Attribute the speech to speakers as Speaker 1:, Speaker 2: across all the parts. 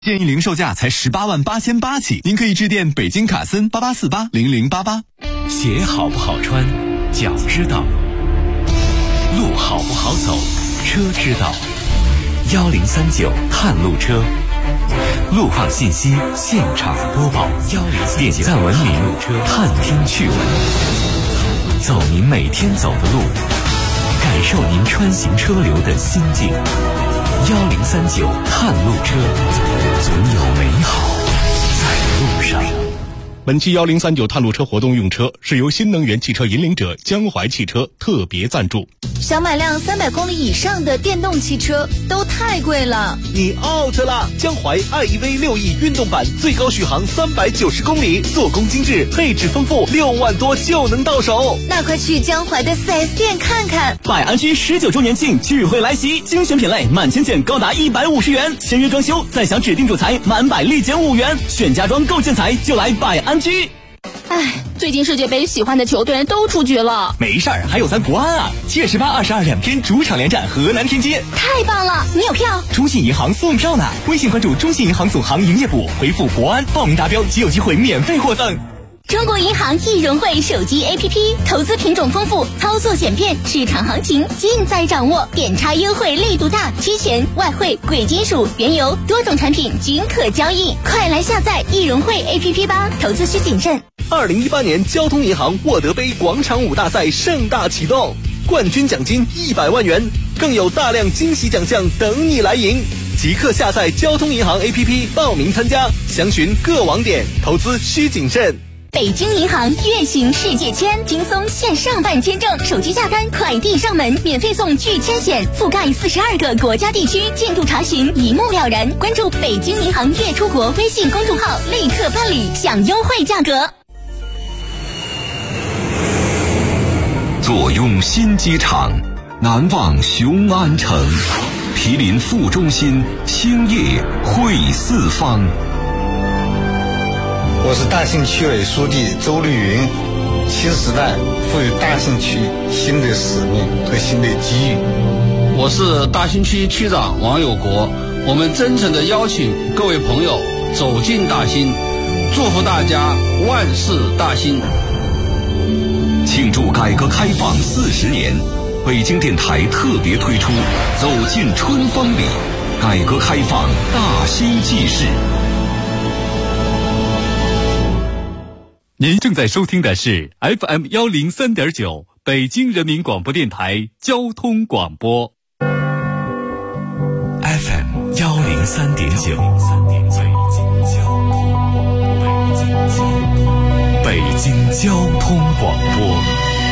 Speaker 1: 建议零售价才18.888起，您可以致电北京卡森88480088。
Speaker 2: 鞋好不好穿，脚知道；路好不好走，车知道。1039探路车，路况信息现场播报，点赞文明探听趣闻，走您每天走的路，感受您穿行车流的心境。1039探路车，总有美好在路上。
Speaker 3: 本期1039探路车活动用车是由新能源汽车引领者江淮汽车特别赞助。
Speaker 4: 想买辆300公里以上的电动汽车都太贵了，
Speaker 5: 你 out 了！江淮 iEV 6E 运动版最高续航390公里，做工精致，配置丰富，6万多就能到手。
Speaker 4: 那快去江淮的 4S 店看看。
Speaker 6: 百安居19周年庆聚会来袭，精选品类满千件高达150元，签约装修再享指定主材满100立减5元，选家装购建材就来百安居。
Speaker 7: 最近世界杯喜欢的球队都出局了，
Speaker 6: 没事儿，还有咱国安啊！7月18、22两天主场连战河南天津，
Speaker 7: 太棒了！你有票？
Speaker 6: 中信银行送票呢，微信关注中信银行总行营业部，回复国安报名达标即有机会免费获赠。
Speaker 7: 中国银行易融汇手机 APP， 投资品种丰富，操作简便，市场行情尽在掌握，点差优惠力度大，期权、外汇、贵金属、原油多种产品均可交易，快来下载易融汇 APP 吧！投资需谨慎。
Speaker 5: 2018年交通银行沃德杯广场舞大赛盛大启动，冠军奖金100万元，更有大量惊喜奖项等你来赢。即刻下载交通银行 APP 报名参加，详询各网点，投资需谨慎。
Speaker 7: 北京银行月行世界签，轻松线上办签证，手机下单，快递上门，免费送拒签险，覆盖42个国家地区，进度查询一目了然。关注北京银行月出国微信公众号，立刻办理，享优惠价格。
Speaker 2: 坐拥新机场，难忘雄安城，毗邻副中心，兴业汇四方。
Speaker 8: 我是大兴区委书记周绿云，新时代赋予大兴区新的使命和新的机遇。
Speaker 9: 我是大兴区区长王有国，我们真诚地邀请各位朋友走进大兴，祝福大家万事大兴。
Speaker 2: 庆祝改革开放40年，北京电台特别推出走进春风里，改革开放大兴纪事。
Speaker 10: 您正在收听的是 FM 103.9北京人民广播电台交通广播。
Speaker 2: FM 103.9北京交通广播，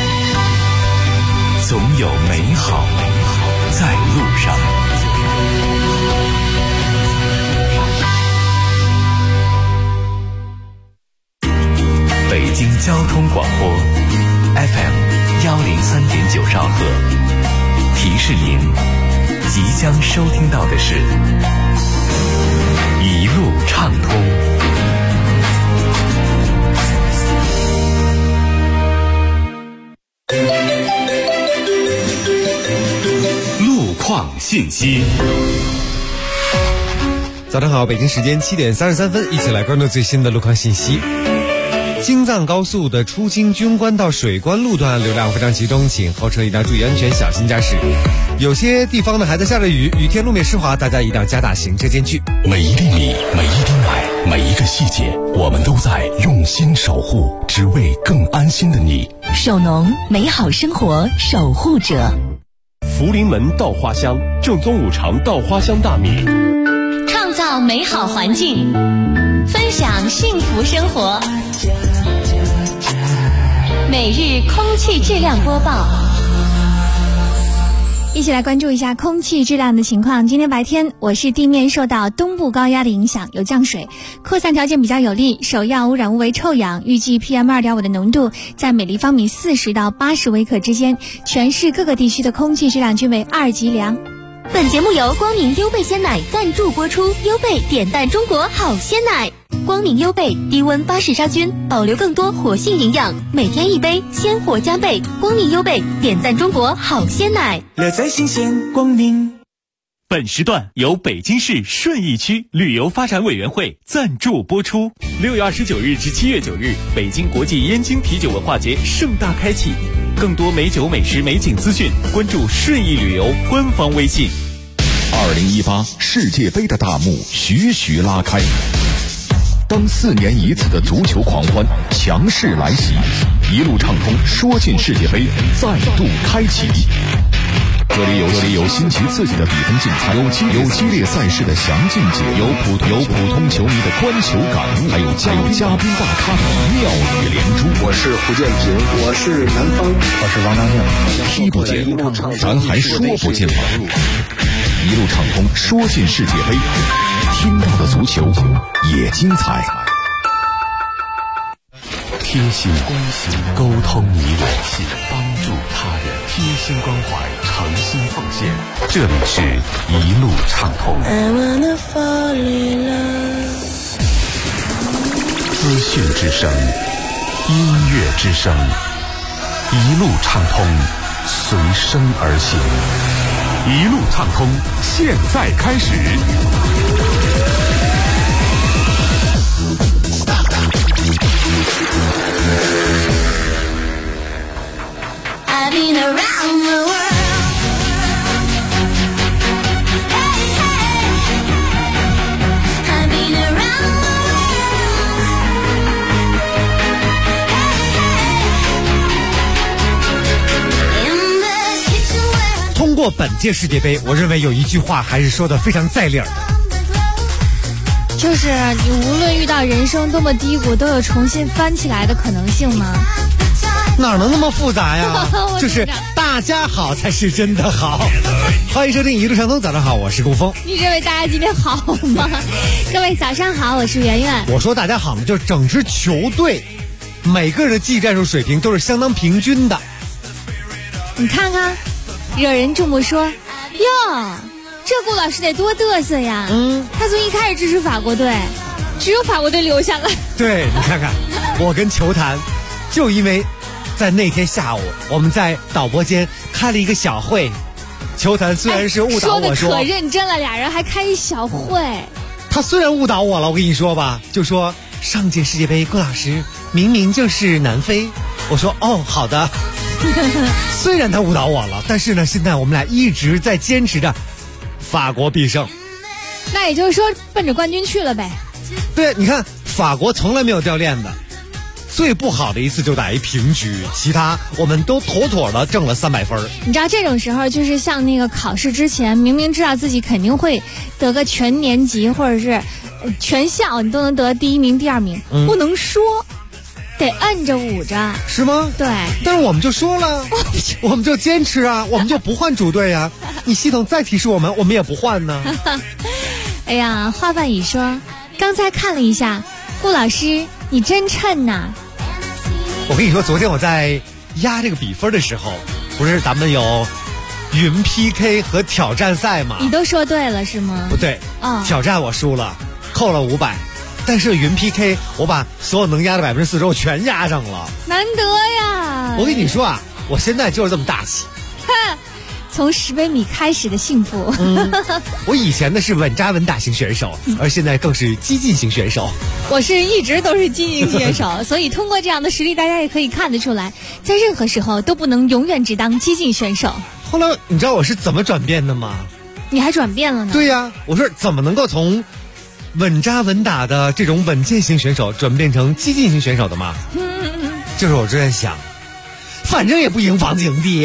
Speaker 2: 总有美好在路上。北京交通广播 FM 103.9兆赫，提示您即将收听到的是一路畅通。路况信息。
Speaker 11: 早上好，北京时间7点33分，一起来关注最新的路况信息。京藏高速的出京军官到水关路段流量非常集中，请后车一定要注意安全，小心驾驶。有些地方呢还在下着雨，雨天路面湿滑，大家一定要加大行车间距。
Speaker 2: 每一粒米，每一滴奶，每一个细节，我们都在用心守护，只为更安心的你。
Speaker 7: 首农，美好生活守护者。
Speaker 12: 福临门稻花香，正宗五常稻花香大米，
Speaker 7: 创造美好环境，分享幸福生活。每日空气质量播报，
Speaker 13: 一起来关注一下空气质量的情况。今天白天，我市地面受到东部高压的影响，有降水，扩散条件比较有利，首要污染物为臭氧，预计 PM2.5 的浓度在每立方米40到80微克之间，全市各个地区的空气质量均为2级良。
Speaker 7: 本节目由光明优贝鲜奶赞助播出，优贝点赞中国好鲜奶。光明优贝低温巴氏杀菌，保留更多活性营养，每天一杯，鲜活加倍。光明优贝点赞中国好鲜奶，
Speaker 14: 乐在新鲜光明。
Speaker 10: 本时段由北京市顺义区旅游发展委员会赞助播出。6月29日至7月9日，北京国际燕京啤酒文化节盛大开启。更多美酒、美食、美景资讯，关注顺义旅游官方微信。
Speaker 14: 2018世界杯的大幕徐徐拉开，当4年一次的足球狂欢强势来袭，一路畅通说进世界杯再度开启。这里有新奇刺激的比分竞猜，有激烈赛事的详尽解，有普通球迷的观球感悟，还有嘉宾大咖妙语连珠。
Speaker 15: 我是胡建平，我是南方，我是王大庆。
Speaker 14: 踢不见，咱还说不见吗？一路畅通说进世界杯，听到的足球也精彩。
Speaker 2: 贴心关心，沟通你我，帮助他人，贴心关怀，诚心奉献。这里是一路畅通。资讯之声，音乐之声，一路畅通，随声而行。一路畅通，现在开始。
Speaker 16: I've been around the world. Hey, hey. I've been around the world. Hey, hey. In the kitchen where
Speaker 11: 通过本届世界杯，我认为有一句话还是说的非常在理儿的，
Speaker 13: 就是你无论遇到人生多么低谷，都有重新翻起来的可能性吗？
Speaker 11: 哪能那么复杂呀？就是大家好才是真的好。欢迎收听一路畅通，早上好，我是顾峰。
Speaker 13: 你认为大家今天好吗？各位早上好，我是圆圆。
Speaker 11: 我说大家好，就是整支球队每个人的技战术水平都是相当平均的。
Speaker 13: 你看看，惹人注目说，哟，这顾老师得多嘚瑟呀！他从一开始支持法国队，只有法国队留下了。
Speaker 11: 对，你看看，我跟球坛就因为在那天下午，我们在导播间开了一个小会。球坛虽然是误导我
Speaker 13: 说的可认真了，俩人还开一小会。
Speaker 11: 他虽然误导我了，我跟你说吧，就说上届世界杯顾老师明明就是南非。我说哦，好的。虽然他误导我了，但是呢，现在我们俩一直在坚持着法国必胜。
Speaker 13: 那也就是说，奔着冠军去了呗。
Speaker 11: 对，你看法国从来没有掉链子。最不好的一次就打一平局，其他我们都妥妥的挣了300分。
Speaker 13: 你知道这种时候就是像那个考试之前，明明知道自己肯定会得个全年级或者是全校你都能得第1名、第2名，不能说，得摁着捂着。
Speaker 11: 是吗？
Speaker 13: 对。
Speaker 11: 但是我们就说了，我们就坚持啊，我们就不换主队啊。你系统再提示我们也不换呢。
Speaker 13: 哎呀，话饭已说，刚才看了一下，顾老师你真称呐。
Speaker 11: 我跟你说，昨天我在压这个比分的时候，不是咱们有云 PK 和挑战赛吗？
Speaker 13: 你都说对了是吗？
Speaker 11: 不对，挑战我输了，扣了500，但是云 PK 我把所有能压的40%全压上了，
Speaker 13: 难得呀！
Speaker 11: 我跟你说啊，我现在就是这么大气。
Speaker 13: 哼，从10杯米开始的幸福。
Speaker 11: 我以前的是稳扎稳打型选手，而现在更是激进型选手。
Speaker 13: 我是一直都是激进选手，所以通过这样的实力，大家也可以看得出来，在任何时候都不能永远只当激进选手。
Speaker 11: 后来你知道我是怎么转变的吗？
Speaker 13: 你还转变了呢？
Speaker 11: 对呀，我说怎么能够从稳扎稳打的这种稳健型选手转变成激进型选手的吗？就是我正在想，反正也不赢房子营地。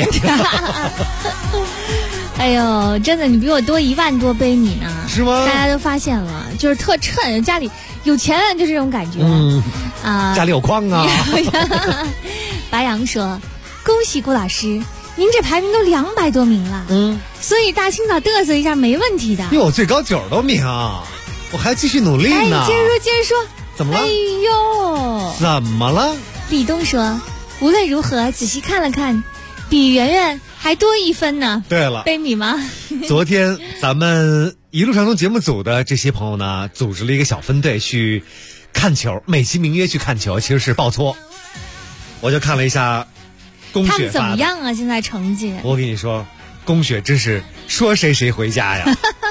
Speaker 13: 哎呦，真的，你比我多1万多杯米呢，
Speaker 11: 是吗？
Speaker 13: 大家都发现了，就是特趁家里有钱人就这种感觉。
Speaker 11: 家里有矿啊。
Speaker 13: 白羊说：“恭喜顾老师，您这排名都200多名了。所以大清早嘚瑟一下没问题的。
Speaker 11: 因为我最高90多名，我还继续努力呢。
Speaker 13: 哎，接着说，
Speaker 11: 怎么了？
Speaker 13: 哎呦，
Speaker 11: 怎么了？
Speaker 13: 立冬说，无论如何仔细看了看，比圆圆还多1分呢。
Speaker 11: 对了，
Speaker 13: 杯米吗？
Speaker 11: 昨天咱们一路畅通节目组的这些朋友呢，组织了一个小分队去看球，美其名曰去看球，其实是报错。我就看了一下宫雪发的，
Speaker 13: 他们怎么样啊？现在成绩？
Speaker 11: 我跟你说，宫雪真是说谁谁回家呀。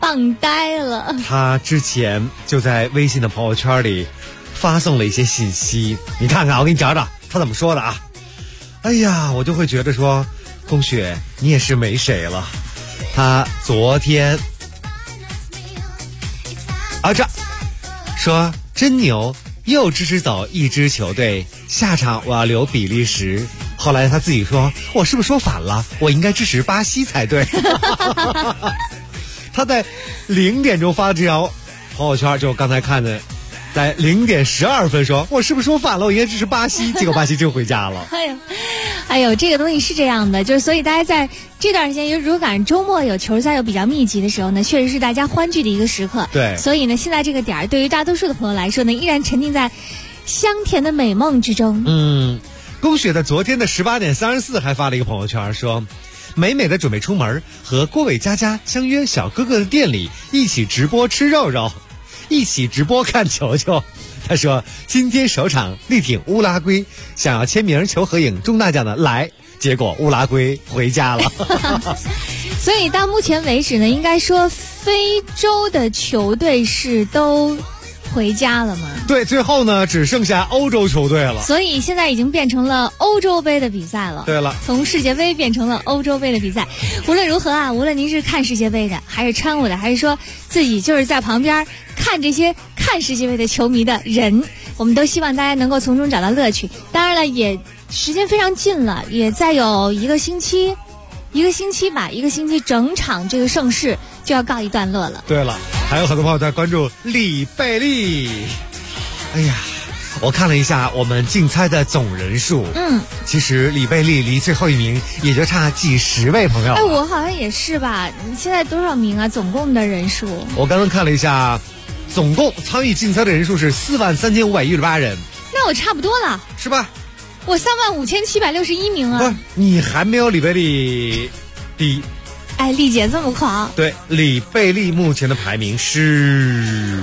Speaker 13: 棒呆了。
Speaker 11: 他之前就在微信的朋友圈里发送了一些信息，你看看，我给你找找他怎么说的啊。哎呀，我就会觉得说，龚雪你也是没谁了。他昨天这说真牛，又支持走一支球队，下场我要留比利时。后来他自己说，我是不是说反了？我应该支持巴西才对。他在0点钟发这条朋友圈，就我刚才看的，在0点12分说，我是不是说反了？我应该支持巴西，结果巴西就回家了。
Speaker 13: 哎呦，这个东西是这样的，就是所以大家在这段时间，如果赶上周末有球赛又比较密集的时候呢，确实是大家欢聚的一个时刻。
Speaker 11: 对，
Speaker 13: 所以呢，现在这个点儿，对于大多数的朋友来说呢，依然沉浸在香甜的美梦之中。
Speaker 11: 龚雪在昨天的18点34还发了一个朋友圈说，美美的准备出门，和郭伟佳佳相约小哥哥的店里一起直播吃肉肉，一起直播看球球。他说今天首场力挺乌拉圭，想要签名求合影中大奖的来，结果乌拉圭回家了。
Speaker 13: 所以到目前为止呢，应该说非洲的球队是都回家了吗？
Speaker 11: 对，最后呢只剩下欧洲球队了，
Speaker 13: 所以现在已经变成了欧洲杯的比赛了。
Speaker 11: 对了，
Speaker 13: 从世界杯变成了欧洲杯的比赛。无论如何啊，无论您是看世界杯的，还是掺和的，还是说自己就是在旁边看这些看世界杯的球迷的人，我们都希望大家能够从中找到乐趣。当然了，也时间非常近了，也再有一个星期吧，一个星期整场这个盛世就要告一段落了。
Speaker 11: 对了，还有很多朋友在关注里贝利。哎呀，我看了一下我们竞猜的总人数，其实里贝利离最后一名也就差几十位朋友。
Speaker 13: 我好像也是吧？你现在多少名啊？总共的人数？
Speaker 11: 我刚刚看了一下，总共参与竞猜的人数是43518人。
Speaker 13: 那我差不多了，
Speaker 11: 是吧？
Speaker 13: 我35761名啊！
Speaker 11: 不是，你还没有里贝利低。
Speaker 13: 哎，丽姐这么狂？
Speaker 11: 对，里贝利目前的排名是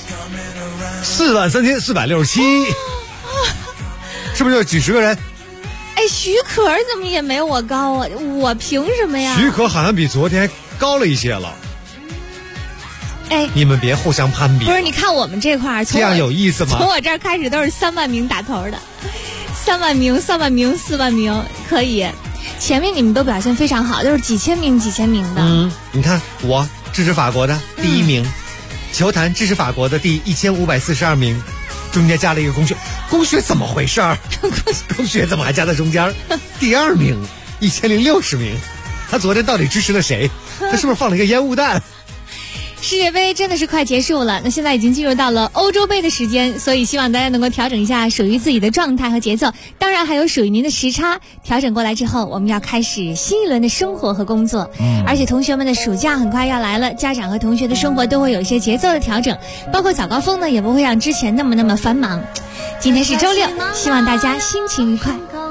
Speaker 11: 43467，是不是有几十个人？
Speaker 13: 哎，许可怎么也没我高啊？我凭什么呀？
Speaker 11: 许可好像比昨天高了一些了。
Speaker 13: 哎，
Speaker 11: 你们别互相攀比。
Speaker 13: 不是，你看我们这块儿，
Speaker 11: 这样有意思吗？
Speaker 13: 从我这儿开始都是3万名打头的，3万名、4万名，可以。前面你们都表现非常好，都是几千名的。
Speaker 11: 你看我支持法国的第1名，球坛支持法国的第1542名，中间加了一个龚雪。龚雪怎么回事儿？龚雪怎么还加在中间？第2名1060名，他昨天到底支持了谁？他是不是放了一个烟雾弹？
Speaker 13: 世界杯真的是快结束了，那现在已经进入到了欧洲杯的时间，所以希望大家能够调整一下属于自己的状态和节奏，当然还有属于您的时差。调整过来之后，我们要开始新一轮的生活和工作。而且同学们的暑假很快要来了，家长和同学的生活都会有一些节奏的调整，包括早高峰呢也不会像之前那么繁忙。今天是周6，希望大家心情愉快。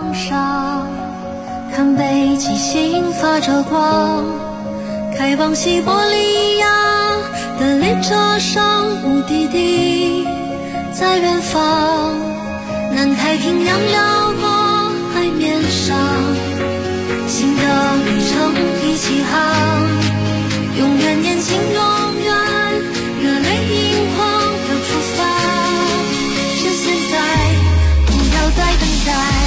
Speaker 16: 看北极星发着光，开往西伯利亚的列车上，目的地在远方，南太平洋辽阔海面上，新的旅程一起航，永远年轻，永远热泪盈眶要出发，是现在，不要再等待。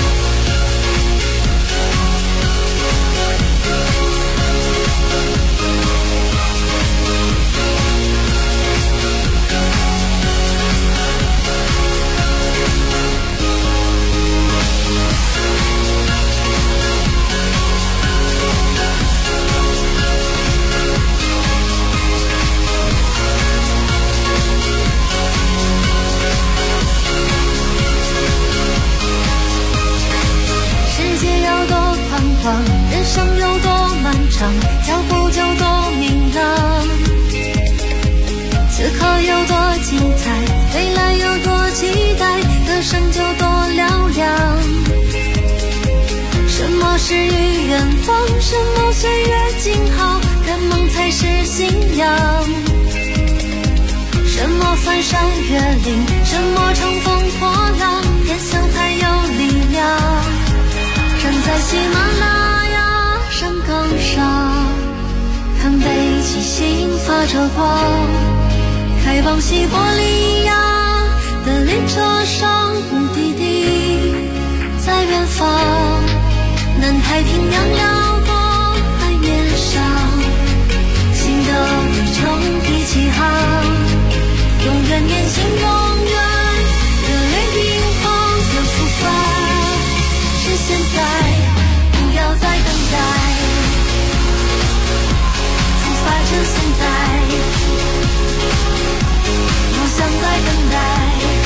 Speaker 16: 人生有多漫长，脚步就多明朗，此刻有多精彩，未来有多期待，歌声就多嘹亮。什么诗与远方，什么岁月静好，圆梦才是信仰。什么翻山越岭，什么乘风破浪，天象才有力量。站在喜马拉雅山岗上，看北七星发着光，开往西伯利亚的列车上，目的地在远方，南太平洋辽阔海面上，新的旅程一起航，永远年轻，永远热泪盈眶的出发，是现在，不要再等待，出发就现在，梦想在等待，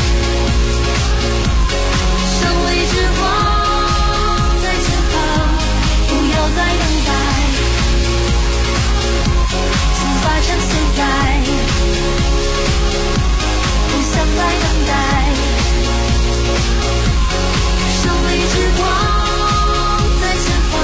Speaker 16: 胜利之光在前方，不要再等待，出发就现在，不想再等待，胜利之光在前方。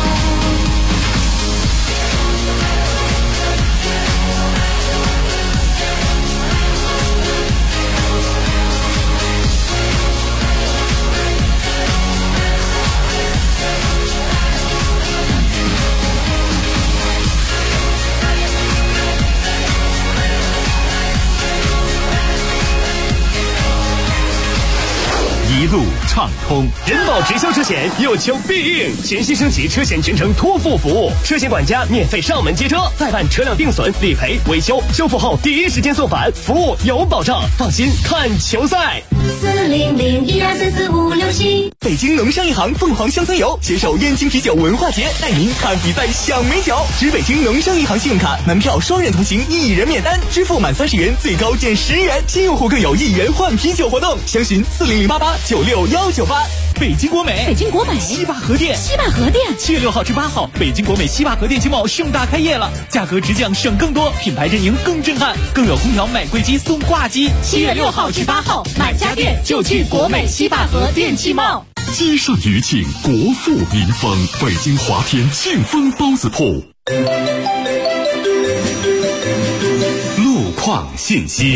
Speaker 12: 一路畅通，人保直销车险有求必应，全新升级车险全程托付服务，车险管家免费上门接车，再办车辆定损、理赔、维修，修复后第一时间送返，服务有保障，放心看球赛。
Speaker 7: 40012344567。
Speaker 6: 北京农商银行凤凰乡村游携手燕京啤酒文化节，带您看比赛享美酒。持北京农商银行信用卡门票双人同行，1人免单，支付满30元最高减10元，新用户更有1元换啤酒活动。详询40088961198。
Speaker 10: 北京国美，
Speaker 13: 北京国美
Speaker 10: 西坝河店，
Speaker 13: 西坝河店
Speaker 10: 7月6号至8号，北京国美西坝河店金茂盛大开业了，价格直降省更多，品牌阵营更震撼，更有空调买柜机送挂机。
Speaker 13: 7月6号至8号，买家电就去国美西坝河电气贸。
Speaker 14: 积善余庆，国富民丰。北京华天庆丰包子铺。
Speaker 2: 路况信息。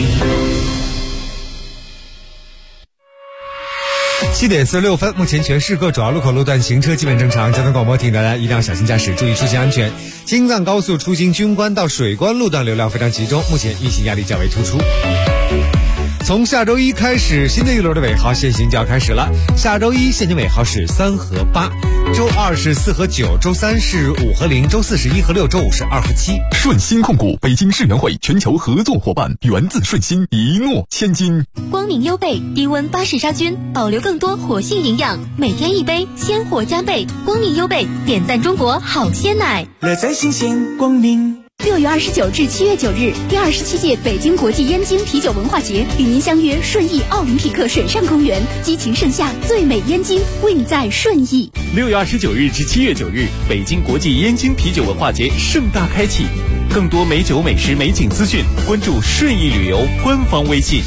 Speaker 11: 7点46分，目前全市各主要路口路段行车基本正常，交通广播提醒大家一定要小心驾驶，注意出行安全。京藏高速出京军官到水关路段流量非常集中，目前运行压力较为突出。从下周一开始，新的一轮的尾号限行就要开始了。下周一限行尾号是3和8，周二是4和9，周三是5和0，周四是1和6，周五是2和7。
Speaker 14: 顺鑫控股北京世园会全球合作伙伴，源自顺鑫，一诺千金。
Speaker 7: 光明优贝低温巴氏杀菌，保留更多活性营养，每天一杯，鲜活加倍。光明优贝点赞中国好鲜奶，
Speaker 6: 乐在新鲜，光明。
Speaker 13: 6月29至7月9日，第27届北京国际燕京啤酒文化节与您相约顺义奥林匹克水上公园，激情盛夏，最美燕京，为你在顺义。
Speaker 10: 6月29日至7月9日，北京国际燕京啤酒文化节盛大开启，更多美酒美食美景资讯，关注顺义旅游官方微信。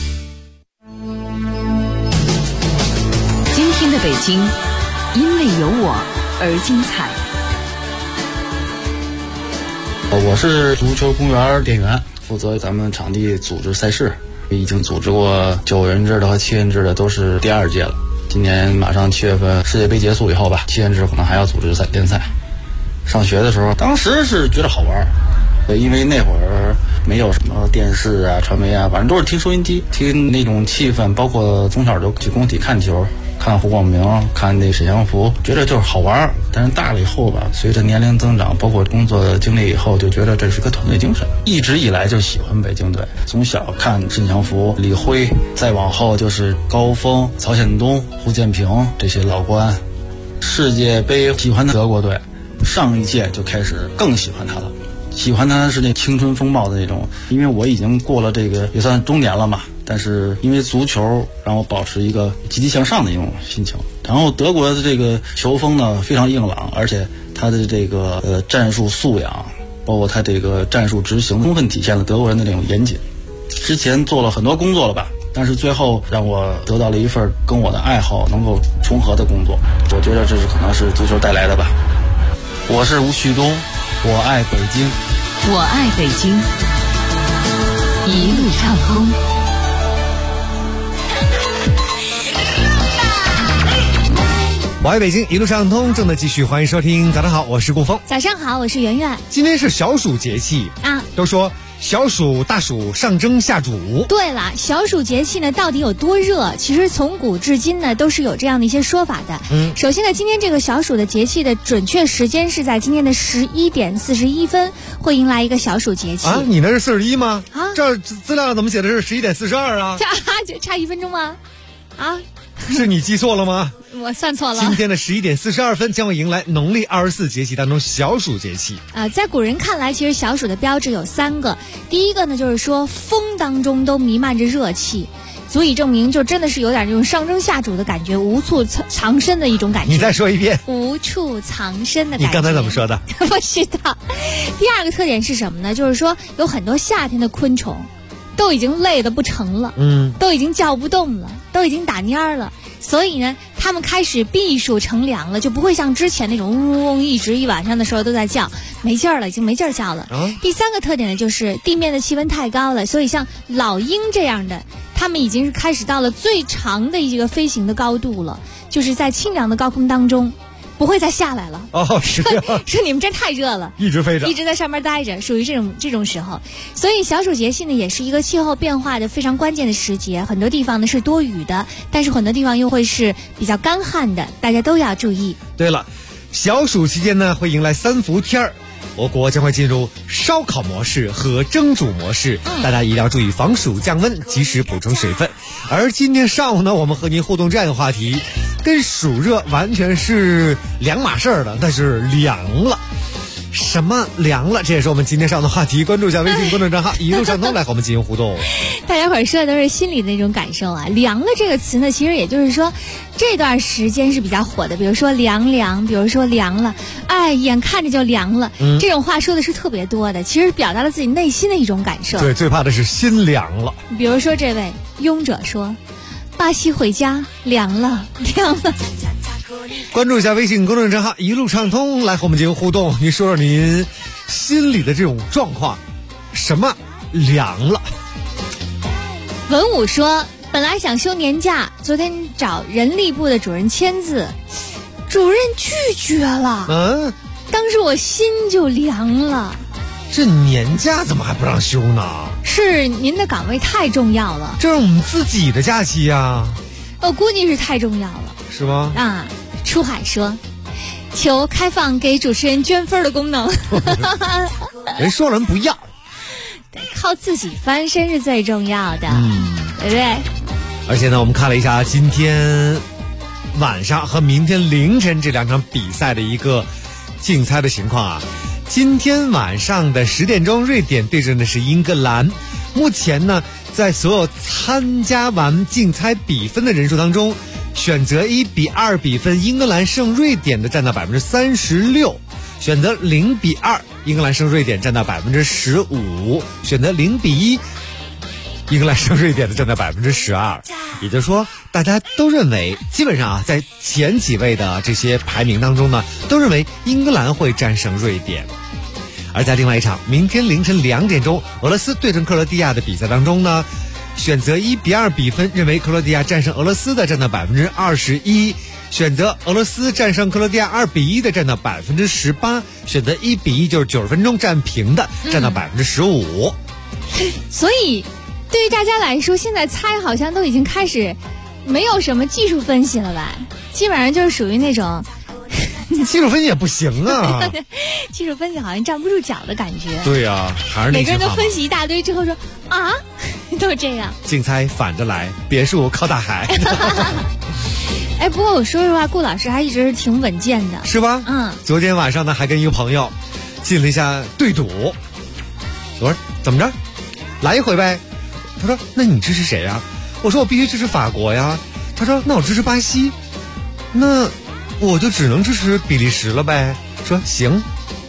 Speaker 17: 今天的北京，因为有我而精彩。
Speaker 15: 我是足球公园店员，负责咱们场地组织赛事，已经组织过9人制的和7人制的，都是第2届了。今年马上7月份世界杯结束以后吧，7人制可能还要组织联赛。上学的时候，当时是觉得好玩，因为那会儿没有什么电视啊、传媒啊，反正都是听收音机，听那种气氛，包括从小就去工体看球。看胡广明，看那沈祥福，觉得就是好玩。但是大了以后吧，随着年龄增长，包括工作经历以后，就觉得这是个团队精神。一直以来就喜欢北京队，从小看沈祥福、李辉，再往后就是高峰、曹显东、胡建平这些老官。世界杯喜欢德国队，上一届就开始更喜欢他了。喜欢他是那青春风暴的那种，因为我已经过了这个也算中年了嘛。但是因为足球让我保持一个积极向上的一种心情。然后德国的这个球风呢非常硬朗，而且他的这个战术素养，包括他这个战术执行，充分体现了德国人的那种严谨。之前做了很多工作了吧，但是最后让我得到了一份跟我的爱好能够重合的工作，我觉得这是可能是足球带来的吧。我是吴旭东，我爱北京，
Speaker 17: 我爱北京，一路畅通。
Speaker 11: 华为北京一路上通正在继续，欢迎收听。早上好，我是顾峰。
Speaker 13: 早上好，我是圆圆。
Speaker 11: 今天是小暑节气
Speaker 13: 啊，
Speaker 11: 都说小暑大暑上蒸下煮。
Speaker 13: 对了，小暑节气呢到底有多热？其实从古至今呢都是有这样的一些说法的。首先呢，今天这个小暑的节气的准确时间是在今天的11点41分，会迎来一个小暑节气。
Speaker 11: 啊，你那是41吗？啊，这资料上怎么写的是11点42啊？
Speaker 13: 就差1分钟吗？啊？
Speaker 11: 是你记错了吗？
Speaker 13: 我算错了。
Speaker 11: 今天的11点42分将会迎来农历24节气当中小暑节气。
Speaker 13: 在古人看来，其实小暑的标志有3个。第一个呢，就是说风当中都弥漫着热气，足以证明就真的是有点这种上蒸下煮的感觉，无处藏身的一种感觉。
Speaker 11: 你再说一遍。
Speaker 13: 无处藏身的感觉。
Speaker 11: 你刚才怎么说的？
Speaker 13: 不知道。第二个特点是什么呢？就是说有很多夏天的昆虫都已经累得不成了，都已经叫不动了，都已经打蔫了，所以呢，他们开始避暑乘凉了，就不会像之前那种嗡嗡嗡一直一晚上的时候都在叫，没劲儿了，已经没劲儿叫了。第3个特点呢，就是地面的气温太高了，所以像老鹰这样的，他们已经是开始到了最长的一个飞行的高度了，就是在清凉的高空当中。不会再下来了
Speaker 11: 哦，是这样。
Speaker 13: 说你们这太热了，
Speaker 11: 一直飞着，
Speaker 13: 一直在上面待着，属于这种时候。所以小暑节气呢，也是一个气候变化的非常关键的时节。很多地方呢是多雨的，但是很多地方又会是比较干旱的，大家都要注意。
Speaker 11: 对了，小暑期间呢会迎来3伏天儿。我国将会进入烧烤模式和蒸煮模式，大家一定要注意防暑降温，及时补充水分。而今天上午呢，我们和您互动这样一个话题，跟暑热完全是两码事儿的，但是凉了。什么凉了？这也是我们今天上的话题。关注一下微信公众账号一路上通来和我们进行互动。
Speaker 13: 大家伙儿说的都是心里的那种感受啊。凉了这个词呢，其实也就是说这段时间是比较火的，比如说凉凉，比如说凉了，哎，眼看着就凉了，这种话说的是特别多的，其实表达了自己内心的一种感受。
Speaker 11: 对，最怕的是心凉了。
Speaker 13: 比如说这位庸者说，巴西回家凉了，凉了。
Speaker 11: 关注一下微信公众账号一路畅通来和我们进行互动，您说说您心里的这种状况，什么凉了？
Speaker 13: 文武说，本来想休年假，昨天找人力部的主任签字，主任拒绝了。当时我心就凉了。
Speaker 11: 这年假怎么还不让休呢？
Speaker 13: 是您的岗位太重要了，
Speaker 11: 这是我们自己的假期呀。
Speaker 13: 我估计是太重要了。
Speaker 11: 是吗？
Speaker 13: 啊，出海说，求开放给主持人捐分的功能。
Speaker 11: 人说人不要，
Speaker 13: 对，靠自己翻身是最重要的，对不对？
Speaker 11: 而且呢，我们看了一下今天晚上和明天凌晨这2场比赛的一个竞猜的情况啊。今天晚上的10点钟，瑞典对阵的是英格兰。目前呢，在所有参加完竞猜比分的人数当中，选择1比2比分，英格兰胜瑞典的占到36%，选择0比2，英格兰胜瑞典占到15%，选择0比1，英格兰胜瑞典的占到12%。也就是说，大家都认为，基本上啊，在前几位的这些排名当中呢，都认为英格兰会战胜瑞典。而在另外一场明天凌晨2点钟俄罗斯对阵克罗地亚的比赛当中呢，选择1比2比分，认为克罗地亚战胜俄罗斯的占到21%，选择俄罗斯战胜克罗地亚2比1的占到18%，选择1比1就是90分钟战平的占到15%。
Speaker 13: 所以对于大家来说，现在猜好像都已经开始没有什么技术分析了吧，基本上就是属于那种
Speaker 11: 技术分析也不行啊。
Speaker 13: 技术分析好像站不住脚的感觉。
Speaker 11: 对啊，还是那句话，
Speaker 13: 每个人都分析一大堆之后说啊，都这样。
Speaker 11: 竞猜反着来，别墅靠大海。
Speaker 13: 哎，不过我说实话，顾老师还一直是挺稳健的，
Speaker 11: 是吧？昨天晚上呢，还跟一个朋友进了一下对赌。我说怎么着，来一回呗？他说那你支持谁呀？我说我必须支持法国呀。他说那我支持巴西。那我就只能支持比利时了呗。说行。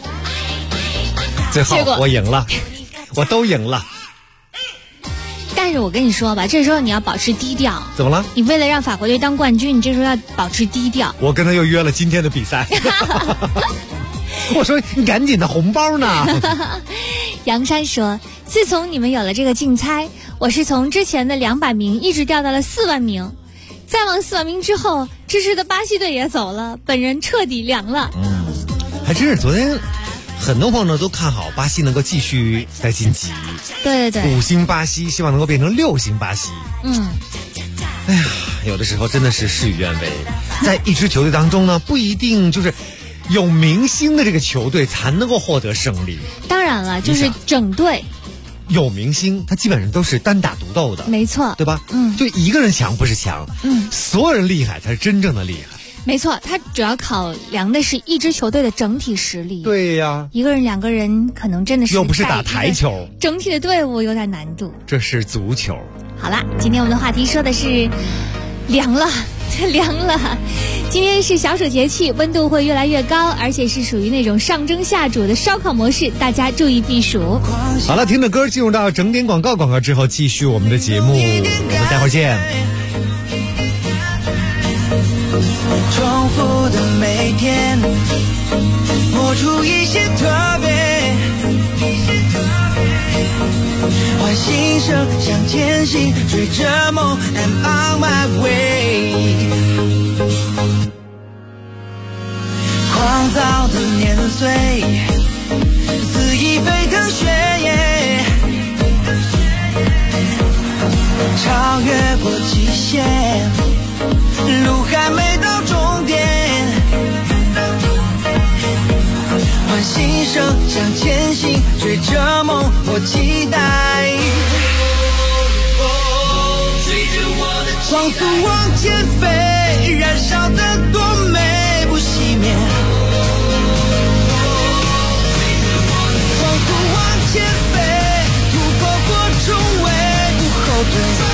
Speaker 11: 最后我赢了，我都赢了。
Speaker 13: 但是我跟你说吧，这时候你要保持低调。
Speaker 11: 怎么了？
Speaker 13: 你为了让法国队当冠军，你这时候要保持低调。
Speaker 11: 我跟他又约了今天的比赛。我说你赶紧的，红包呢？
Speaker 13: 杨山说，自从你们有了这个竞猜，我是从之前的200名一直掉到了4万名，再往4万名之后， 支持的巴西队也走了，本人彻底凉了。
Speaker 11: 还真是昨天很多朋友都看好巴西能够继续再晋级。
Speaker 13: 对对对
Speaker 11: ，5星巴西希望能够变成6星巴西。哎呀，有的时候真的是事与愿违，在一支球队当中呢，不一定就是有明星的这个球队才能够获得胜利。
Speaker 13: 当然了，就是整队
Speaker 11: 有明星，他基本上都是单打独斗的，
Speaker 13: 没错，
Speaker 11: 对吧？就一个人强不是强，所有人厉害才是真正的厉害。
Speaker 13: 没错，他主要考量的是一支球队的整体实力。
Speaker 11: 对呀，
Speaker 13: 一个人、2个人可能真的是
Speaker 11: 又不是打台球，
Speaker 13: 整体的队伍有点难度。
Speaker 11: 这是足球。
Speaker 13: 好啦，今天我们的话题说的是凉了。今天是小暑节气，温度会越来越高，而且是属于那种上蒸下煮的烧烤模式，大家注意避暑。
Speaker 11: 好了，听着歌进入到整点广告之后，继续我们的节目，我们待会儿见。
Speaker 18: 重复的每天，活出一些特别，换新生向前行，追着梦 I'm on my way。 狂躁的年岁，肆意沸腾血液，超越过极限，路还没到终点，换新生向前行，追着梦我期待，光速往前飞，燃烧的多美不熄灭，光速往前飞，突破过重围不后退，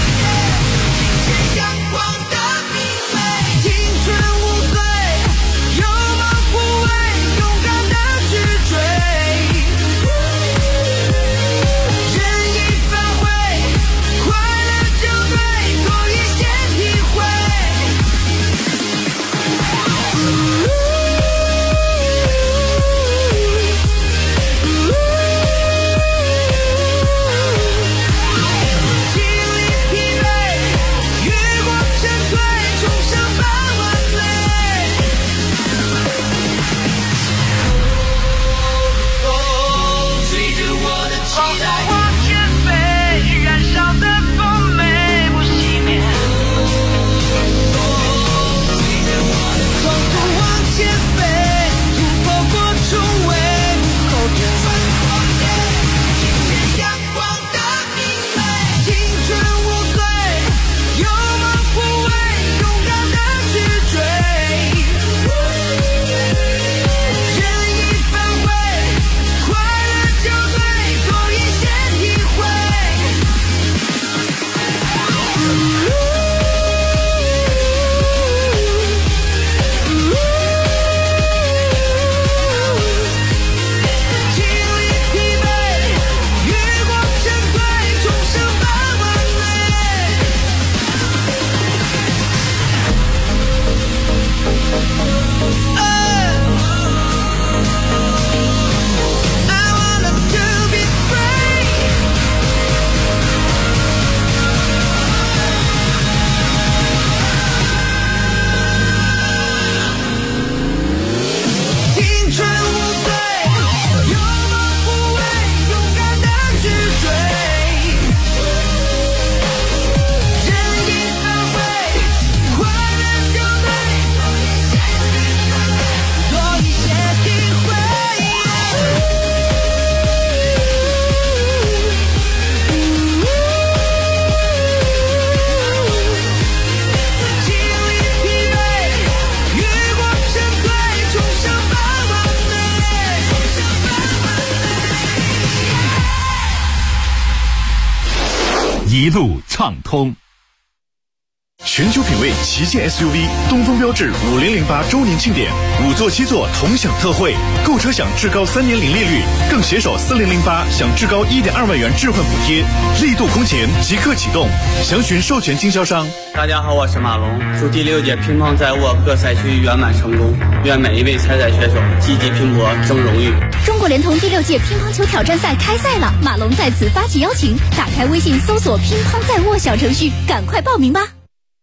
Speaker 10: 一路畅通。
Speaker 19: 全球品味旗舰 SUV 东风标致5008周年庆典，5座7座同享特惠，购车享至高3年零利率，更携手4008享至高1.2万元置换补贴，力度空前，即刻启动，详询授权经销商。
Speaker 20: 大家好，我是马龙，祝第6届乒乓在握各赛区圆满成功，愿每一位参赛选手积极拼搏争荣誉。
Speaker 7: 中国联通第6届乒乓球挑战赛开赛了，马龙在此发起邀请，打开微信搜索乒乓在握小程序，赶快报名吧。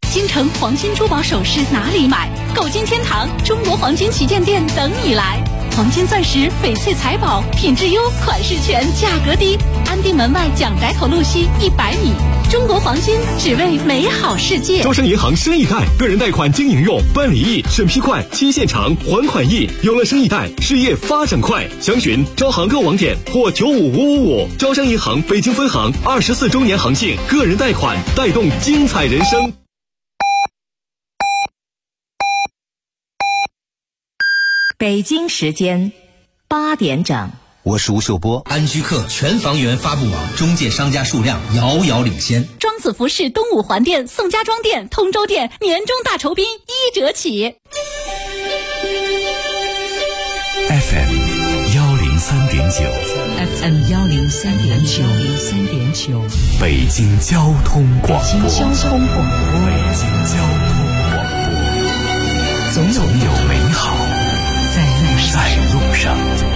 Speaker 21: 京城黄金珠宝首饰哪里买？购金天堂中国黄金旗舰店等你来。黄金钻石、翡翠财宝，品质优，款式全，价格低。安定门外蒋宅头路西100米。中国黄金，只为美好世界。
Speaker 12: 招商银行生意贷，个人贷款经营用，办理易，审批快，期限长，还款易。有了生意贷，事业发展快。详询招行各网点或95555。招商银行北京分行24周年行庆，个人贷款带动精彩人生。
Speaker 17: 北京时间8点整。
Speaker 22: 我是吴秀波。安居客全房源发布网中介商家数量遥遥领先。
Speaker 21: 庄子服饰东五环店、宋家庄店、通州店年终大酬宾1折起。
Speaker 2: FM 103.9
Speaker 17: FM 103.9
Speaker 2: 北京交通广播。
Speaker 17: 北京交通广播。
Speaker 2: 总有美好在路上。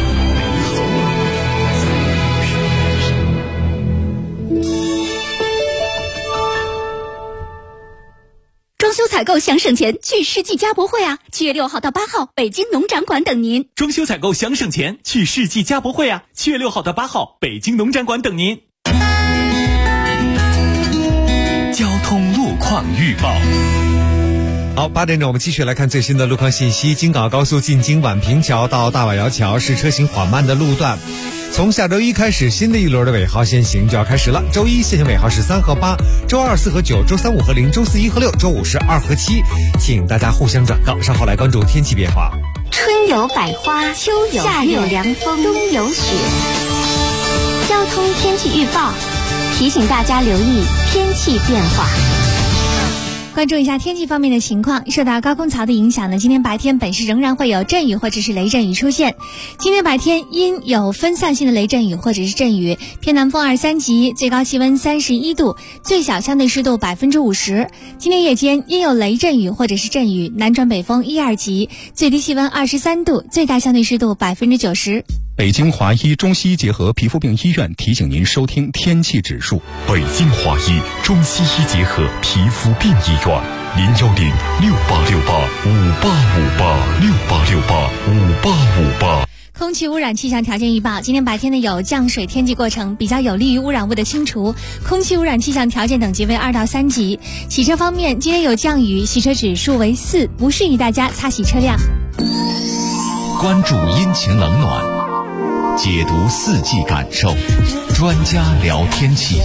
Speaker 21: 装修采购想省钱，去世纪家博会啊！7月6号到8号，北京农展馆等您。
Speaker 10: 装修采购想省钱，去世纪家博会啊！7月6号到8号，北京农展馆等您。
Speaker 2: 交通路况预报。
Speaker 11: 好，8点整，我们继续来看最新的路况信息。京港高速进京宛平桥到大瓦窑桥是车行缓慢的路段。从下周一开始，新的一轮的尾号限行就要开始了。周一限行尾号是3和8，周2、4和9，周3、5和0，周4、1和6，周5是2和7，请大家互相转告。稍后来关注天气变化。
Speaker 7: 春有百花，秋有夏有凉风，冬有雪。交通天气预报提醒大家留意天气变化。
Speaker 13: 关注一下天气方面的情况，受到高空槽的影响呢，今天白天本市仍然会有阵雨或者是雷阵雨出现。今天白天因有分散性的雷阵雨或者是阵雨，偏南风2、3级，最高气温31度，最小相对湿度50%。今天夜间因有雷阵雨或者是阵雨，南转北风1、2级，最低气温23度，最大相对湿度90%。
Speaker 14: 北京华医中西医结合皮肤病医院提醒您收听天气指数。
Speaker 2: 北京华医中西医结合皮肤病医院，0106868585858685858。
Speaker 13: 空气污染气象条件预报，今天白天呢有降水天气过程，比较有利于污染物的清除，空气污染气象条件等级为2到3级。洗车方面，今天有降雨，洗车指数为4，不适宜大家擦洗车辆。
Speaker 2: 关注阴晴冷暖，解读四季感受，专家聊天气。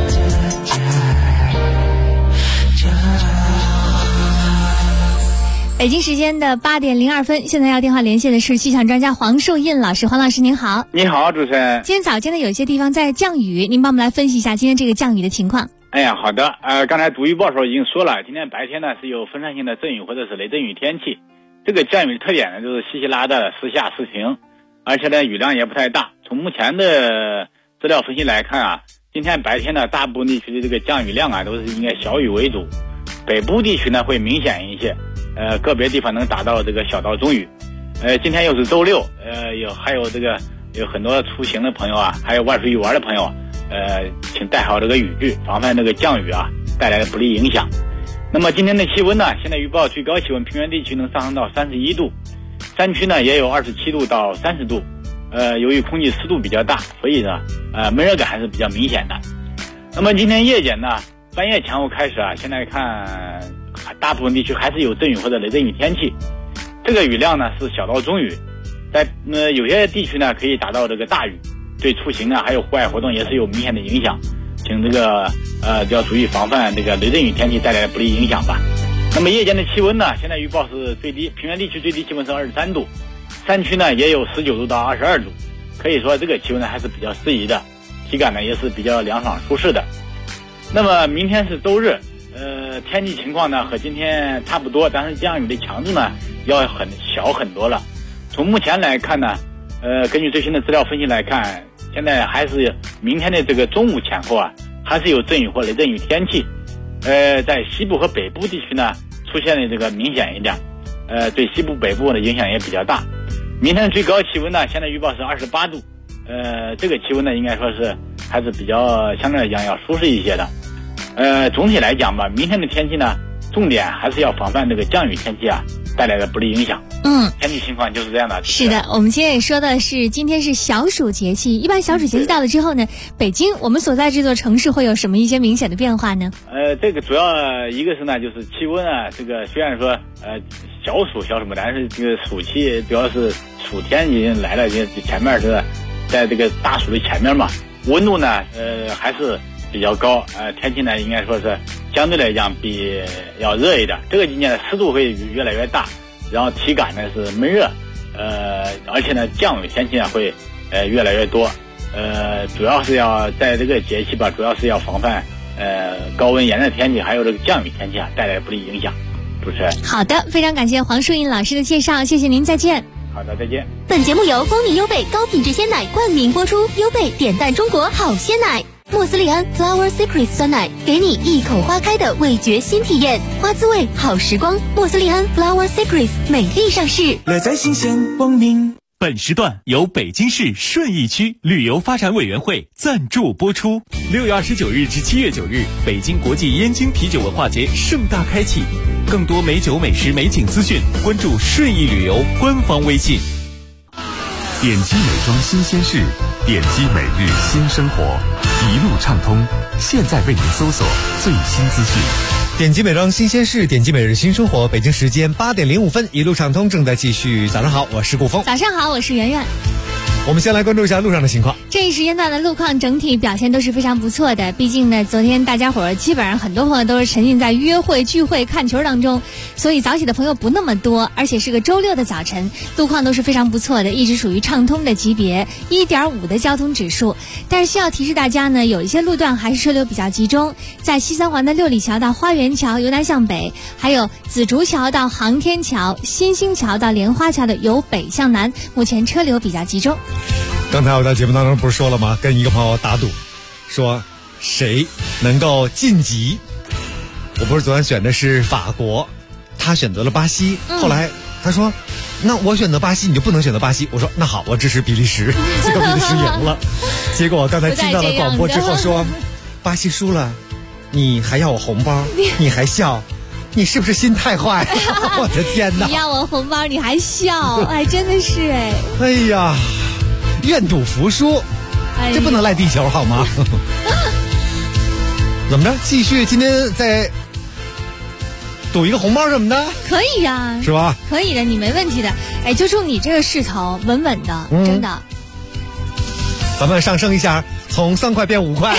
Speaker 13: 北京时间的8点02分，现在要电话连线的是气象专家黄树印老师。黄老师您好。
Speaker 23: 你好，主持人。
Speaker 13: 今天早间呢有一些地方在降雨，您帮我们来分析一下今天这个降雨的情况。
Speaker 23: 哎呀，好的。刚才读预报时候已经说了，今天白天呢是有分散性的阵雨或者是雷阵雨天气。这个降雨的特点呢就是稀稀拉拉的时下时停，而且呢雨量也不太大。从目前的资料分析来看啊，今天白天呢大部分地区的这个降雨量啊都是应该小雨为主，北部地区呢会明显一些，个别地方能达到这个小到中雨。今天又是周六，还有这个有很多出行的朋友啊，还有外出游玩的朋友，请带好这个雨具，防范这个降雨啊带来的不利影响。那么今天的气温呢，现在预报最高气温平原地区能上升到31度，山区呢也有27度到30度。由于空气湿度比较大，所以呢闷热感还是比较明显的。那么今天夜间呢，半夜前后开始啊，现在看大部分地区还是有阵雨或者雷阵雨天气，这个雨量呢是小到中雨，在有些地区呢可以达到这个大雨，对出行啊还有户外活动也是有明显的影响，请这个要注意防范这个雷阵雨天气带来的不利影响吧。那么夜间的气温呢，现在预报是最低，平原地区最低气温是23度，山区呢也有19度到22度，可以说这个气温呢还是比较适宜的，体感呢也是比较凉爽舒适的。那么明天是周日，天气情况呢和今天差不多，但是降雨的强度呢要小很多了。从目前来看呢，根据最新的资料分析来看，现在还是明天的这个中午前后啊，还是有阵雨或雷阵雨天气。在西部和北部地区呢出现的这个明显一点，对西部北部的影响也比较大。明天的最高气温呢，现在预报是28度，这个气温呢应该说是还是比较相对来讲要舒适一些的。总体来讲吧，明天的天气呢重点还是要防范这个降雨天气啊带来的不利影响。天气情况就是这样的。
Speaker 13: 是的，我们今天也说的是今天是小暑节气，一般小暑节气到了之后呢，北京我们所在这座城市会有什么一些明显的变化呢？
Speaker 23: 这个主要一个是呢，就是气温啊，这个虽然说小暑嘛，但是这个暑气主要是暑天已经来了，前面是在这个大暑的前面嘛，温度呢还是比较高，天气呢应该说是相对来讲比要热一点。这个季节呢湿度会越来越大，然后体感呢是闷热，而且呢降雨天气呢会越来越多，主要是要在这个节气吧，主要是要防范高温炎热天气还有这个降雨天气啊带来不利影响。主持人，
Speaker 13: 好的，非常感谢黄淑颖老师的介绍，谢谢您，再见。
Speaker 23: 好的，再见。
Speaker 7: 本节目由蜂蜜优贝高品质鲜奶冠名播出，优贝点赞中国好鲜奶。莫斯利安 Flower Secrets 酸奶，给你一口花开的味觉新体验，花滋味好时光。莫斯利安 Flower Secrets 美丽上市，
Speaker 18: 乐在新鲜光明。
Speaker 10: 本时段由北京市顺义区旅游发展委员会赞助播出。6月29日至7月9日，北京国际燕京啤酒文化节盛大开启。更多美酒、美食、美景资讯，关注顺义旅游官方微信。
Speaker 1: 点击美妆新鲜事，点击每日新生活，一路畅通。现在为您搜索最新资讯。
Speaker 11: 点击美妆新鲜事，点击每日新生活。北京时间8点05分，一路畅通正在继续。早上好，我是顾峰。
Speaker 13: 早上好，我是圆圆。
Speaker 11: 我们先来关注一下路上的情况。
Speaker 13: 这一时间段的路况整体表现都是非常不错的，毕竟呢，昨天大家伙儿基本上很多朋友都是沉浸在约会、聚会、看球当中，所以早起的朋友不那么多，而且是个周六的早晨，路况都是非常不错的，一直属于畅通的级别，1.5的交通指数。但是需要提示大家呢，有一些路段还是车流比较集中，在西三环的六里桥到花园桥由南向北，还有紫竹桥到航天桥、新兴桥到莲花桥的由北向南，目前车流比较集中。
Speaker 11: 刚才我在节目当中不是说了吗？跟一个朋友打赌，说谁能够晋级。我不是昨天选的是法国，他选择了巴西，后来他说那我选择巴西你就不能选择巴西，我说那好，我支持比利时，结果比利时赢了。结果我刚才听到了广播之后说巴西输了，你还要我红包，你还笑，你是不是心太坏？我的天哪，
Speaker 13: 你要我红包你还笑，哎，真的是
Speaker 11: 哎呀，愿赌服输，这不能赖地球好吗？怎么着？继续今天再赌一个红包什么的？
Speaker 13: 可以呀，
Speaker 11: 是吧？
Speaker 13: 可以的，你没问题的。哎，就冲你这个势头，稳稳的，真的。
Speaker 11: 咱们上升一下，从3块变5块。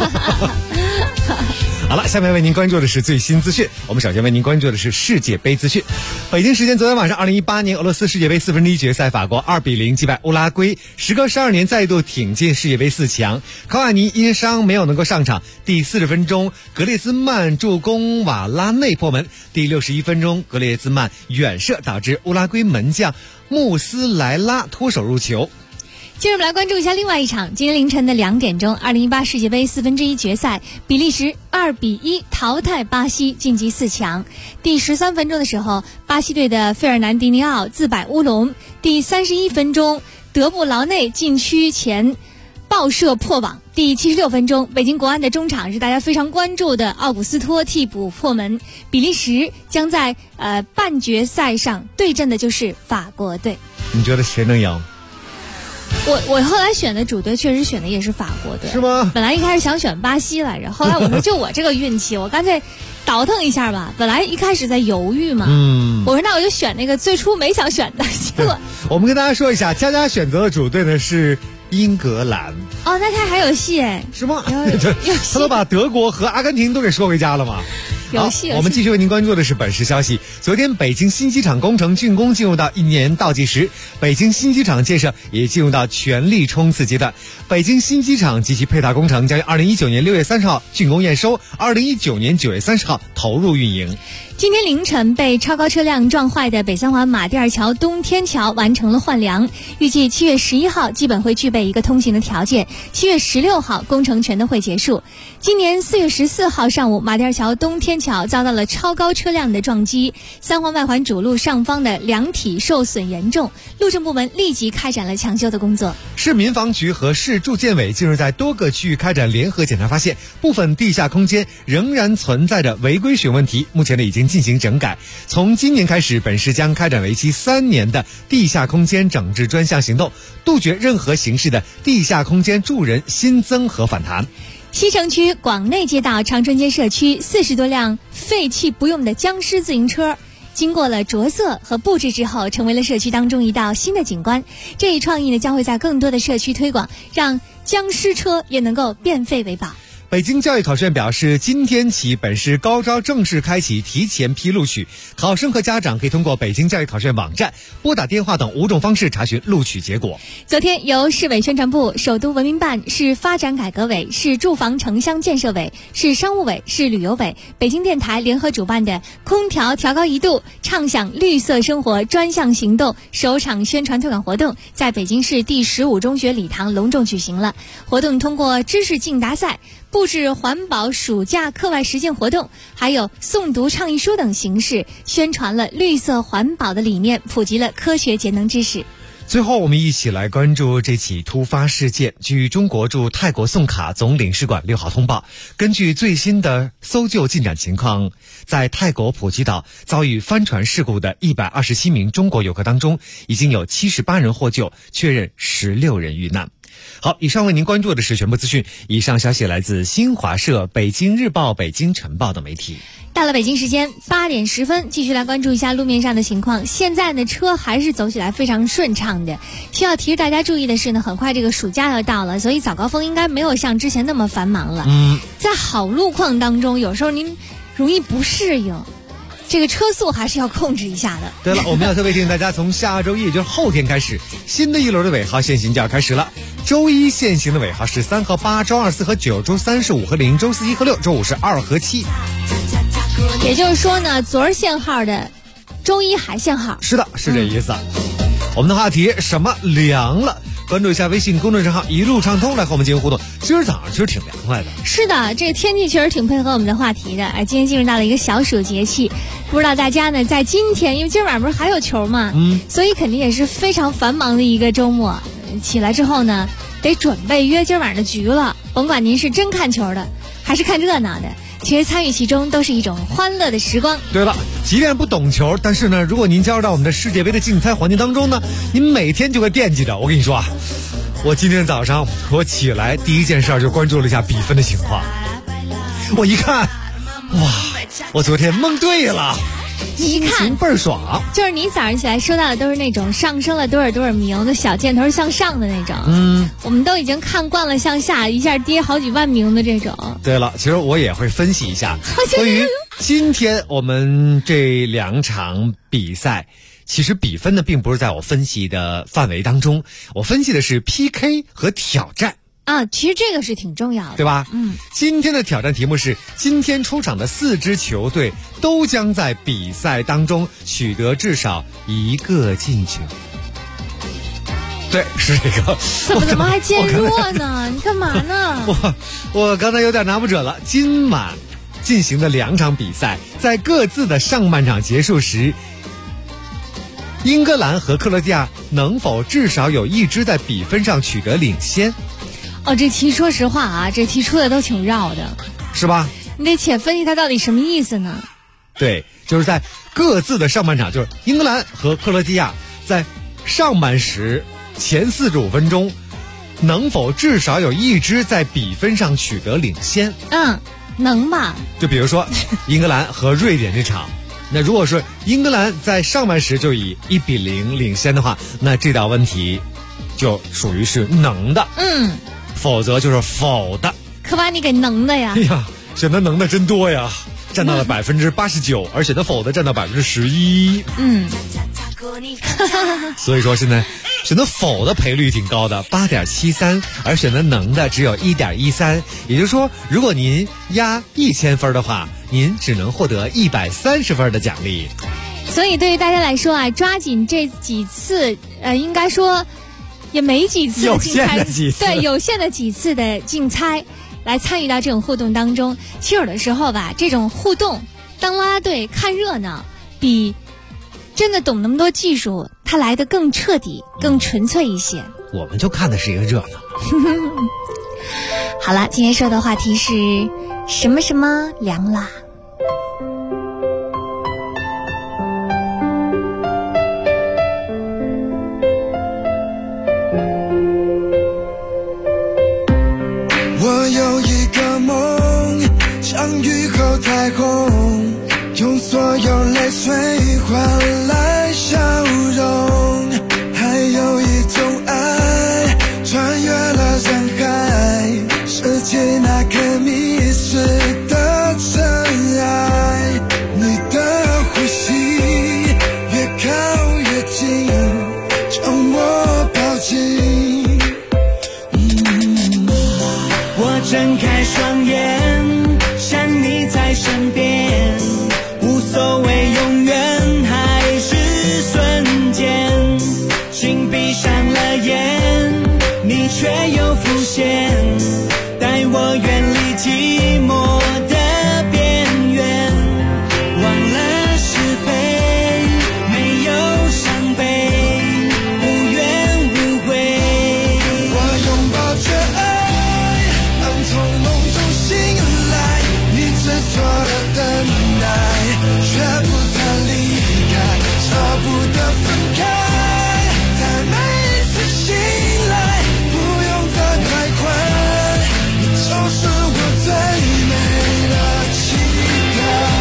Speaker 11: 好了，下面为您关注的是最新资讯。我们首先为您关注的是世界杯资讯。北京时间昨天晚上，2018年俄罗斯世界杯1/4决赛，法国2比0击败乌拉圭，时隔12年再度挺进世界杯4强。考瓦尼因伤没有能够上场，第40分钟格列兹曼助攻瓦拉内破门，第61分钟格列兹曼远射导致乌拉圭门将穆斯莱拉脱手入球。
Speaker 13: 接着我们来关注一下另外一场，今天凌晨的2点钟，2018世界杯1/4决赛，比利时2比1淘汰巴西，晋级4强。第13分钟的时候，巴西队的费尔南迪尼奥自摆乌龙，第31分钟，德布劳内禁区前爆射破网。第76分钟，北京国安的中场是大家非常关注的奥古斯托替补破门，比利时将在半决赛上对阵的就是法国队。
Speaker 11: 你觉得谁能赢？
Speaker 13: 我后来选的主队确实选的也是法国队，
Speaker 11: 是吗？
Speaker 13: 本来一开始想选巴西来着，后来我说就我这个运气，我干脆倒腾一下吧。本来一开始在犹豫嘛，我说那我就选那个最初没想选的，结果
Speaker 11: 我们跟大家说一下，佳佳选择的主队呢是英格兰。
Speaker 13: 哦，那他还有戏哎，
Speaker 11: 是吗？他都把德国和阿根廷都给说回家了吗？
Speaker 13: 有戏。
Speaker 11: 我们继续为您关注的是本市消息。昨天北京新机场工程竣工进入到1年倒计时，北京新机场建设也进入到全力冲刺阶段。北京新机场及其配套工程将于2019年6月30号竣工验收，2019年9月30号投入运营。
Speaker 13: 今天凌晨被超高车辆撞坏的北三环马甸二桥东天桥完成了换梁，预计7月11号基本会具备一个通行的条件，7月16号工程全都会结束。今年4月14号上午，马甸二桥东天天桥遭到了超高车辆的撞击，三环外环主路上方的梁体受损严重，路政部门立即开展了抢修的工作。
Speaker 11: 市民房局和市住建委近日在多个区域开展联合检查，发现部分地下空间仍然存在着违规使用问题，目前已经进行整改。从今年开始，本市将开展为期3年的地下空间整治专项行动，杜绝任何形式的地下空间住人新增和反弹。
Speaker 13: 西城区广内街道长春街社区40多辆废弃不用的僵尸自行车，经过了着色和布置之后，成为了社区当中一道新的景观。这一创意呢，将会在更多的社区推广，让僵尸车也能够变废为宝。
Speaker 11: 北京教育考试院表示，今天起本市高招正式开启提前批录取，考生和家长可以通过北京教育考试院网站、拨打电话等5种方式查询录取结果。
Speaker 13: 昨天，由市委宣传部、首都文明办、市发展改革委、市住房城乡建设委、市商务委、市旅游委、北京电台联合主办的空调调高1度畅享绿色生活专项行动首场宣传推广活动在北京市第15中学礼堂隆重举行了。活动通过知识竞答赛、布置环保暑假课外实践活动，还有诵读倡议书等形式，宣传了绿色环保的理念，普及了科学节能知识。
Speaker 11: 最后，我们一起来关注这起突发事件。据中国驻泰国宋卡总领事馆6号通报，根据最新的搜救进展情况，在泰国普吉岛遭遇帆船事故的127名中国游客当中，已经有78人获救，确认16人遇难。好，以上为您关注的是全部资讯。以上消息来自新华社、北京日报、北京晨报等媒体。
Speaker 13: 到了北京时间8点10分，继续来关注一下路面上的情况。现在呢，车还是走起来非常顺畅的。需要提示大家注意的是呢，很快这个暑假要到了，所以早高峰应该没有像之前那么繁忙了。在好路况当中，有时候您容易不适应。这个车速还是要控制一下的。
Speaker 11: 对了，我们要特别提醒大家，从下周一，也就是后天开始，新的一轮的尾号限行就要开始了。周一限行的尾号是3和8，周2、4和9，周3是5和0，周4、1和6，周5是2和7。
Speaker 13: 也就是说呢，昨儿限号的，周一还限号。
Speaker 11: 是的，是这意思。我们的话题什么凉了？关注一下微信公众账号一路畅通，来和我们进行互动。今儿早上其实挺凉快的。
Speaker 13: 是的，这个天气确实挺配合我们的话题的。今天进入到了一个小暑节气，不知道大家呢在今天，因为今儿晚上不是还有球嘛，所以肯定也是非常繁忙的一个周末。起来之后呢，得准备约今儿晚上的局了。甭管您是真看球的，还是看热闹的，其实参与其中都是一种欢乐的时光。
Speaker 11: 对了，即便不懂球，但是呢，如果您加入到我们的世界杯的竞猜环节当中呢，您每天就会惦记着。我跟你说啊，我今天早上我起来第一件事就关注了一下比分的情况。我一看，哇，我昨天蒙对了。
Speaker 13: 你一看
Speaker 11: 倍儿爽，
Speaker 13: 就是你早上起来收到的都是那种上升了多少名的小箭头向上的那种，我们都已经看惯了向下一下跌好几万名的这种。
Speaker 11: 对了，其实我也会分析一下关于今天我们这2场比赛，其实比分呢并不是在我分析的范围当中，我分析的是 PK 和挑战。
Speaker 13: 其实这个是挺重要的，
Speaker 11: 对吧？今天的挑战题目是：今天出场的4支球队都将在比赛当中取得至少1个进球。对，是这个。
Speaker 13: 怎么还渐弱呢？你干嘛呢？
Speaker 11: 我刚才有点拿不准了。今晚进行的2场比赛，在各自的上半场结束时，英格兰和克罗地亚能否至少有1支在比分上取得领先？
Speaker 13: 这题说实话啊，这题出的都挺绕的，
Speaker 11: 是吧？
Speaker 13: 你得且分析它到底什么意思呢？
Speaker 11: 对，就是在各自的上半场，就是英格兰和克罗地亚在上半时前45分钟，能否至少有1支在比分上取得领先？
Speaker 13: 能吧？
Speaker 11: 就比如说英格兰和瑞典这场，那如果说英格兰在上半时就以1比0领先的话，那这道问题就属于是能的。否则就是否的。
Speaker 13: 可把你给能的呀！
Speaker 11: 哎呀，选择能的真多呀，占到了89%，而选择否的占到11%。所以说现在选择否的赔率挺高的，8.73%，而选择能的只有1.13%。也就是说，如果您压1000分的话，您只能获得130分的奖励。
Speaker 13: 所以对于大家来说啊，抓紧这几次，应该说。也没几次竞猜，对，有限的几次的竞猜， 来参与到这种互动当中。其实有的时候吧，这种互动当啦啦队看热闹，比真的懂那么多技术，它来得更彻底、更纯粹一些。
Speaker 11: 我们就看的是一个热闹。
Speaker 13: 好了，今天说的话题是什么什么凉啦。
Speaker 18: 我有一个梦，相遇后彩虹，用所有泪水换来笑容，还有一种爱穿越了人海，拾起那颗迷失的尘埃，你的呼吸越靠越近，将我抱紧。
Speaker 3: 我睁开双眼，想你在身边，无所谓永远还是瞬间，请闭上了眼，你却又浮现，带我远离寂寞的边缘，忘了是非，没有伤悲，无怨无悔。
Speaker 18: 我拥抱着爱，当从梦中醒来，你执着的等待，却不曾离开，舍不得分开，在每一次醒来，不用再徘徊，你就是我最美的期待。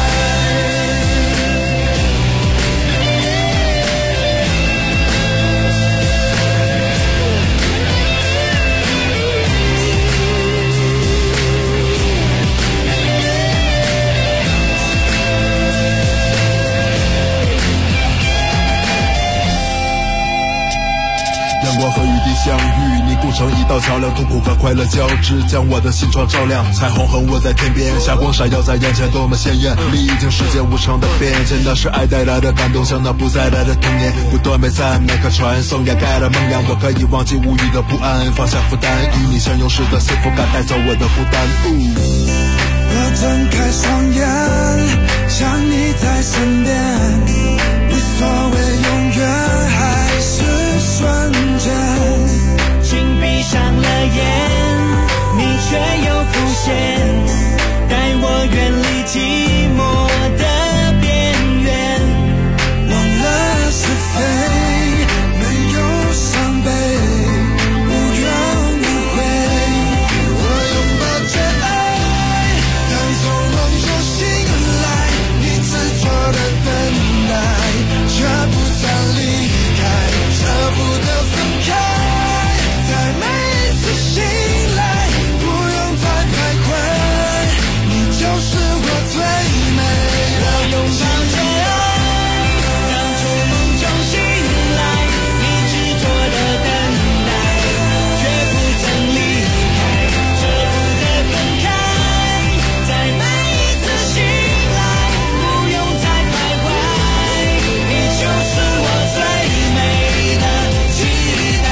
Speaker 4: 阳光和雨滴相遇，你构成一道桥梁，痛苦和快乐交织，将我的心窗照亮。彩虹横卧在天边，霞光闪耀在眼前，多么鲜艳，历经世间无常的变迁，那是爱带来的感动，像那不再来的童年，不断被赞美和传颂，掩盖了梦魇，我可以忘记无语的不安，放下负担，与你相拥时的幸福感，带走我的孤单。
Speaker 18: 我睁开双眼，想你在身边，无所谓永远还是瞬间，
Speaker 3: 请闭上了眼，你却又浮现，带我远离寂寞的边缘，
Speaker 18: 忘了是非，没有伤悲，无怨无悔。我拥抱着爱，当从梦中醒来，你执着的等待，却不曾离开，舍不得分开，在每一次醒来，不用再徘徊，你就是我最美的
Speaker 3: 拥抱着爱，当从梦中醒来，你执着的等待，却不曾离开，舍不得分开，在每一次醒来，不用再徘徊，你就是我最美的期待。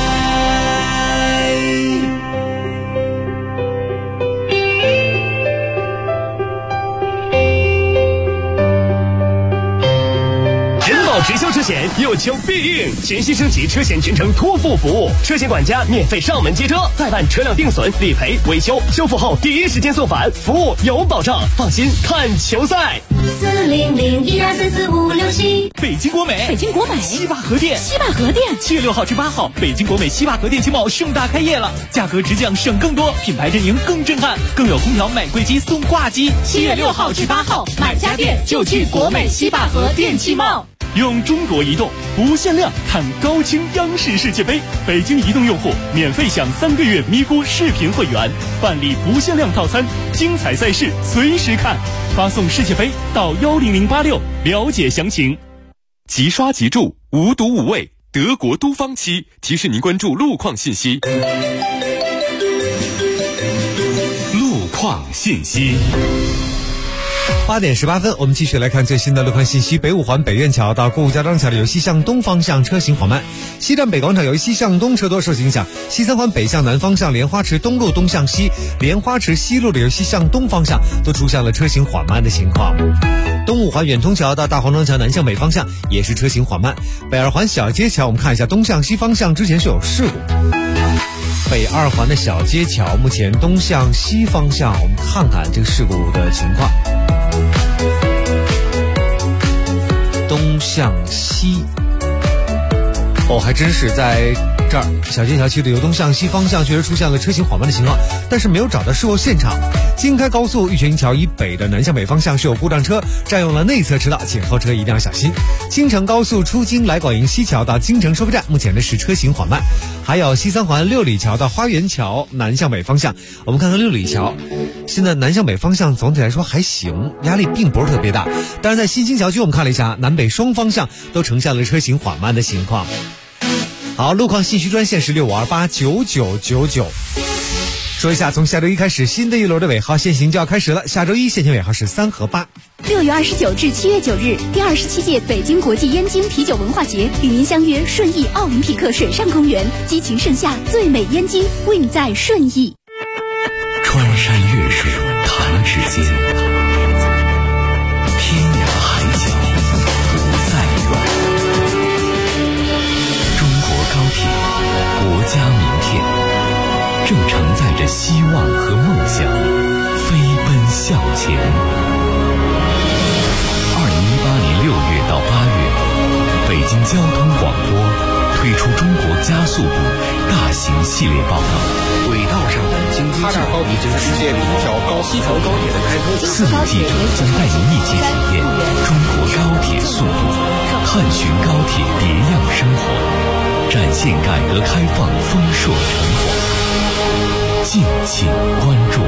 Speaker 12: 人保直销车险有求必应，全新升级车险全程托付服务，车险管家免费上门接车，代办车辆定损、理赔、维修，修复后第一时间送返，服务有保障，放心看球赛。
Speaker 16: 40012344567。
Speaker 10: 北京国美，
Speaker 21: 北京国美
Speaker 10: 西坝河店
Speaker 21: 7月6号至8号，
Speaker 10: 北京国美西坝河店旗贸盛大开业了，价格直降省更多，品牌阵营更震撼，更有空调买贵机送挂机。
Speaker 21: 7月6号至8号，买家电就去国美西坝河电器贸。
Speaker 10: 用中国移动不限量看高清央视世界杯，北京移动用户免费享3个月咪咕视频会员，办理不限量套餐，精彩赛事随时看，发送世界杯到10086了解详情。
Speaker 1: 即刷即住，无毒无味，德国都方漆提示您关注路况信息。
Speaker 2: 路况信息。
Speaker 11: 8点18分，我们继续来看最新的路况信息。北五环北苑桥到过户家庄桥的由西向东方向车行缓慢，西站北广场由西向东车多受影响，西三环北向南方向莲花池东路东向西、莲花池西路的由西向东方向都出现了车行缓慢的情况。东五环远通桥到大黄庄桥南向北方向也是车行缓慢。北二环小街桥我们看一下东向西方向之前是有事故。北二环的小街桥目前东向西方向，我们看看这个事故的情况。东向西，还真是在这儿小街桥区的由东向西方向确实出现了车行缓慢的情况，但是没有找到事故现场。京开高速玉泉营桥以北的南向北方向是有故障车占用了内侧车道，请后车一定要小心。京承高速出京来广营西桥到京承收费站目前的是车行缓慢。还有西三环六里桥到花园桥南向北方向，我们看看六里桥现在南向北方向总体来说还行，压力并不是特别大。当然在新兴桥区我们看了一下，南北双方向都呈现了车行缓慢的情况。好，路况信息专线是65289999。说一下，从下周一开始，新的一轮的尾号限行就要开始了。下周一限行尾号是3和8。
Speaker 21: 6月29至7月9日，第27届北京国际燕京啤酒文化节与您相约顺义奥林匹克水上公园，激情盛夏，最美燕京，为你在顺义。
Speaker 2: 穿山越水，弹指间，天涯海角不再远。中国高铁，国家名片，正承载着希望和梦想，飞奔向前。2018年6月到8月，北京交通广播推出中国加速度大型系列报道，轨道上的经济计划已经世界第一条西条高铁的开通。4路记者将带您一起体验中国高铁速度，探寻高铁别样生活，展现改革开放丰硕成果。敬请关注。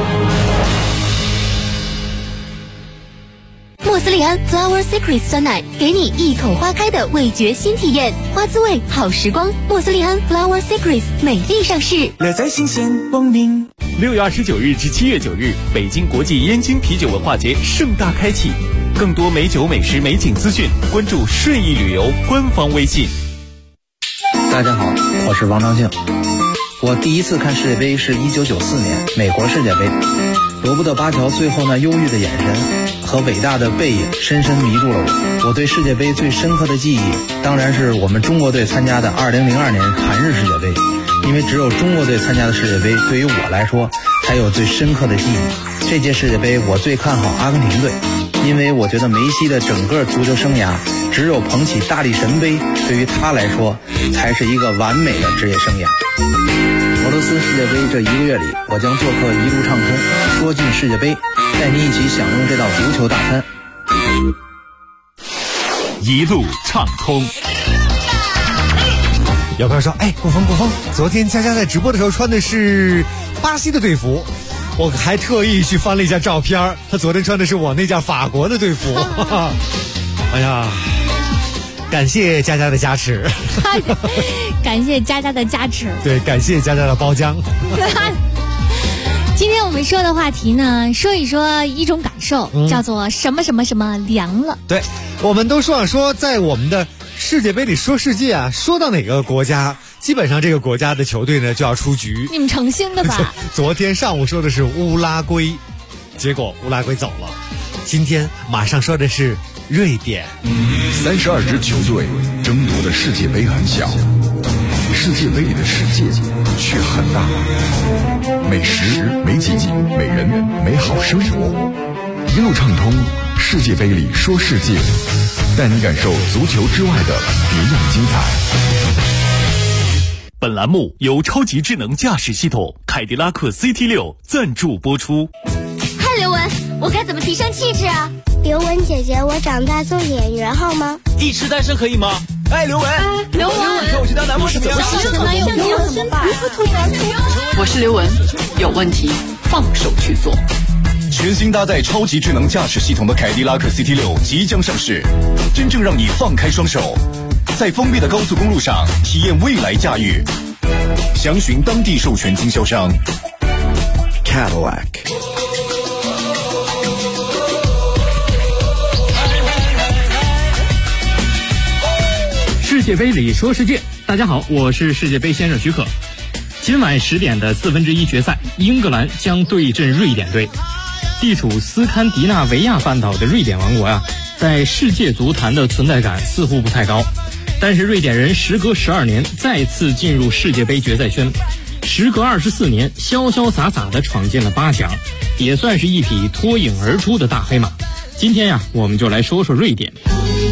Speaker 7: 莫斯利安 Flower Secret 酸奶，给你一口花开的味觉新体验，花滋味好时光。莫斯利安 Flower Secret 美丽上市，
Speaker 3: 乐在新鲜光明。
Speaker 10: 6月29日至7月9日，北京国际燕京啤酒文化节盛大开启。更多美酒、美食、美景资讯，关注顺义旅游官方微信。
Speaker 5: 大家好，我是王长庆。我第一次看世界杯是1994年美国世界杯，罗伯特巴乔最后那忧郁的眼神和伟大的背影深深迷住了我。我对世界杯最深刻的记忆，当然是我们中国队参加的2002年韩日世界杯，因为只有中国队参加的世界杯，对于我来说才有最深刻的记忆。这届世界杯我最看好阿根廷队，因为我觉得梅西的整个足球生涯，只有捧起大力神杯，对于他来说才是一个完美的职业生涯。俄罗斯世界杯这1个月里，我将做客一路畅通，说进世界杯，带您一起享用这道足球大餐。
Speaker 10: 一路畅通。
Speaker 11: 有朋友说，顾峰，昨天佳佳在直播的时候穿的是巴西的队服，我还特意去翻了一下照片，他昨天穿的是我那件法国的队服。哎呀，感谢佳佳的加持。
Speaker 13: 感谢佳佳的加持。
Speaker 11: 对，感谢佳佳的包浆。
Speaker 13: 今天我们说的话题呢，说一说一种感受，叫做什么什么什么凉了。
Speaker 11: 对，我们都说在我们的世界杯里说世界啊，说到哪个国家，基本上这个国家的球队呢就要出局。
Speaker 13: 你们诚心的吧？
Speaker 11: 昨天上午说的是乌拉圭，结果乌拉圭走了。今天马上说的是瑞典。
Speaker 14: 32支球队争夺的世界杯很小，世界杯里的世界却很大。美食、美景、美人、美好生活，一路畅通。世界杯里说世界，带你感受足球之外的别样精彩。
Speaker 10: 本栏目由超级智能驾驶系统凯迪拉克 CT6 赞助播出。
Speaker 7: 嗨，刘雯，我该怎么提升气质啊？
Speaker 8: 刘雯姐姐，我长大做演员好吗？
Speaker 6: 一池单身可以吗？刘雯，
Speaker 8: 刘雯，
Speaker 6: 你看我去当男模是怎么
Speaker 8: 像男友你怎么办？
Speaker 17: 我是刘雯，有问题放手去做。
Speaker 19: 全新搭载超级智能驾驶系统的凯迪拉克 CT6 即将上市，真正让你放开双手，在封闭的高速公路上体验未来驾驭。详询当地授权经销商 Cadillac。
Speaker 9: 界杯里说世界，大家好，我是世界杯先生许可。今晚10点的1/4决赛，英格兰将对阵瑞典队。地处斯堪的纳维亚半岛的瑞典王国啊，在世界足坛的存在感似乎不太高，但是瑞典人时隔12年再次进入世界杯决赛圈，时隔24年潇潇洒洒地闯进了8强，也算是一匹脱颖而出的大黑马。今天呀，我们就来说说瑞典。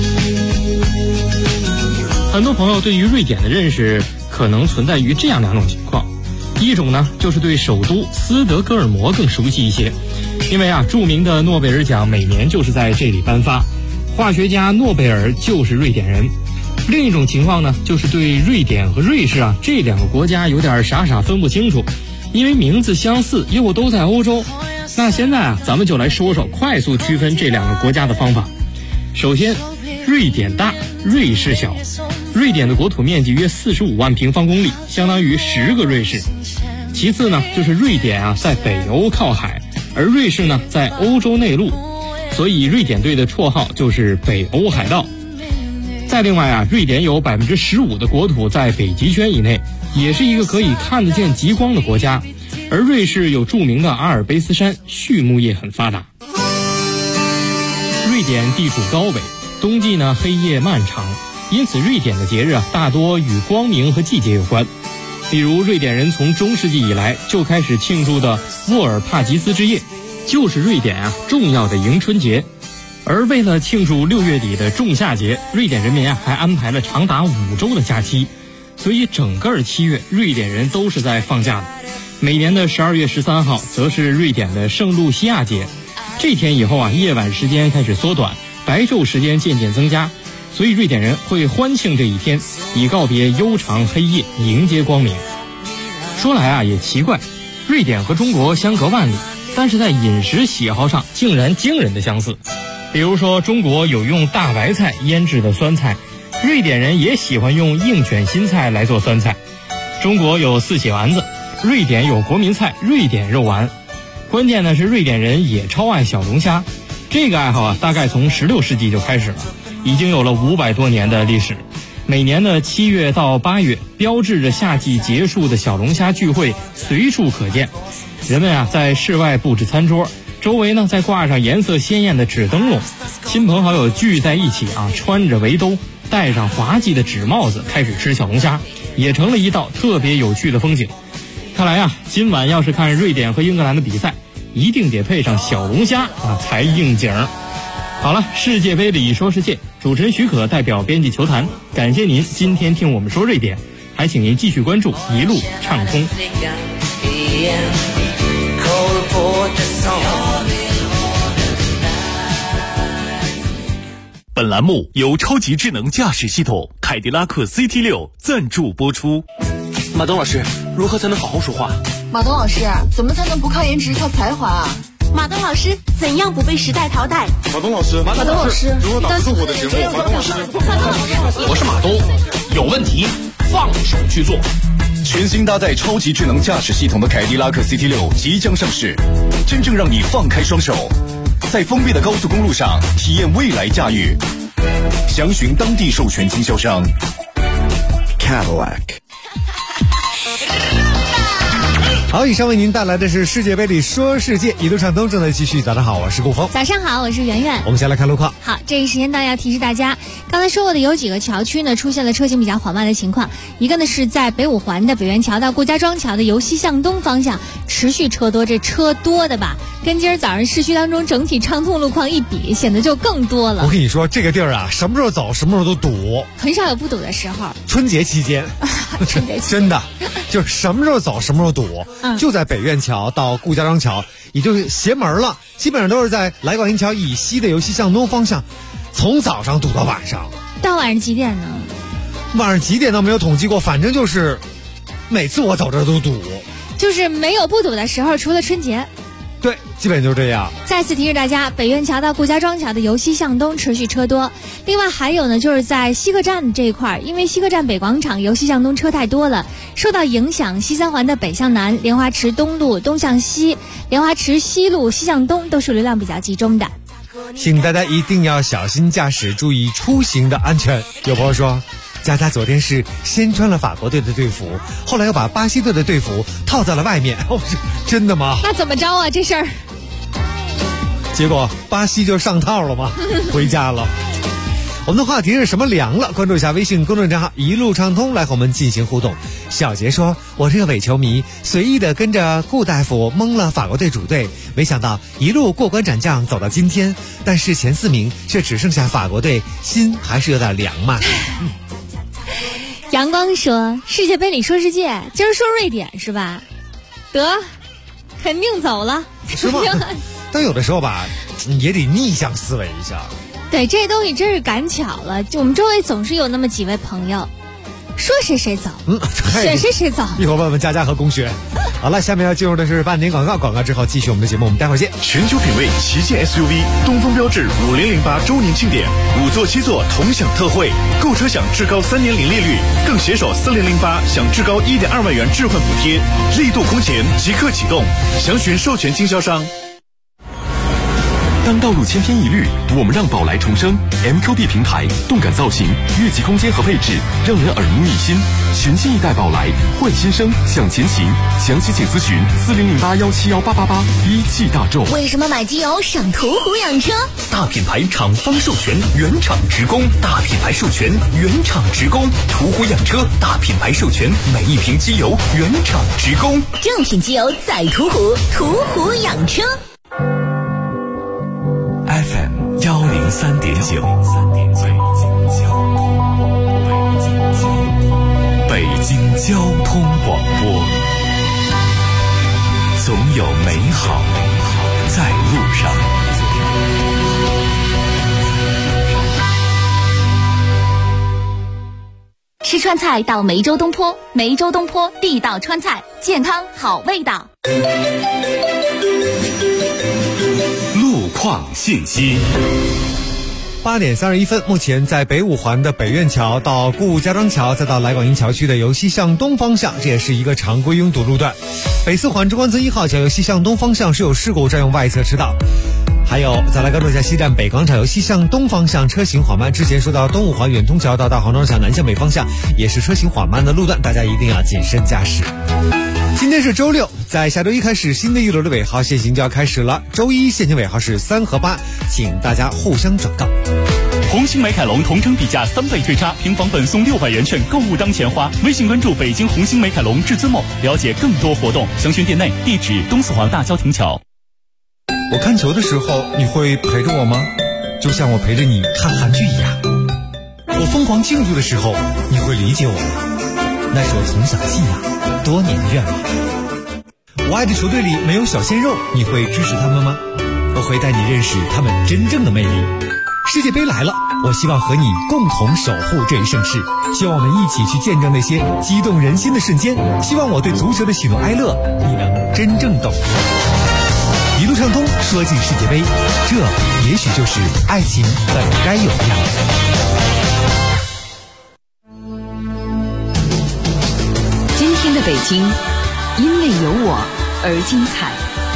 Speaker 9: 很多朋友对于瑞典的认识可能存在于这样2种情况，第一种呢，就是对首都斯德哥尔摩更熟悉一些，因为啊，著名的诺贝尔奖每年就是在这里颁发，化学家诺贝尔就是瑞典人。另一种情况呢，就是对瑞典和瑞士啊这2个国家有点傻分不清楚，因为名字相似又都在欧洲。那现在啊，咱们就来说说快速区分这2个国家的方法。首先，瑞典大，瑞士小。瑞典的国土面积约45万平方公里，相当于10个瑞士。其次呢，就是瑞典啊在北欧靠海，而瑞士呢在欧洲内陆，所以瑞典队的绰号就是北欧海盗。再另外啊，瑞典有15%的国土在北极圈以内，也是一个可以看得见极光的国家。而瑞士有著名的阿尔卑斯山，畜牧业很发达。瑞典地处高纬，冬季呢黑夜漫长，因此瑞典的节日啊大多与光明和季节有关。比如瑞典人从中世纪以来就开始庆祝的沃尔帕吉斯之夜，就是瑞典啊重要的迎春节。而为了庆祝6月底的仲夏节，瑞典人民啊还安排了长达5周的假期，所以整个7月瑞典人都是在放假的。每年的12月13号则是瑞典的圣露西亚节，这天以后啊，夜晚时间开始缩短，白昼时间渐渐增加，所以瑞典人会欢庆这一天，以告别悠长黑夜，迎接光明。说来啊也奇怪，瑞典和中国相隔万里，但是在饮食喜好上竟然惊人的相似。比如说，中国有用大白菜腌制的酸菜，瑞典人也喜欢用硬卷心菜来做酸菜。中国有四喜丸子，瑞典有国民菜瑞典肉丸。关键呢是瑞典人也超爱小龙虾，这个爱好啊大概从16世纪就开始了，已经有了500多年的历史。每年的7月到8月，标志着夏季结束的小龙虾聚会随处可见。人们啊在室外布置餐桌，周围呢再挂上颜色鲜艳的纸灯笼，亲朋好友聚在一起啊，穿着围兜，戴上滑稽的纸帽子，开始吃小龙虾，也成了一道特别有趣的风景。看来啊，今晚要是看瑞典和英格兰的比赛，一定得配上小龙虾啊才应景。好了，世界杯里说世界，主持人许可代表编辑球坛，感谢您今天听我们说瑞典，还请您继续关注一路畅通。
Speaker 1: 本栏目由超级智能驾驶系统凯迪拉克 CT6 赞助播出。
Speaker 15: 马东老师，如何才能好好说话？
Speaker 20: 马东老师，怎么才能不靠颜值靠才华啊？
Speaker 24: 马东老师，怎样不被时代淘汰？
Speaker 15: 马东老师，如何打不住我的节目？马东老师，
Speaker 14: 我是马东，有问题放手去做。全新搭载超级智能驾驶系统的凯迪拉克 CT6 即将上市，真正让你放开双手，在封闭的高速公路上体验未来驾驭。详询当地授权经销商 Cadillac。
Speaker 11: 好，以上为您带来的是世界杯里说世界，一路畅通正在继续。早上好，我是顾峰。
Speaker 13: 早上好，我是圆圆。
Speaker 11: 我们先来看路况。
Speaker 13: 好，这一时间段要提示大家，刚才说过的有几个桥区呢出现了车行比较缓慢的情况。一个呢是在北五环的北苑桥到顾家庄桥的由西向东方向持续车多，这车多的吧，跟今儿早上市区当中整体畅通路况一比，显得就更多了。
Speaker 11: 我跟你说，这个地儿啊，什么时候走什么时候都堵，
Speaker 13: 很少有不堵的时候。
Speaker 11: 春节期间，
Speaker 13: 春节期间
Speaker 11: 真的就是什么时候走什么时候堵。就在北苑桥到顾家庄桥，也就是邪门了，基本上都是在来广营桥以西的由西向东方向，从早上堵到晚上。
Speaker 13: 到晚上几点呢？
Speaker 11: 晚上几点倒没有统计过，反正就是每次我走这都堵，
Speaker 13: 就是没有不堵的时候，除了春节。
Speaker 11: 对，基本就是这样。
Speaker 13: 再次提示大家，北苑桥到顾家庄桥的由西向东持续车多。另外还有呢，就是在西客站这一块，因为西客站北广场由西向东车太多了，受到影响，西三环的北向南、莲花池东路东向西、莲花池西路西向东都是流量比较集中的。
Speaker 11: 请大家一定要小心驾驶，注意出行的安全。有朋友说， 佳佳昨天是先穿了法国队的队服，后来又把巴西队的队服套在了外面。哦，真的吗？
Speaker 13: 那怎么着啊？这事儿？
Speaker 11: 结果巴西就上套了吗？回家了。我们的话题是什么凉了？关注一下微信公众账号一路畅通，来和我们进行互动。小杰说，我是个伪球迷，随意的跟着顾大夫蒙了法国队主队，没想到一路过关斩将走到今天，但是前4名却只剩下法国队，心还是有点凉嘛。
Speaker 13: 阳光说，世界杯里说世界，今儿说瑞典是吧？得，肯定走了，
Speaker 11: 是吗？但有的时候吧，也得逆向思维一下。
Speaker 13: 对，这东西真是赶巧了，就我们周围总是有那么几位朋友，说谁谁走，选谁走。
Speaker 11: 一会儿问问佳佳和龚璇。好了，下面要进入的是半点广告，广告之后继续我们的节目，我们待会儿见。
Speaker 19: 全球品味旗舰 SUV 东风标致5008周年庆典，5座7座同享特惠，购车享至高3年零利率，更携手4008享至高1.2万元置换补贴，力度空前即刻启动，详询授权经销商。
Speaker 1: 当道路千篇一律，我们让宝来重生。MQB 平台，动感造型，越级空间和配置，让人耳目一新。全新一代宝来，换新生，向前行。详细请咨询4008171888。一汽大众。
Speaker 7: 为什么买机油上途虎养车？
Speaker 2: 大品牌厂方授权，原厂直供；大品牌授权，原厂直供。途虎养车，大品牌授权，每一瓶机油原厂直供。
Speaker 7: 正品机油在途虎，途虎养车。
Speaker 2: FM 103.9，北京交通广播，总有美好在路上。
Speaker 7: 吃川菜到梅州东坡，梅州东坡地道川菜，健康好味道。
Speaker 2: 路况信息。
Speaker 11: 8点31分，目前在北五环的北苑桥到顾家庄桥，再到来广营桥区的由西向东方向，这也是一个常规拥堵路段。北四环中关村1号桥由西向东方向是有事故占用外侧车道。还有再来关注一下西站北广场由西向东方向车行缓慢，之前说到东五环远通桥到大黄庄桥南向北方向也是车行缓慢的路段，大家一定要谨慎驾驶。今天是周六，在下周一开始，新的一轮的尾号限行就要开始了。周一限行尾号是3和8，请大家互相转告。
Speaker 10: 红星美凯龙同城比价3倍退差，平房本送600元券，购物当钱花。微信关注北京红星美凯龙至尊梦，了解更多活动。详询店内，地址东四环大郊亭桥。
Speaker 11: 我看球的时候，你会陪着我吗？就像我陪着你看韩剧一样。我疯狂庆祝的时候，你会理解我吗？那是我从小的信仰，多年的愿望。我爱的球队里没有小鲜肉，你会支持他们吗？我会带你认识他们真正的魅力。世界杯来了，我希望和你共同守护这一盛世，希望我们一起去见证那些激动人心的瞬间，希望我对足球的喜怒哀乐你能真正懂。一路畅通，说进世界杯，这也许就是爱情本该有的样子。
Speaker 17: 今天的北京，因为有我而精彩。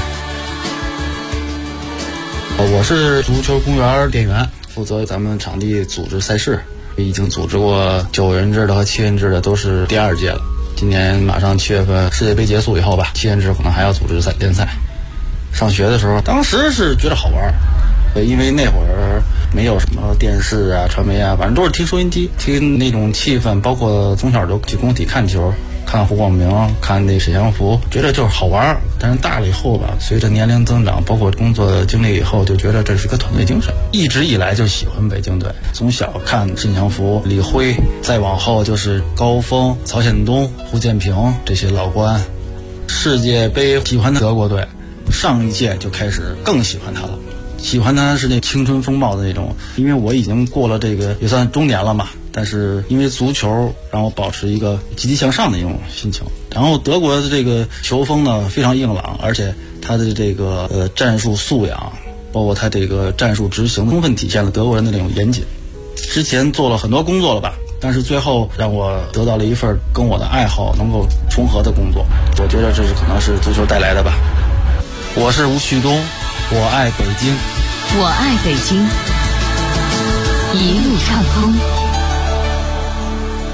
Speaker 4: 我是足球公园店员，负责咱们场地组织赛事，已经组织过9人制的和7人制的，都是第2届了。今年马上7月份世界杯结束以后吧，7人制可能还要组织联赛。上学的时候，当时是觉得好玩，因为那会儿没有什么电视啊、传媒啊，反正都是听收音机，听那种气氛，包括从小就去工体看球，看胡广明，看那沈祥福，觉得就是好玩。但是大了以后吧，随着年龄增长，包括工作经历以后，就觉得这是个团队精神。一直以来就喜欢北京队，从小看沈祥福、李辉，再往后就是高峰、曹显东、胡建平这些老官。世界杯喜欢德国队，上一届就开始更喜欢他了。喜欢他是那青春风暴的那种，因为我已经过了这个也算中年了嘛，但是因为足球让我保持一个积极向上的一种心情。然后德国的这个球风呢非常硬朗，而且他的这个战术素养，包括他这个战术执行，充分体现了德国人的那种严谨。之前做了很多工作了吧，但是最后让我得到了一份跟我的爱好能够重合的工作，我觉得这是可能是足球带来的吧。我是吴旭东，我爱北京，
Speaker 17: 我爱北京，一路畅通。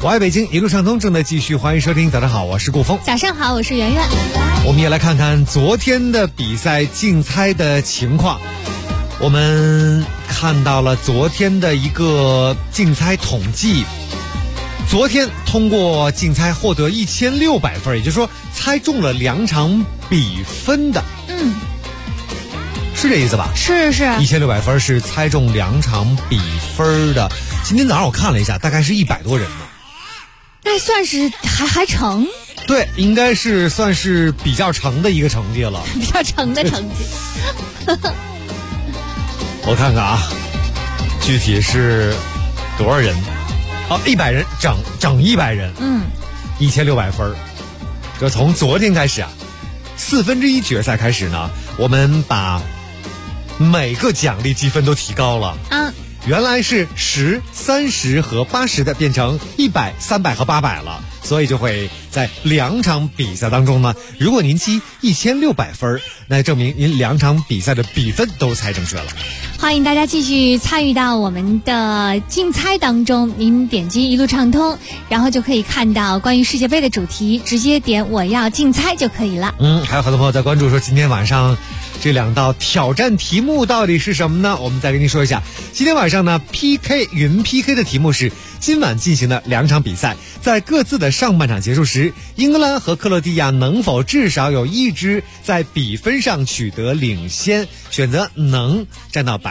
Speaker 11: 我爱北京，一路畅通正在继续，欢迎收听。早上好，我是顾峰。
Speaker 13: 早上好，我是圆圆。
Speaker 11: 我们也来看看昨天的比赛竞猜的情况。我们看到了昨天的一个竞猜统计，昨天通过竞猜获得1600分，也就是说猜中了2场比分的。是这意思吧？是1600分是猜中2场比分的。今天早上我看了一下，大概是100多人呢。
Speaker 13: 那算是还成？
Speaker 11: 对，应该是算是比较成的一个成绩了。
Speaker 13: 比较成的成绩。
Speaker 11: 我看看啊，具体是多少人？100人，整100人。1600分。这从昨天开始啊，1/4决赛开始呢，我们把每个奖励积分都提高了。原来是10、30和80的变成100、300和800了，所以就会在2场比赛当中呢，如果您积1600分，那证明您2场比赛的比分都猜正确了。
Speaker 13: 欢迎大家继续参与到我们的竞猜当中，您点击一路畅通，然后就可以看到关于世界杯的主题，直接点我要竞猜就可以了。
Speaker 11: 还有很多朋友在关注说今天晚上这2道挑战题目到底是什么呢？我们再跟您说一下，今天晚上呢 PK 云 PK 的题目是今晚进行的2场比赛，在各自的上半场结束时，英格兰和克罗地亚能否至少有一支在比分上取得领先？选择能占到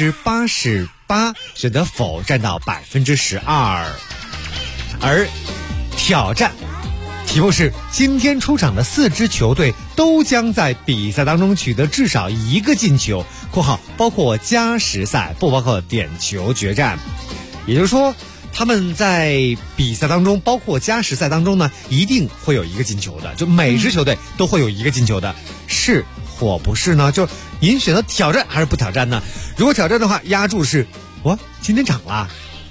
Speaker 11: 88%，选择否占到12%。而挑战题目是今天出场的4支球队都将在比赛当中取得至少1个进球（括号包括加时赛，不包括点球决战）。也就是说，他们在比赛当中，包括加时赛当中呢，一定会有1个进球的，就每支球队都会有1个进球的，是或不是呢？就您选择挑战还是不挑战呢？如果挑战的话，压注是今天涨了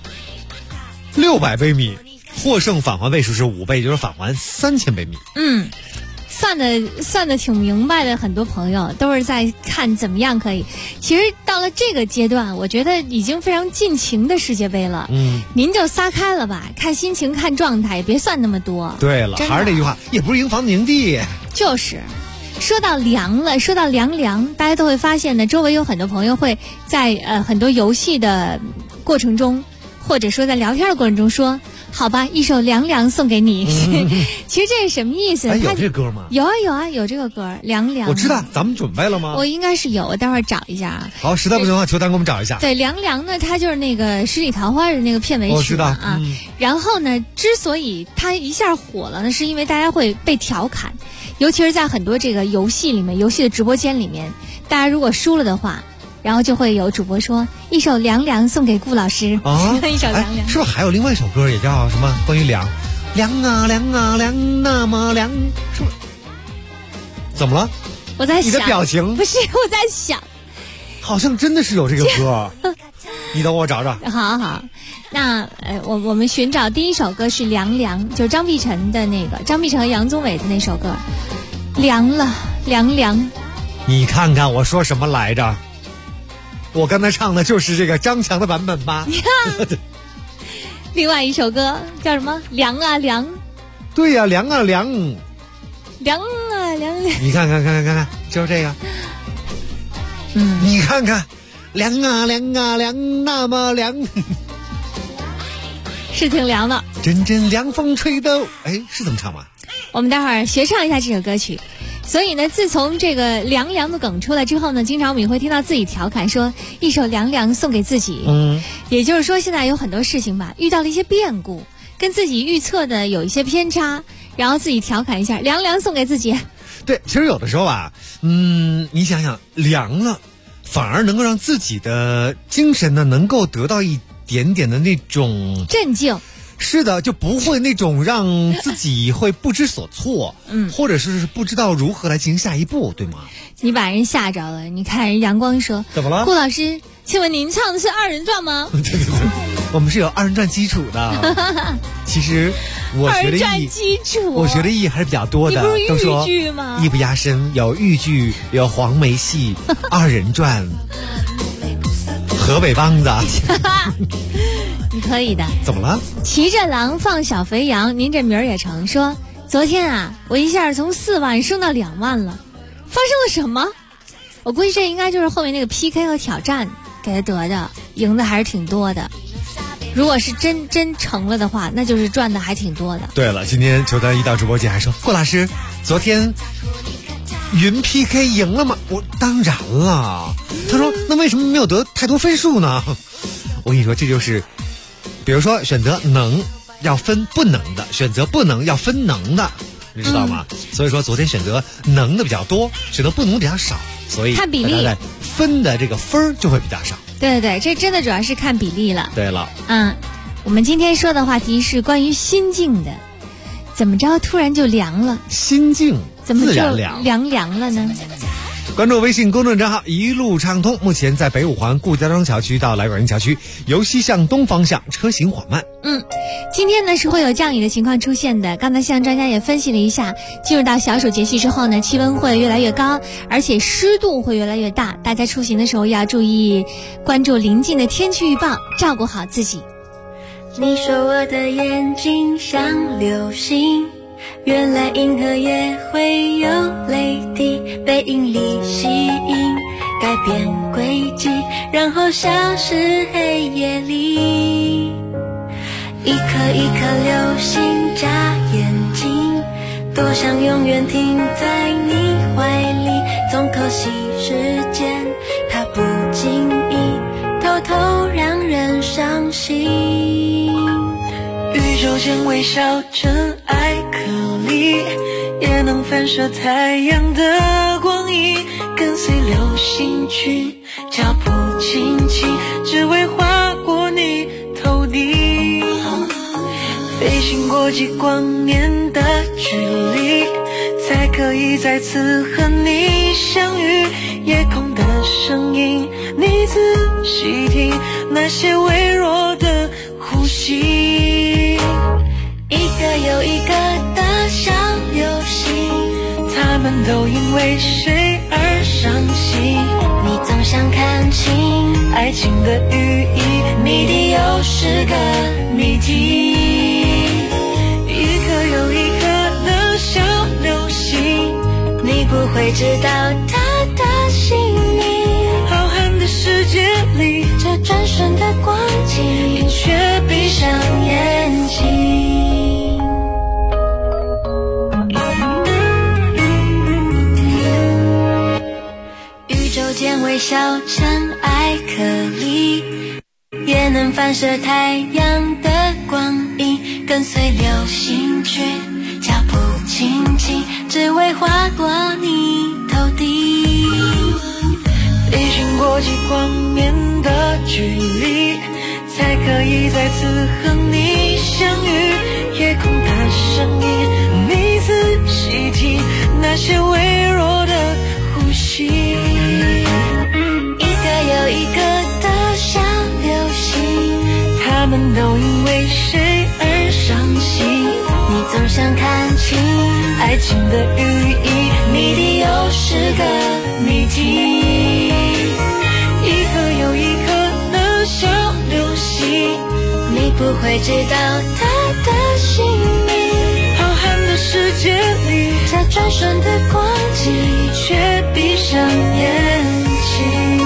Speaker 11: 600杯米，获胜返还倍数是5倍，也就是返还3000杯米。
Speaker 13: 算的挺明白的，很多朋友都是在看怎么样可以。其实到了这个阶段，我觉得已经非常尽情的世界杯了。您就撒开了吧，看心情看状态，也别算那么多。
Speaker 11: 对了，还是那句话，也不是赢房子赢地。
Speaker 13: 就是说到凉，大家都会发现呢，周围有很多朋友会在很多游戏的过程中，或者说在聊天的过程中说，好吧，一首凉凉送给你。其实这是什么意思？
Speaker 11: 有这歌吗？
Speaker 13: 有啊，有这个歌凉凉。
Speaker 11: 我知道，咱们准备了吗？
Speaker 13: 我应该是有，我待会儿找一下。
Speaker 11: 好，实在不行的话，求丹给我们找一下。
Speaker 13: 对，凉凉呢，它就是那个十里桃花的那个片尾曲。
Speaker 11: 我知道
Speaker 13: 啊。然后呢，之所以它一下火了呢，是因为大家会被调侃，尤其是在很多这个游戏里面，游戏的直播间里面，大家如果输了的话，然后就会有主播说一首凉凉送给顾老师
Speaker 11: 啊，
Speaker 13: 一首凉凉。
Speaker 11: 是不是还有另外一首歌也叫什么关于凉啊凉啊凉那么凉？是不是？怎么了？
Speaker 13: 我在想
Speaker 11: 你的表情
Speaker 13: 不是我在想，
Speaker 11: 好像真的是有这个歌。你等我找找。
Speaker 13: 好，那我们寻找第一首歌是凉凉，就是张碧晨的那个，张碧晨和杨宗纬的那首歌，凉了凉凉。
Speaker 11: 你看看我说什么来着？我刚才唱的就是这个张强的版本吧？
Speaker 13: 另外一首歌叫什么？凉啊凉。
Speaker 11: 对呀，凉啊凉。
Speaker 13: 凉啊凉。
Speaker 11: 你看，就是这个。你看看，凉啊凉啊凉那么凉。
Speaker 13: 是挺凉的。
Speaker 11: 阵阵凉风吹的，是这么唱吗？
Speaker 13: 我们待会儿学唱一下这首歌曲。所以呢，自从这个凉凉的梗出来之后呢，经常我们也会听到自己调侃说一首凉凉送给自己。也就是说，现在有很多事情吧，遇到了一些变故，跟自己预测的有一些偏差，然后自己调侃一下，凉凉送给自己。
Speaker 11: 对，其实有的时候啊，你想想，凉了，反而能够让自己的精神呢，能够得到一点点的那种
Speaker 13: 镇静。
Speaker 11: 是的，就不会那种让自己会不知所措，或者是不知道如何来进行下一步，对吗？
Speaker 13: 你把人吓着了。你看人阳光说，
Speaker 11: 怎么了？
Speaker 13: 顾老师，请问您唱的是二人转吗？
Speaker 11: 对，我们是有二人转基础的。其实我学的意义还是比较多的。
Speaker 13: 你不是豫剧吗？
Speaker 11: 艺不压身，有豫剧，有黄梅戏，二人转，河北梆子。
Speaker 13: 你可以的。
Speaker 11: 怎么了？
Speaker 13: 骑着狼放小肥羊，您这名儿也成。说昨天啊，我一下从4万升到2万了，发生了什么？我估计这应该就是后面那个 PK 和挑战给他得的，赢的还是挺多的。如果是真成了的话，那就是赚的还挺多的。对
Speaker 11: 了，今天球丹一到直播间还说，郭老师，昨天云 PK 赢了吗？我当然了。他说那为什么没有得太多分数呢？我跟你说，这就是比如说选择能要分不能的，选择不能要分能的，你知道吗？所以说昨天选择能的比较多，选择不能比较少，所以
Speaker 13: 看比例，
Speaker 11: 分的这个分就会比较少。
Speaker 13: 对对，这真的主要是看比例了。
Speaker 11: 对了，
Speaker 13: 我们今天说的话题是关于心境的，怎么着突然就凉了？
Speaker 11: 心境
Speaker 13: 怎么就
Speaker 11: 凉
Speaker 13: 了呢？
Speaker 11: 关注微信公众账号一路畅通，目前在北五环顾家庄桥区到来软硬桥区，由西向东方向车行缓慢。
Speaker 13: 今天呢是会有降雨的情况出现的。刚才向专家也分析了一下，进入到小暑节气之后呢，气温会越来越高，而且湿度会越来越大。大家出行的时候要注意关注临近的天气预报，照顾好自己。
Speaker 16: 你说我的眼睛像流星，原来银河也会有泪滴，被引力吸引，改变轨迹，然后消失黑夜里。一颗一颗流星眨眼睛，多想永远停在你怀里，总可惜时间它不经意，偷偷让人伤心。宇宙间微小尘埃颗粒，也能反射太阳的光影，跟随流星群，脚步轻轻，只为划过你头顶。飞行过几光年的距离，才可以再次和你相遇。夜空的声音，你仔细听，那些微弱的呼吸。一个又一个的小流星，他们都因为谁而伤心。你总想看清爱情的寓意，谜底又是个谜题。一颗又一颗的小流星，你不会知道它的姓名。浩瀚的世界里，这转瞬的光景，你却闭上眼睛。宇宙间微小尘埃颗粒，也能反射太阳的光影，跟随流星群，脚步轻轻，只为划过你头顶。飞行过几光年的距离，才可以再次和你相遇。夜空的声音，你仔细听，那些微弱的呼吸。一个又一个的小流星，他们都因为谁而伤心。你总想看清爱情的寓意，谜底又是个谜题。一颗又一颗的小流星，你不会知道它的姓名。浩瀚的世界里，这转瞬的光景，却闭上眼睛。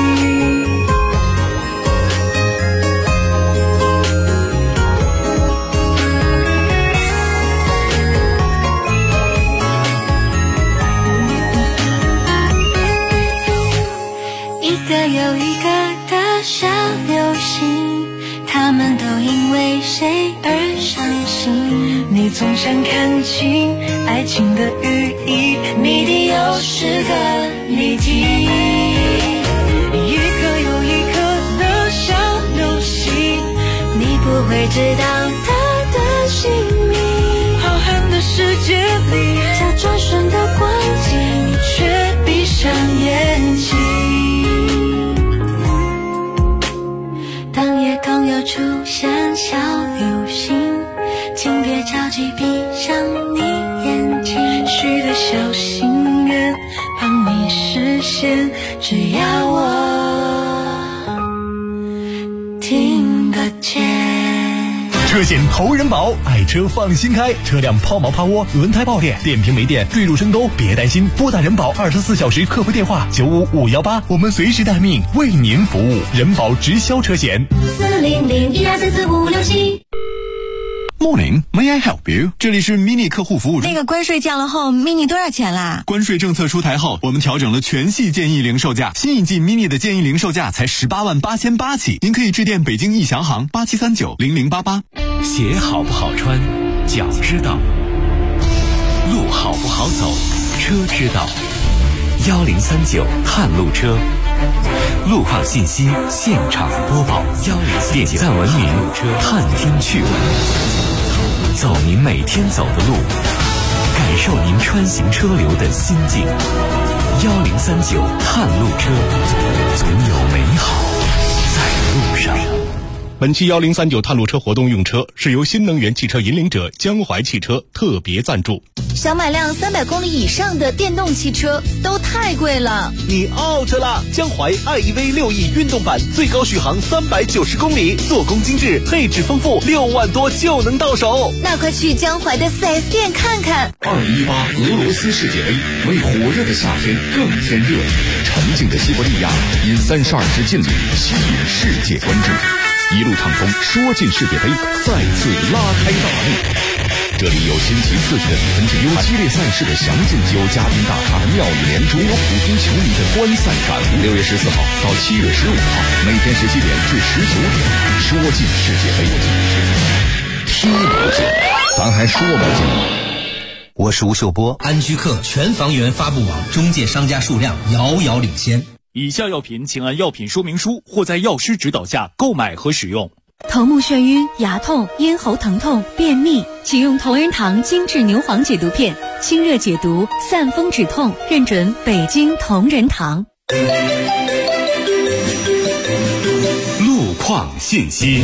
Speaker 16: 一个又一个的小流星，他们都因为谁而伤心。你总想看清爱情的寓意，谜底又是个谜题。一颗又一颗的小流星，你不会知道它的姓名。浩瀚的世界里，这转瞬的光景，你却闭上眼睛。当夜空又出现小流星，请别着急闭上你眼睛，许的小心愿帮你实现，只要我听得见。
Speaker 6: 车险投人保，爱车放心开，车辆抛锚趴窝、轮胎爆裂、电瓶没电、坠入深沟，别担心，拨打人保24小时客服电话95518，我们随时待命，为您服务。人保直销车险
Speaker 16: 40012444567。
Speaker 1: Morning, may I help you？ 这里是 mini 客户服务中。
Speaker 12: 那个关税降了后 ，mini 多少钱啦？
Speaker 1: 关税政策出台后，我们调整了全系建议零售价，新一季 mini 的建议零售价才188800起，您可以致电北京易翔行87390088。
Speaker 2: 鞋好不好穿，脚知道；路好不好走，车知道。1039探路车，路况信息现场播报。点赞文明探听趣闻，走您每天走的路，感受您穿行车流的心境。1039探路车，总有美好在路上。
Speaker 19: 本期1039探路车活动用车是由新能源汽车引领者江淮汽车特别赞助。
Speaker 12: 想买辆300公里以上的电动汽车都太贵了，
Speaker 6: 你 out 了！江淮 iEV 6E 运动版最高续航390公里，做工精致，配置丰富，6万多就能到手。
Speaker 12: 那快去江淮的 4S 店看看。
Speaker 14: 2018俄罗斯世界杯为火热的夏天更添热，沉静的西伯利亚因32支劲旅吸引世界关注。一路畅通，说进世界杯再次拉开大幕。这里有星期4的比分之优，激烈赛事的详尽，有嘉宾大咖的妙语连珠，有普通球迷的观赛感。6月14号到7月15号，每天17点至19点，说进世界杯，踢不进，咱还说不进吗？
Speaker 5: 我是吴秀波，安居客全房源发布网中介商家数量遥遥领先。
Speaker 10: 以下药品请按药品说明书或在药师指导下购买和使用。
Speaker 21: 头目眩晕、牙痛、咽喉疼痛、便秘，请用同仁堂精致牛黄解毒片，清热解毒，散风止痛，认准北京同仁堂。
Speaker 2: 路况信息。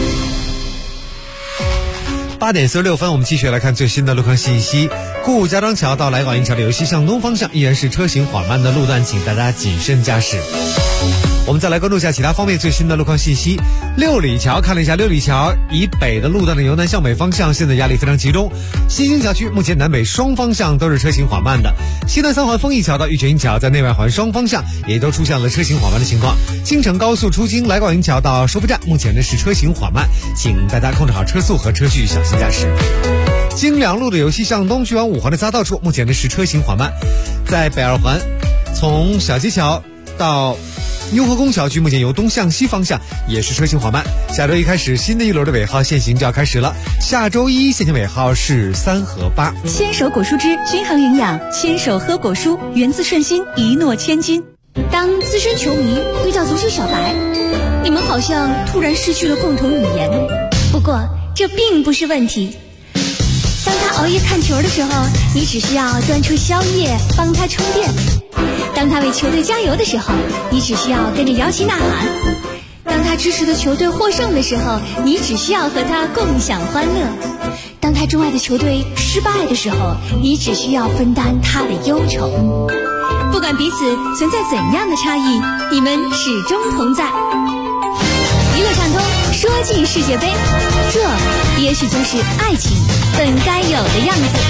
Speaker 11: 8点46分，我们继续来看最新的路况信息。顾家庄桥到来广营桥的由西向东方向依然是车行缓慢的路段，请大家谨慎驾驶。我们再来关注一下其他方面最新的路况信息。六里桥看了一下，六里桥以北的路段的由南向北方向现在压力非常集中。西兴桥区目前南北双方向都是车行缓慢的。西南三环丰益桥到玉泉营桥在内外环双方向也都出现了车行缓慢的情况。京承高速出京来广营桥到收费站目前呢是车行缓慢，请大家控制好车速和车距，小心驾驶。京两路的由西向东去往五环的匝道处目前呢是车行缓慢。在北二环从小街桥到雍和宫小区目前由东向西方向也是车行缓慢。下周一开始新的一轮的尾号限行就要开始了，下周一限行尾号是3和8。
Speaker 21: 牵手果蔬汁均衡营养，牵手喝果蔬，源自顺心，一诺千金。
Speaker 13: 当资深球迷遇到足球小白，你们好像突然失去了共同语言。不过这并不是问题。当他熬夜看球的时候，你只需要端出宵夜帮他充电；当他为球队加油的时候，你只需要跟着摇旗呐喊；当他支持的球队获胜的时候，你只需要和他共享欢乐；当他钟爱的球队失败的时候，你只需要分担他的忧愁。不管彼此存在怎样的差异，你们始终同在。娱乐畅通，说进世界杯，这也许就是爱情本该有的样子。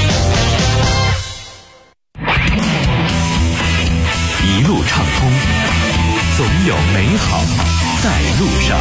Speaker 2: 一路畅通，总有美好在路上。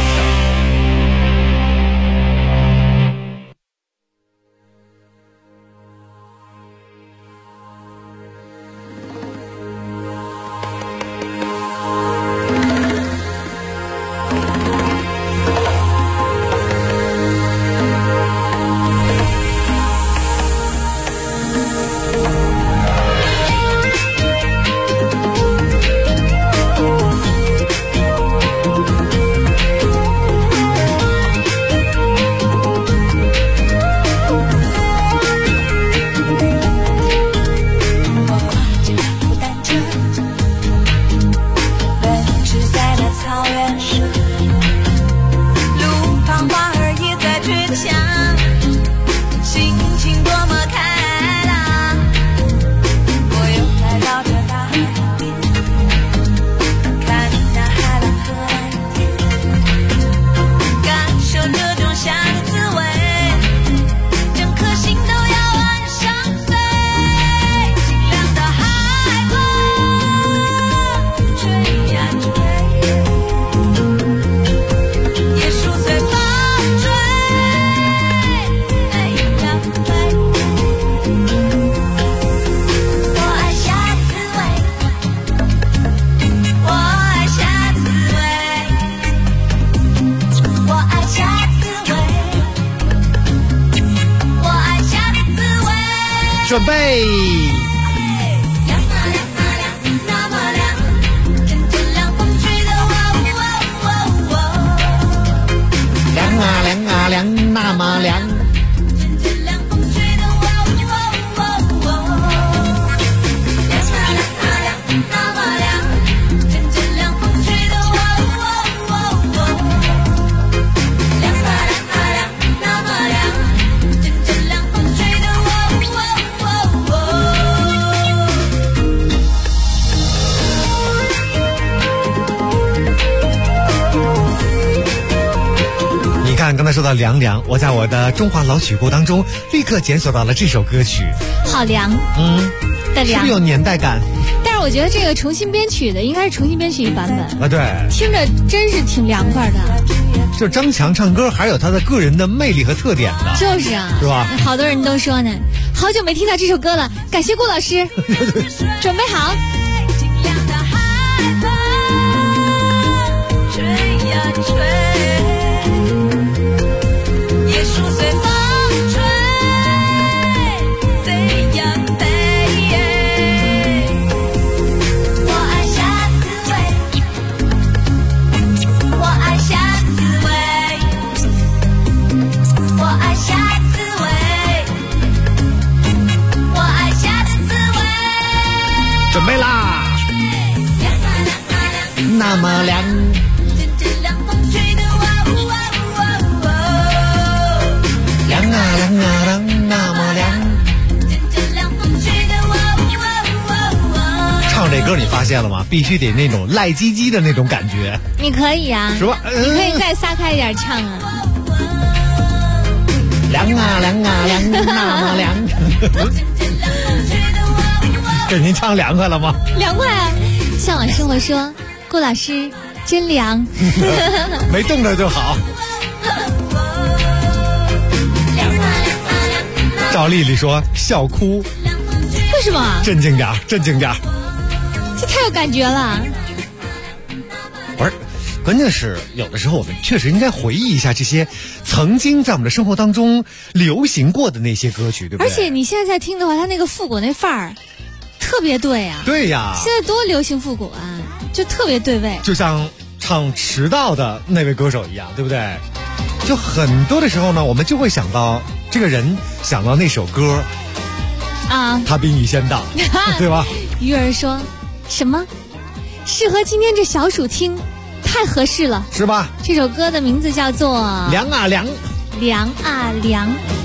Speaker 11: 备。凉啊凉啊凉，那么凉。刚才说到凉凉，我在我的中华老曲库当中立刻检索到了这首歌曲，
Speaker 13: 好凉，的凉，
Speaker 11: 是不是有年代感？
Speaker 13: 但是我觉得这个重新编曲的应该是重新编曲一版本
Speaker 11: 啊，对，
Speaker 13: 听着真是挺凉快的。
Speaker 11: 就张强唱歌还有他的个人的魅力和特点的，
Speaker 13: 就是啊，
Speaker 11: 是吧？
Speaker 13: 好多人都说呢，好久没听到这首歌了，感谢顾老师，准备好。吹呀吹。
Speaker 11: 准备啦！那么凉，凉啊凉啊凉，那么凉。唱这歌你发现了吗？必须得那种赖唧唧的那种感觉。
Speaker 13: 你可以啊，
Speaker 11: 是吧？
Speaker 13: 你可以再撒开一点唱啊。
Speaker 11: 凉啊凉啊凉，那么凉。给您唱凉快了吗？
Speaker 13: 凉快啊！向往生活说，顾老师真凉，
Speaker 11: 没冻着就好。赵丽丽说笑哭，
Speaker 13: 为什么？
Speaker 11: 镇静点，镇静点。
Speaker 13: 这太有感觉了。
Speaker 11: 不是，关键是有的时候我们确实应该回忆一下这些曾经在我们的生活当中流行过的那些歌曲，对不对？
Speaker 13: 而且你现在在听的话，它那个复古那范儿特别对啊。
Speaker 11: 对呀，
Speaker 13: 现在多流行复古啊，就特别对味。
Speaker 11: 就像唱迟到的那位歌手一样，对不对？就很多的时候呢，我们就会想到这个人，想到那首歌
Speaker 13: 啊，
Speaker 11: 他比你先到，对吧？
Speaker 13: 鱼儿说什么适合今天这小暑听，太合适了，
Speaker 11: 是吧？
Speaker 13: 这首歌的名字叫做
Speaker 11: 凉啊凉，
Speaker 13: 凉啊凉。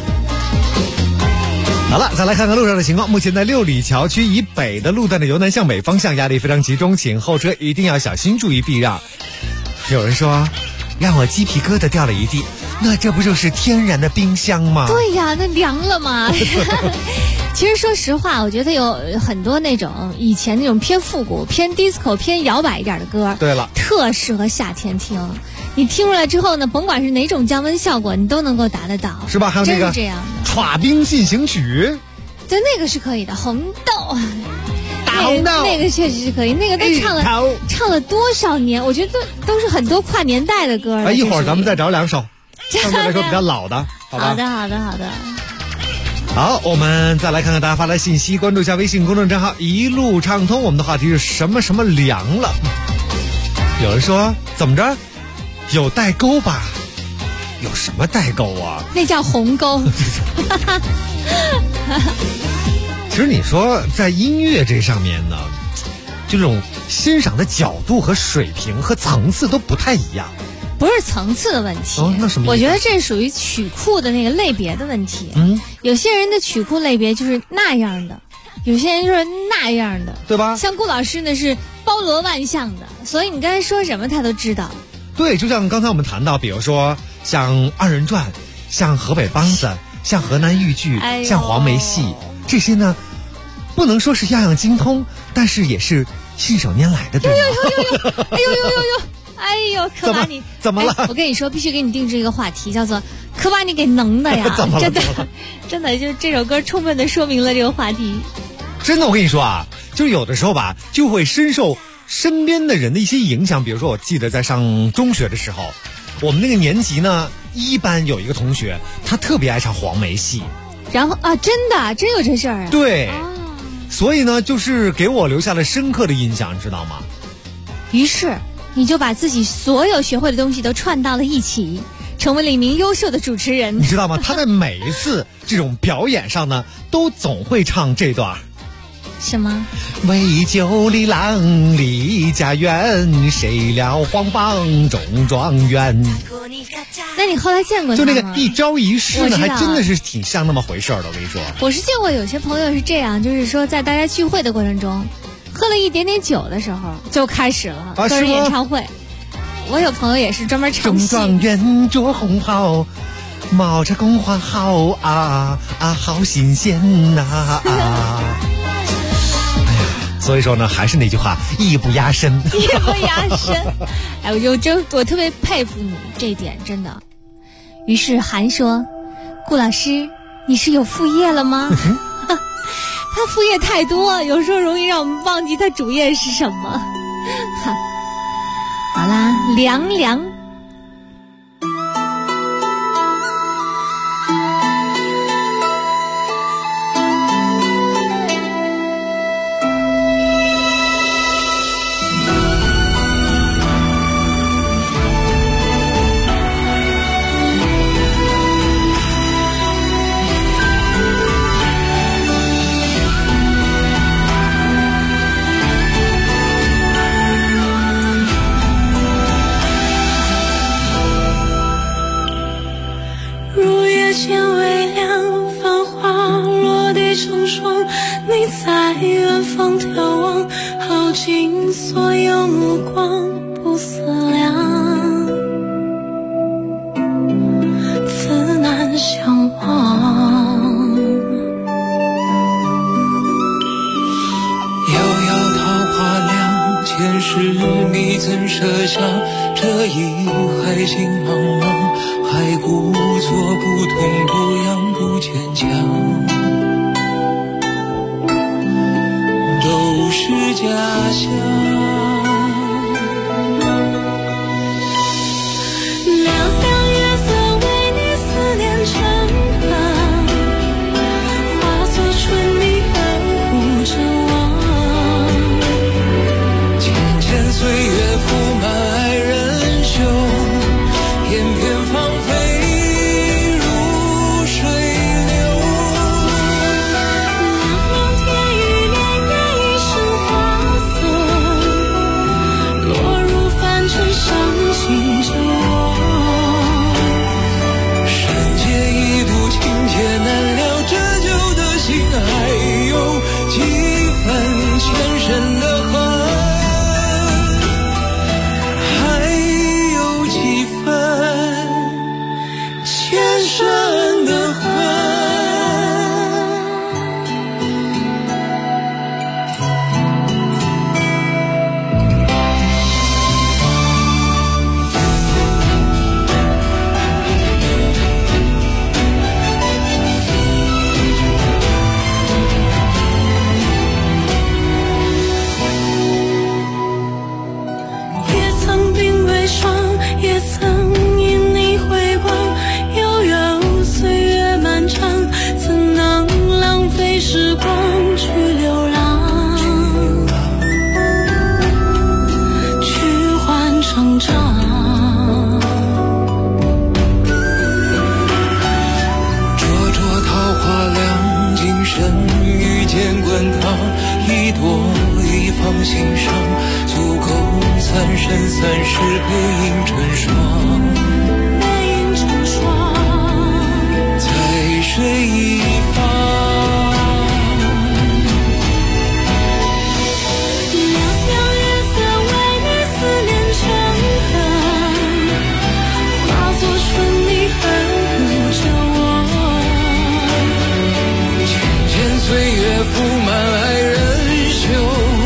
Speaker 11: 好了，再来看看路上的情况。目前在六里桥区以北的路段的由南向北方向压力非常集中，请后车一定要小心，注意避让。有人说让我鸡皮疙瘩掉了一地，那这不就是天然的冰箱吗？
Speaker 13: 对呀，那凉了吗？其实说实话，我觉得有很多那种以前那种偏复古、偏 disco、偏摇摆一点的歌，
Speaker 11: 对了，
Speaker 13: 特适合夏天听。你听出来之后呢，甭管是哪种降温效果，你都能够达得到，
Speaker 11: 是吧？还有那个
Speaker 13: 这样的
Speaker 11: 唰冰进行曲，
Speaker 13: 对，那个是可以的。红豆，
Speaker 11: 大红豆，
Speaker 13: 那个确实是可以，那个都唱了多少年？我觉得都是很多跨年代的歌了。
Speaker 11: 一会儿咱们再找两首，相对来说比较老的，好吧？
Speaker 13: 好的，好的，好的。
Speaker 11: 好，我们再来看看大家发来信息，关注一下微信公众账号一路畅通。我们的话题是什么什么凉了？有人说怎么着？有代沟吧？有什么代沟啊？
Speaker 13: 那叫鸿沟。
Speaker 11: 其实你说在音乐这上面呢，就这种欣赏的角度和水平和层次都不太一样。
Speaker 13: 不是层次的问题，
Speaker 11: 那什么？
Speaker 13: 我觉得这属于曲库的那个类别的问题。有些人的曲库类别就是那样的，有些人就是那样的，
Speaker 11: 对吧？
Speaker 13: 像顾老师呢是包罗万象的，所以你刚才说什么他都知道。
Speaker 11: 对，就像刚才我们谈到，比如说像二人转，像河北梆子，像河南豫剧，像黄梅戏，这些呢，不能说是样样精通，但是也是信手拈来的，对吗？
Speaker 13: 哎呦，可把你
Speaker 11: 怎么了？
Speaker 13: 我跟你说，必须给你定制一个话题，叫做“可把你给能的呀”。真的，就这首歌充分的说明了这个话题。
Speaker 11: 真的，我跟你说啊，就是有的时候吧，就会深受身边的人的一些影响。比如说，我记得在上中学的时候，我们那个年级呢，一班有一个同学，他特别爱唱黄梅戏。
Speaker 13: 然后啊，真有这事儿啊？
Speaker 11: 对，所以呢，就是给我留下了深刻的印象，知道吗？
Speaker 13: 于是你就把自己所有学会的东西都串到了一起，成为了一名优秀的主持人。
Speaker 11: 你知道吗？他在每一次这种表演上呢，都总会唱这段。
Speaker 13: 什么？
Speaker 11: 为救里郎离家园，谁料皇榜中状元。
Speaker 13: 那你后来见过他吗？
Speaker 11: 就那个一招一式呢，还真的是挺像那么回事儿的。我跟你说，
Speaker 13: 我是见过有些朋友是这样，就是说在大家聚会的过程中，喝了一点点酒的时候就开始了个人演唱会。我有朋友也是专门唱戏。
Speaker 11: 中状元着红袍，冒着宫花好啊啊，好新鲜呐啊！所以说呢，还是那句话，艺不压身。
Speaker 13: 艺不压身。哎，我特别佩服你这一点，真的。于是韩说：“顾老师，你是有副业了吗？”他副业太多，有时候容易让我们忘记他主业是什么。好啦，凉凉。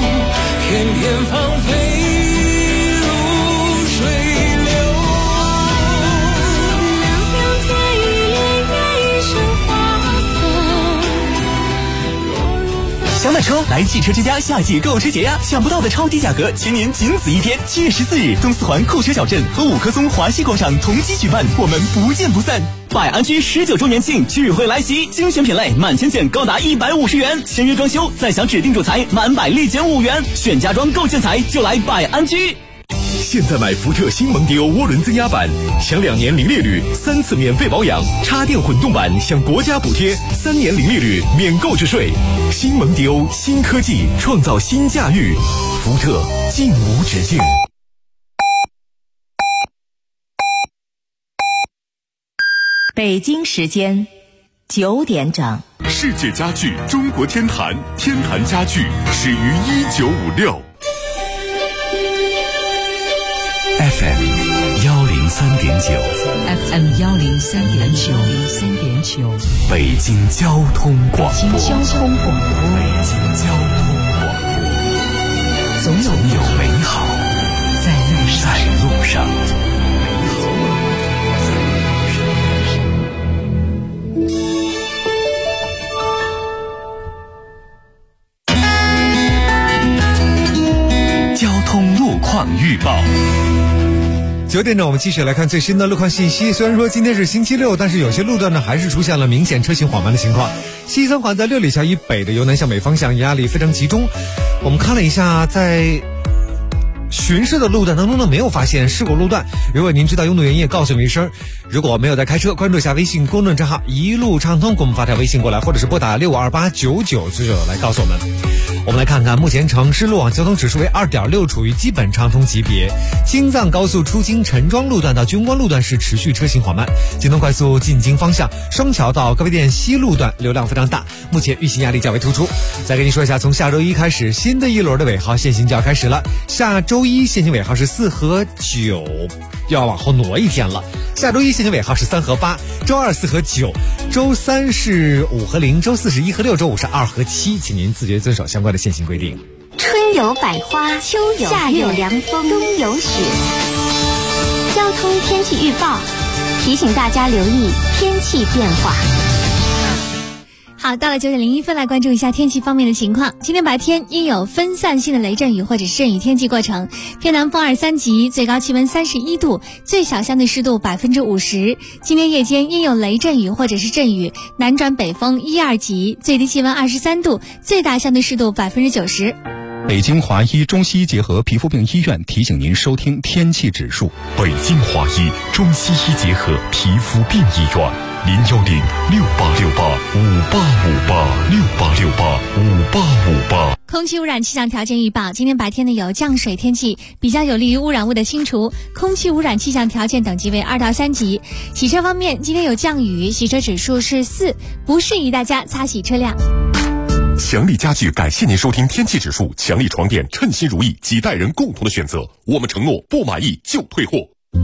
Speaker 3: 偏偏芳菲如水流。
Speaker 6: 车，来汽车之家夏季购车节呀！想不到的超低价格，全年仅此一天！7月14日，东四环酷车小镇和5棵松华西广场同期举办，我们不见不散。百安居19周年庆聚会来袭，精选品类满千件高达150元，签约装修再享指定主材满100立减5元，选家装购建材就来百安居。
Speaker 1: 现在买福特新蒙迪欧涡轮增压版，享2年零利率，3次免费保养；插电混动版享国家补贴，3年零利率免购置税。新蒙迪欧，新科技创造新驾驭，福特尽无止境。
Speaker 3: 北京时间9点整。
Speaker 1: 世界家具中国天坛，天坛家具始于1956。
Speaker 2: FM 103.9 北京交通广播，总有美好在路上。交通路况预报。
Speaker 11: 9点整，我们继续来看最新的路况信息。虽然说今天是星期六，但是有些路段呢还是出现了明显车行缓慢的情况。西三环在六里桥以北的由南向北方向压力非常集中。我们看了一下，在巡视的路段当中呢，没有发现事故路段。如果您知道拥堵原因，也告诉我们一声。如果没有在开车，关注一下微信公众账号一路畅通，给我们发条微信过来，或者是拨打65289999来告诉我们。我们来看看，目前城市路网交通指数为2.6，处于基本畅通级别。京藏高速出京陈庄路段到军官路段是持续车行缓慢。京东快速进京方向双桥到高碑店西路段流量非常大，目前运行压力较为突出。再跟您说一下，从下周一开始，新的一轮的尾号限行就要开始了。下周一限行尾号是4和9，要往后挪一天了。下周一限行尾号是3和8，周二4和9，周三是5和0，周四是1和6，周五是2和7，请您自觉遵守相关的限行规定。
Speaker 8: 春有百花，秋有夏有凉风，冬有雪。交通天气预报提醒大家留意天气变化。
Speaker 13: 好，到了9点01分，来关注一下天气方面的情况。今天白天因有分散性的雷阵雨或者是阵雨天气过程，偏南风2、3级，最高气温31度，最小相对湿度50%。今天夜间因有雷阵雨或者是阵雨，南转北风1、2级，最低气温23度，最大相对湿度90%。
Speaker 14: 北京华医中西医结合皮肤病医院提醒您收听天气指数。
Speaker 1: 北京华医中西医结合皮肤病医院，0106868585858
Speaker 13: 空气污染气象条件预报，今天白天呢有降水天气，比较有利于污染物的清除，空气污染气象条件等级为2到3级。洗车方面，今天有降雨，洗车指数是4，不适宜大家擦洗车辆。
Speaker 1: 强力家具感谢您收听天气指数，强力床垫称心如意，几代人共同的选择，我们承诺不满意就退货。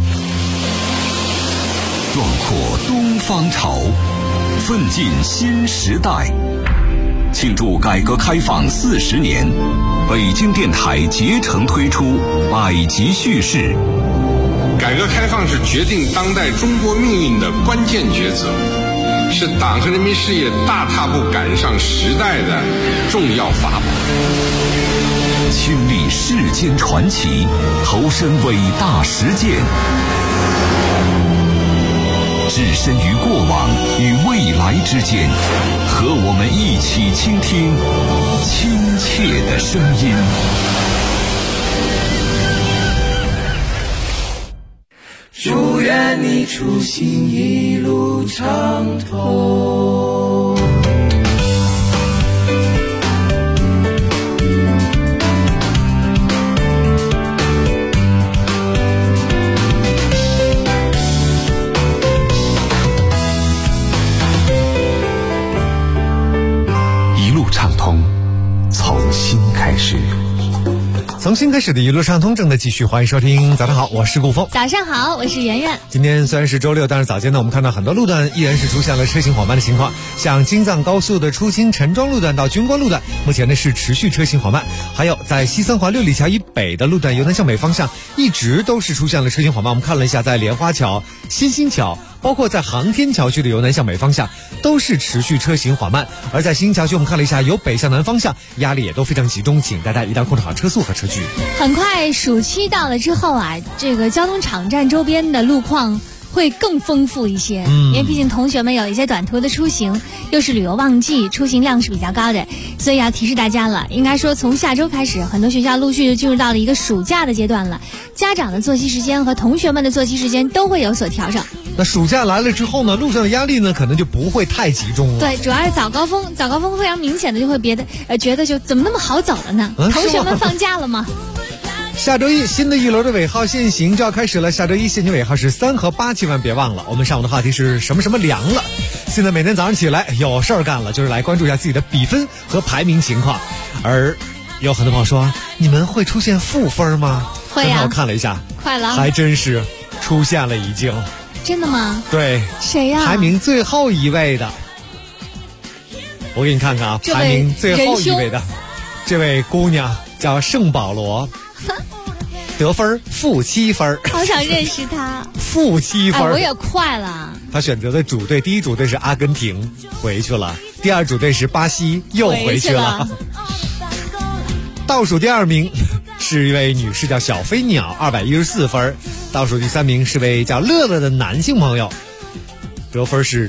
Speaker 2: 壮阔东方潮，奋进新时代。庆祝改革开放40年，北京电台竭诚推出百集叙事。
Speaker 18: 改革开放是决定当代中国命运的关键抉择，是党和人民事业大踏步赶上时代的重要法宝。
Speaker 2: 亲历世间传奇，投身伟大实践，置身于过往与未来之间，和我们一起倾听亲切的声音。
Speaker 22: 祝愿你出行一路畅通。
Speaker 1: 一路畅通，从新开始。
Speaker 11: 从新开始的一路畅通正在继续，欢迎收听。早上好，我是顾峰。
Speaker 13: 早上好，我是圆圆。
Speaker 11: 今天虽然是周六，但是早间呢，我们看到很多路段依然是出现了车行缓慢的情况。像京藏高速的出京陈庄路段到军官路段，目前呢是持续车行缓慢。还有在西三环六里桥以北的路段，由南向北方向一直都是出现了车行缓慢。我们看了一下，在莲花桥、新兴桥、 包括在航天桥区的由南向北方向都是持续车行缓慢，而在新桥区我们看了一下，由北向南方向压力也都非常集中，请大家一定要控制好车速和车距。
Speaker 13: 很快暑期到了之后啊，这个交通场站周边的路况会更丰富一些，因为毕竟同学们有一些短途的出行，又是旅游旺季，出行量是比较高的，所以要提示大家了。应该说从下周开始，很多学校陆续就进入到了一个暑假的阶段了，家长的作息时间和同学们的作息时间都会有所调整。
Speaker 11: 那暑假来了之后呢，路上的压力呢可能就不会太集中了。
Speaker 13: 对，主要是早高峰非常明显的就会觉得就怎么那么好走了呢？同学们放假了吗？
Speaker 11: 下周一新的一轮的尾号限行就要开始了，下周一限行尾号是3和8，千万别忘了。我们上午的话题是什么什么凉了，现在每天早上起来有事儿干了，就是来关注一下自己的比分和排名情况。而有很多朋友说，你们会出现负分吗？
Speaker 13: 会呀。
Speaker 11: 我看了一下，
Speaker 13: 快了，
Speaker 11: 还真是出现了已经。
Speaker 13: 真的吗？
Speaker 11: 对。
Speaker 13: 谁呀？
Speaker 11: 排名最后一位的，我给你看看啊，排名最后一位的这位姑娘叫圣保罗，得分-7分。
Speaker 13: 好想认识她。
Speaker 11: -7分。
Speaker 13: 我也快了。
Speaker 11: 她选择的主队，第一主队是阿根廷，回去了；第二主队是巴西，又回去了。倒数第2名是一位女士，叫小飞鸟，214分。倒数第3名是位叫乐乐的男性朋友，得分是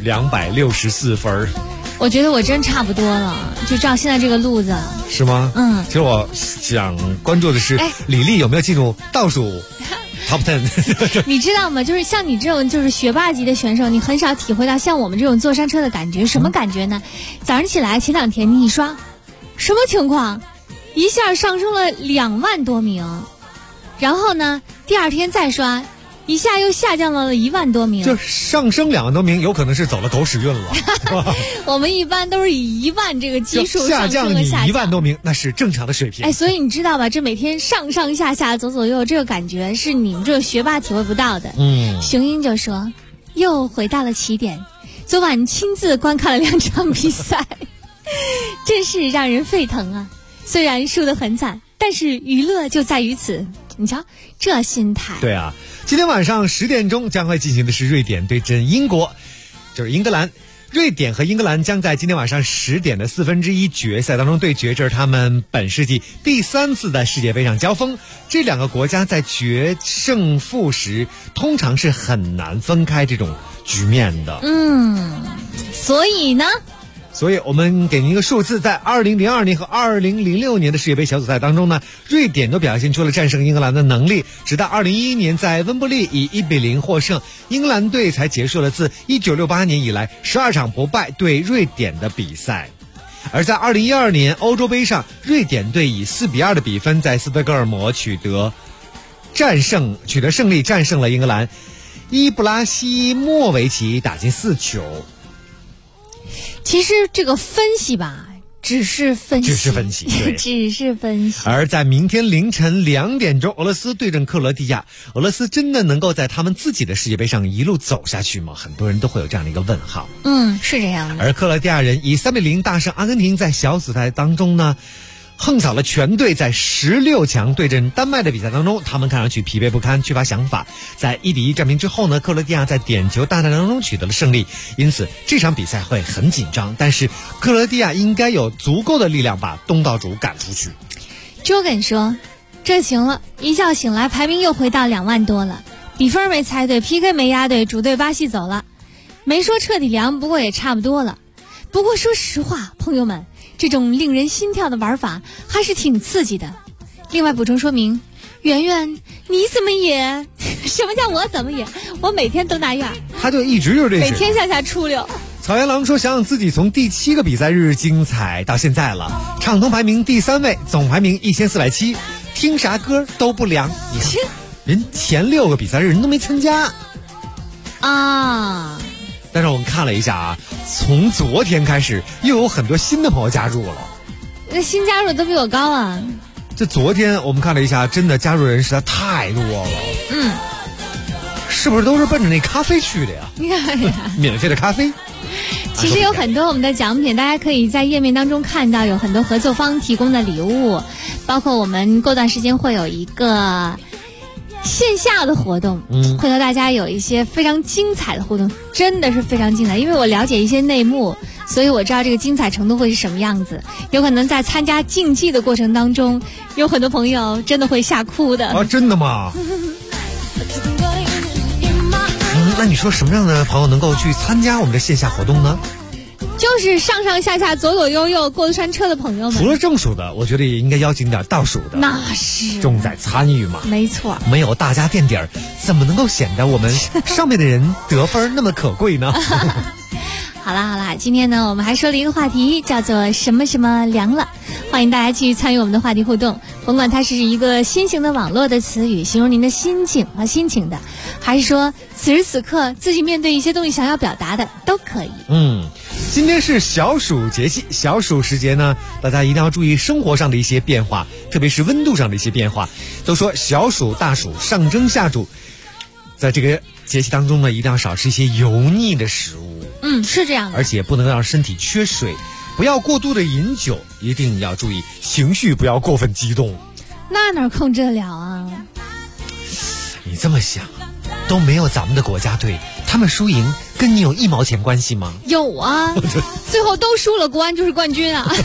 Speaker 11: 264分。
Speaker 13: 我觉得我真差不多了，就照现在这个路子。
Speaker 11: 是吗？其实我想关注的是李丽有没有进入倒数Top 10。
Speaker 13: 你知道吗？就是像你这种就是学霸级的选手，你很少体会到像我们这种坐山车的感觉。什么感觉呢？早上起来前2天你一刷，什么情况？一下上升了2万多名，然后呢，第2天再刷，一下又下降了1万多名。
Speaker 11: 就上升2万多名，有可能是走了狗屎运了。
Speaker 13: 我们一般都是以1万这个基数
Speaker 11: 下降你1万多名，那是正常的水平。
Speaker 13: 所以你知道吧？这每天上上下下走左右，这个感觉是你们这个学霸体会不到的。雄鹰就说，又回到了起点，昨晚亲自观看了2场比赛，真是让人沸腾啊！虽然输得很惨，但是娱乐就在于此。你瞧这心态。
Speaker 11: 对啊，今天晚上10点钟将会进行的是瑞典对阵英国，就是英格兰。瑞典和英格兰将在今天晚上10点的1/4决赛当中对决，这是他们本世纪第3次在世界杯上交锋。这2个国家在决胜负时通常是很难分开这种局面的。所以我们给您一个数字，在2002年和2006年的世界杯小组赛当中呢，瑞典都表现出了战胜英格兰的能力，直到2011年在温布利以1-0获胜，英格兰队才结束了自1968年以来12场不败对瑞典的比赛。而在2012年欧洲杯上，瑞典队以4-2的比分在斯德哥尔摩取得胜利，战胜了英格兰，伊布拉希莫维奇打进4球。
Speaker 13: 其实这个分析吧，只是分析，
Speaker 11: 对，
Speaker 13: 只是分析。
Speaker 11: 而在明天凌晨2点钟，俄罗斯对阵克罗地亚，俄罗斯真的能够在他们自己的世界杯上一路走下去吗？很多人都会有这样的一个问号。
Speaker 13: 是这样的。
Speaker 11: 而克罗地亚人以3-0大胜阿根廷，在小组赛当中呢，横扫了全队，在16强对阵丹麦的比赛当中，他们看上去疲惫不堪，缺乏想法。在1-1战平之后呢，克罗地亚在点球大战当中取得了胜利，因此这场比赛会很紧张。但是克罗地亚应该有足够的力量把东道主赶出去。
Speaker 13: Jogan 说，这行了，一觉醒来排名又回到2万多了，比分没猜对， PK 没压对，主队巴西走了，没说彻底凉，不过也差不多了。不过说实话，朋友们，这种令人心跳的玩法还是挺刺激的。另外补充说明，圆圆你怎么也什么叫我怎么也？我每天都那样。
Speaker 11: 他就一直就是这，
Speaker 13: 每天向下出溜。
Speaker 11: 草原狼说，想想自己从第7个比赛日精彩到现在了，畅通排名第3位，总排名1407，听啥歌都不凉。你看人前6个比赛日人都没参加
Speaker 13: 啊。
Speaker 11: 但是我们看了一下啊，从昨天开始又有很多新的朋友加入了。
Speaker 13: 那新加入都比我高啊。
Speaker 11: 这昨天我们看了一下，真的加入人实在太多了。是不是都是奔着那咖啡去的呀？免费的咖啡。
Speaker 13: 其实有很多我们的奖品，大家可以在页面当中看到，有很多合作方提供的礼物，包括我们过段时间会有一个线下的活动，会和大家有一些非常精彩的互动，真的是非常精彩。因为我了解一些内幕，所以我知道这个精彩程度会是什么样子。有可能在参加竞技的过程当中，有很多朋友真的会吓哭的。
Speaker 11: 啊，真的吗？那你说什么样的朋友能够去参加我们的线下活动呢？
Speaker 13: 就是上上下下左左右右过山车的朋友们。
Speaker 11: 除了正数的，我觉得也应该邀请点倒数的。
Speaker 13: 那是
Speaker 11: 重在参与嘛。
Speaker 13: 没错。
Speaker 11: 没有大家垫底儿，怎么能够显得我们上面的人得分那么可贵呢？
Speaker 13: 好啦，今天呢，我们还说了一个话题，叫做什么什么凉了。欢迎大家继续参与我们的话题互动，甭管它是一个新型的网络的词语，形容您的心境和心情的，还是说此时此刻自己面对一些东西想要表达的，都可以。
Speaker 11: 今天是小暑节气，小暑时节呢，大家一定要注意生活上的一些变化，特别是温度上的一些变化。都说小暑大暑上蒸下煮，在这个节气当中呢，一定要少吃一些油腻的食物。
Speaker 13: 是这样的，
Speaker 11: 而且不能让身体缺水，不要过度的饮酒，一定要注意情绪，不要过分激动。
Speaker 13: 那哪控制得了啊？
Speaker 11: 你这么想，都没有咱们的国家队，他们输赢跟你有1毛钱关系吗？
Speaker 13: 有啊，最后都输了，国安就是冠军啊。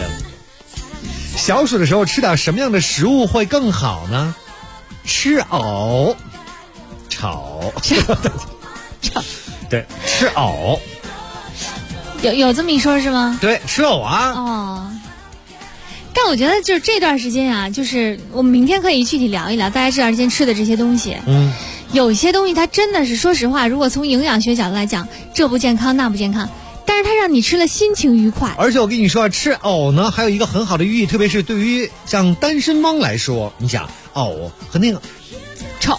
Speaker 11: 小暑的时候吃点什么样的食物会更好呢？吃藕，炒，对，吃藕。
Speaker 13: 有这么一说是吗？
Speaker 11: 对，吃藕啊。
Speaker 13: 但我觉得就是这段时间啊，就是我们明天可以具体聊一聊大家这段时间吃的这些东西。有些东西它真的是，说实话，如果从营养学角度来讲，这不健康那不健康，但是它让你吃了心情愉快。
Speaker 11: 而且我跟你说，吃藕呢还有一个很好的寓意，特别是对于像单身汪来说，你想藕和那个
Speaker 13: 丑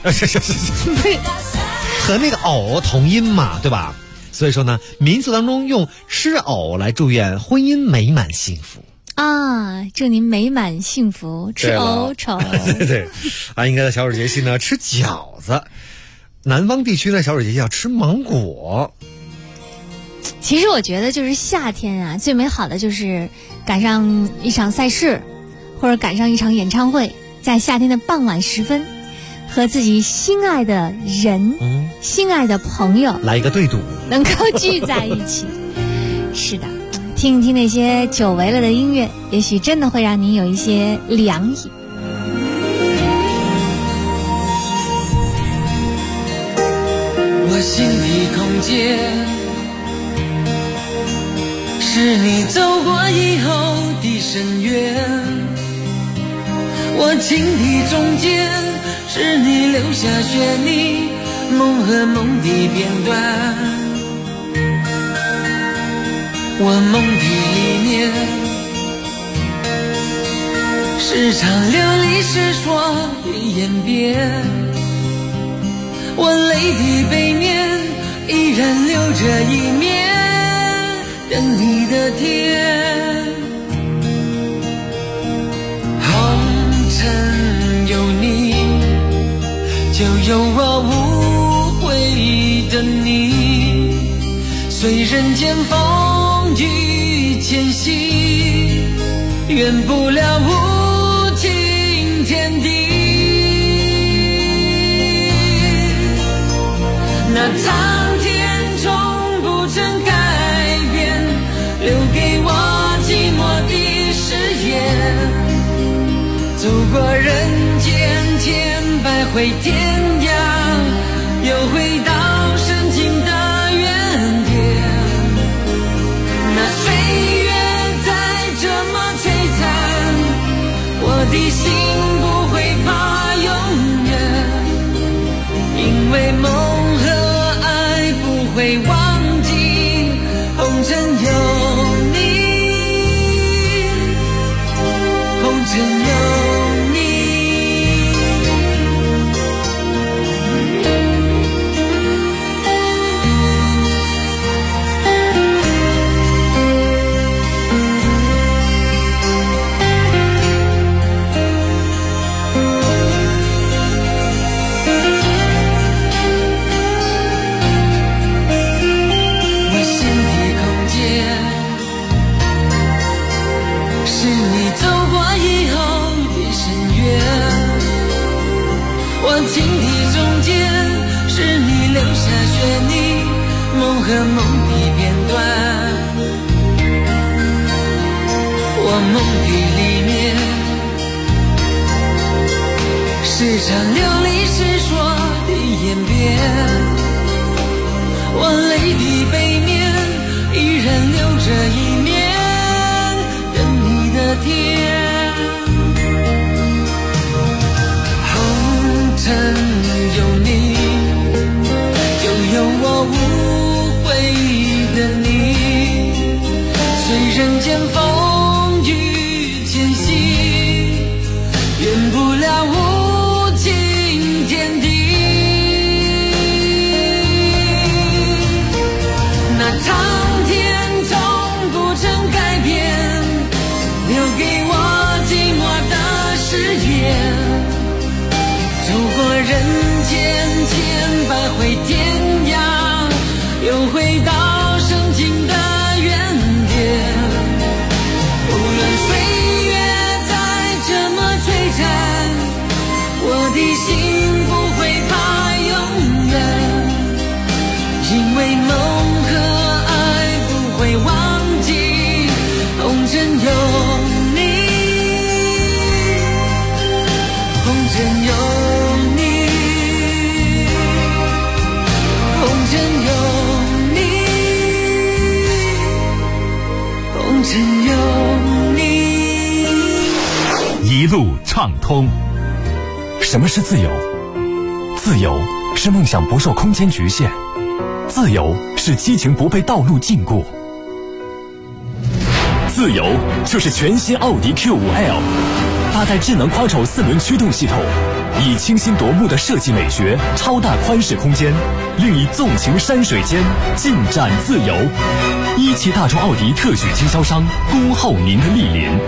Speaker 11: 和那个藕同音嘛，对吧？所以说呢，民俗当中用吃藕来祝愿婚姻美满幸福
Speaker 13: 啊，祝您美满幸福，吃藕丑。
Speaker 11: 对，应该在小暑节气呢吃饺子，南方地区呢小暑节气要吃芒果。
Speaker 13: 其实我觉得就是夏天啊，最美好的就是赶上一场赛事，或者赶上一场演唱会，在夏天的傍晚时分，和自己心爱的人、心爱的朋友
Speaker 11: 来一个对赌，
Speaker 13: 能够聚在一起。是的，听一听那些久违了的音乐，也许真的会让您有一些凉意。
Speaker 22: 我心的空间，是你走过以后的深渊。我情的中间，是你留下旋律，梦和梦的片段。我梦的里面，是场流离失所的演变。我泪的背面，依然留着一面等你的天。红尘有你，就有我无悔的你。随人间风雨迁徙，远不了无尽天地。那苍天从不曾改变，留给我寂寞的誓言。走过人间千百回天涯，又回到深情的原点。那岁月再这么摧残，我的心不会怕永远，因为梦和爱不会忘记，红尘有你，红尘有你。 梦的里面，时常流离失所的演变，我泪的背面依然留着一面等你的天。红尘有你，就有我无悔的你，虽人间风雨前行，圆不了无尽天地。那苍天从不曾改变，留给我寂寞的誓言，走过人间千百回天涯，又回到圣经的原点。无论岁月再怎么摧残，我的心不会怕永远，因为梦和爱不会忘记，红尘有你，红尘有你，红尘有你，红尘有你。
Speaker 1: 一路畅通。什么是自由？自由是梦想不受空间局限，自由是激情不被道路禁锢，自由就是全新奥迪 Q5L， 搭载智能 Quattro 4轮驱动系统，以清新夺目的设计美学、超大宽适空间，另以纵情山水间，尽展自由。17大众奥迪特许经销商，恭候您的莅临。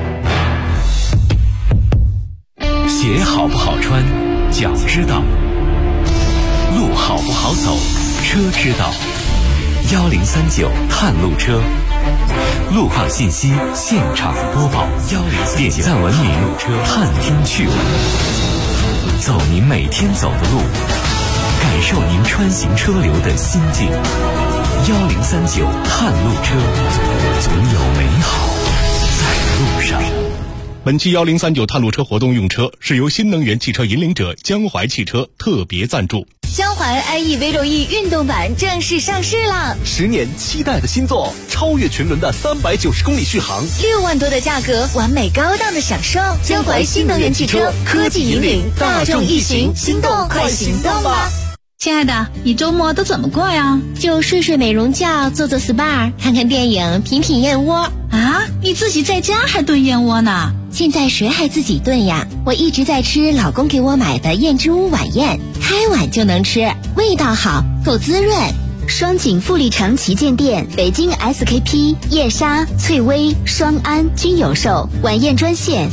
Speaker 2: 鞋好不好穿，脚知道；路好不好走，车知道。1039探路车，路况信息现场播报。点赞文明，探听趣闻，走您每天走的路，感受您穿行车流的心境。1039探路车，总有美好在路上。
Speaker 19: 本期1039探路车活动用车是由新能源汽车引领者江淮汽车特别赞助。
Speaker 12: 江淮 iE V6 E 运动版正式上市了
Speaker 6: ，10年期待的新作，超越群伦的390公里续航
Speaker 12: ，6万多的价格，完美高档的享受。江淮新能源汽车，科技引领大众一行，心动快行动吧！
Speaker 21: 亲爱的，你周末都怎么过呀？
Speaker 7: 就睡睡美容觉，做做 SPA， 看看电影，品品燕窝。
Speaker 21: 啊，你自己在家还炖燕窝呢？
Speaker 7: 现在谁还自己炖呀？我一直在吃老公给我买的燕之屋晚宴，开碗就能吃，味道好，够滋润。
Speaker 8: 双井富力城旗舰店、北京 SKP、叶莎、翠微、双安均有售。晚宴专线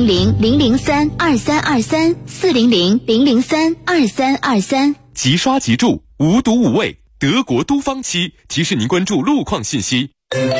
Speaker 8: 400-003-2323，400-003-2323。
Speaker 1: 即刷即住，无毒无味，德国都方漆提示您关注路况信息。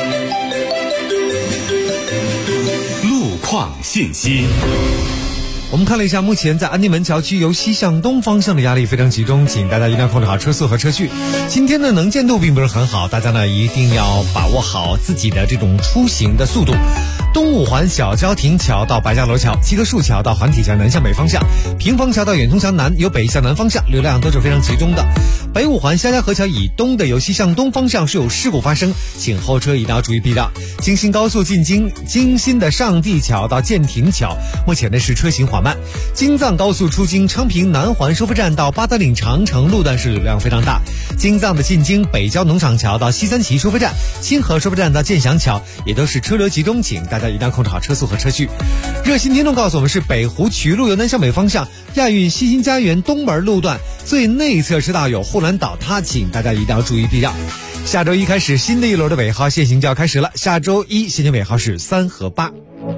Speaker 2: 路况信息。
Speaker 11: 我们看了一下，目前在安定门桥区由西向东方向的压力非常集中，请大家一定要控制好车速和车距。今天的能见度并不是很好，大家呢一定要把握好自己的这种出行的速度。东五环小交亭桥到白家楼桥、七棵树桥到环体桥南向北方向、平房桥到远通桥南由北向南方向流量都是非常集中的。北五环夏家河桥以东的由西向东方向是有事故发生，请后车一定要注意避让。京新高速进京新的上地桥到建亭桥，目前呢是车行缓慢。京藏高速出京昌平南环收费站到八达岭长城路段是流量非常大。京藏的进京北郊农场桥到西三旗收费站、清河收费站到建祥桥也都是车流集中，请大家一定要控制好车速和车距。热心听众告诉我们，是北湖曲路由南向北方向亚运西新家园东门路段最内侧车道有护栏倒塌，请大家一定要注意避让。下周一开始，新的一轮的尾号限行就要开始了，下周一限行尾号是3和8。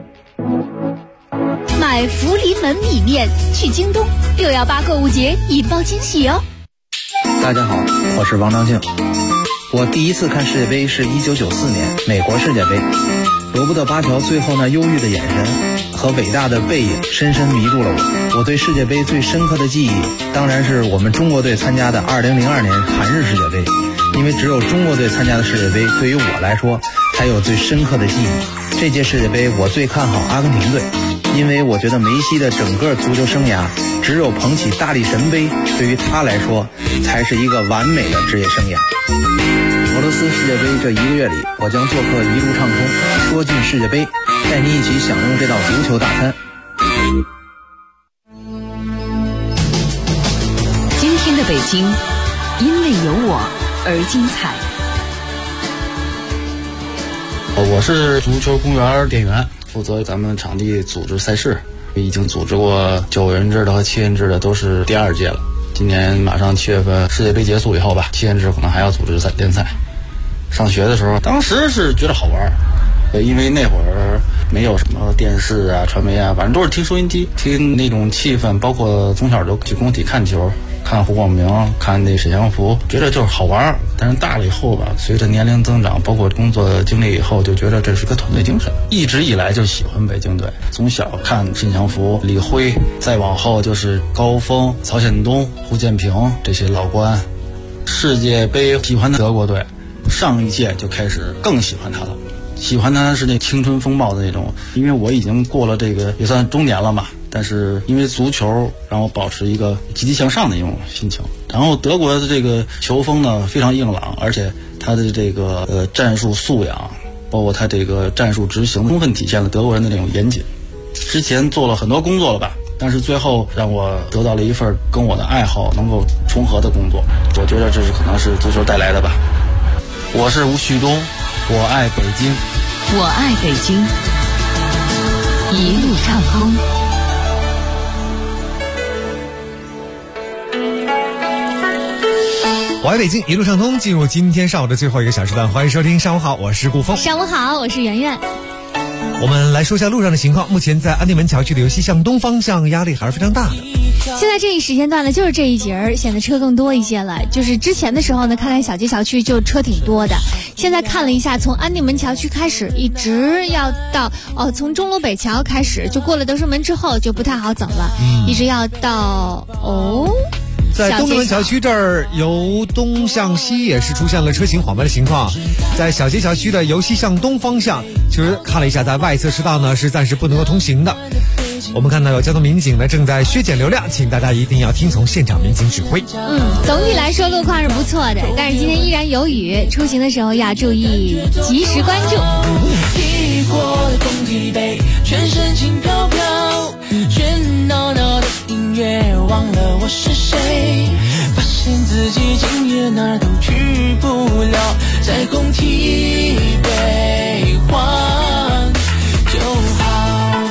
Speaker 21: 买福临门米面去京东，618购物节引爆惊喜哦！
Speaker 5: 大家好，我是王长庆。我第一次看世界杯是1994年美国世界杯，罗伯特巴乔最后那忧郁的眼神和伟大的背影深深迷住了我。我对世界杯最深刻的记忆，当然是我们中国队参加的2002年韩日世界杯，因为只有中国队参加的世界杯，对于我来说才有最深刻的记忆。这届世界杯我最看好阿根廷队，因为我觉得梅西的整个足球生涯，只有捧起大力神杯，对于他来说才是一个完美的职业生涯。俄罗斯世界杯这1个月里，我将做客一路畅通，说进世界杯，带你一起享用这道足球大餐。
Speaker 17: 今天的北京，因为有我而精彩。
Speaker 4: 我是足球公园店员，负责咱们场地组织赛事，已经组织过9人制的和7人制的，都是第2届了。今年马上7月份世界杯结束以后吧，7人制可能还要组织联赛。上学的时候，当时是觉得好玩，因为那会儿没有什么电视啊、传媒啊，反正都是听收音机，听那种气氛，包括从小就去工体看球，看胡广明，看那沈祥福，觉得就是好玩。但是大了以后吧，随着年龄增长，包括工作经历以后，就觉得这是个团队精神。一直以来就喜欢北京队，从小看沈祥福、李辉，再往后就是高峰、曹显东、胡建平这些老官。世界杯喜欢的德国队，上一届就开始更喜欢他了。喜欢他是那青春风暴的那种，因为我已经过了这个也算中年了嘛，但是因为足球让我保持一个积极向上的一种心情。然后德国的这个球风呢非常硬朗，而且他的这个战术素养，包括他这个战术执行，充分体现了德国人的那种严谨。之前做了很多工作了吧，但是最后让我得到了一份跟我的爱好能够重合的工作，我觉得这是可能是足球带来的吧。我是吴旭东，我爱北京，
Speaker 17: 我爱北京，一路畅通。
Speaker 11: 我爱北京，一路畅通。进入今天上午的最后一个小时段，欢迎收听。上午好，我是顾峰。
Speaker 13: 上午好，我是圆圆。
Speaker 11: 我们来说一下路上的情况。目前在安定门桥区的由西向东方向压力还是非常大的。
Speaker 13: 现在这一时间段呢，就是这一节显得车更多一些了。就是之前的时候呢，看看小街小区就车挺多的。现在看了一下，从安定门桥区开始，一直要到从钟楼北桥开始，就过了德胜门之后就不太好走了，一直要到
Speaker 11: 在东直门桥区这儿，由东向西也是出现了车行缓慢的情况。在小街小区的由西向东方向，其实看了一下，在外侧车道呢是暂时不能够通行的。我们看到有交通民警呢正在削减流量，请大家一定要听从现场民警指挥。
Speaker 13: 总体来说路况是不错的，但是今天依然有雨，出行的时候要注意及时关注。
Speaker 22: 一过了工体北，全身轻飘飘，喧闹闹的音乐，忘了我是谁，发现自己今夜哪儿都去不了，在工体北晃就好。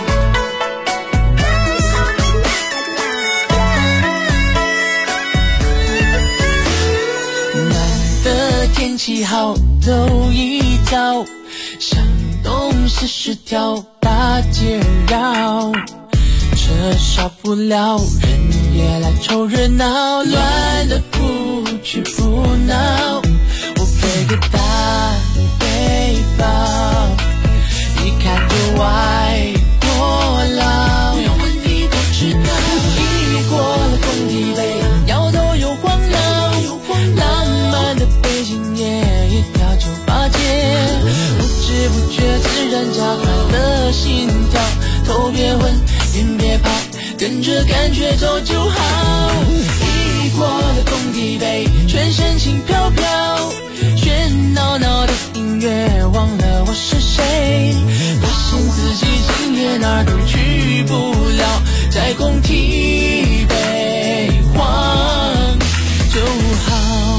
Speaker 22: 难得天气好，走一遭，向东40条大街绕，车少不了，人也来凑热闹，乱的不去不闹。我背个大背包，一看就外国佬，不用问你都知道。一过了工体北，摇头又晃脑，浪漫的北京夜，一条酒吧街，不知不觉自然加快了心跳，头别昏眼别跑，跟着感觉走就好。一过了工体北，全身轻飘飘，喧闹闹的音乐，忘了我是谁，发现自己今夜哪儿都去不了，在工体北晃就好。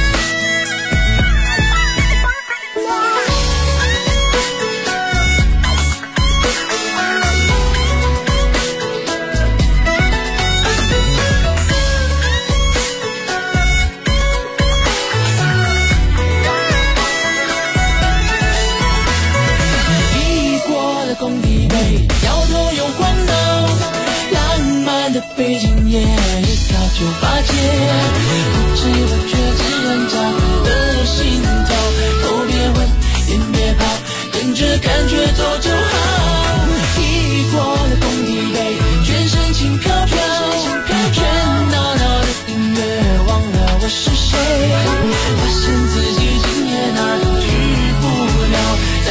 Speaker 22: 工体北，摇头又晃脑，浪漫的北京夜，一条酒吧街，不知不觉自然加快了心跳，头别昏眼别跑，跟着感觉走就好。一过了工体北，全身轻飘飘，喧闹闹的音乐，忘了我是谁，发现自己今夜哪儿都去不了，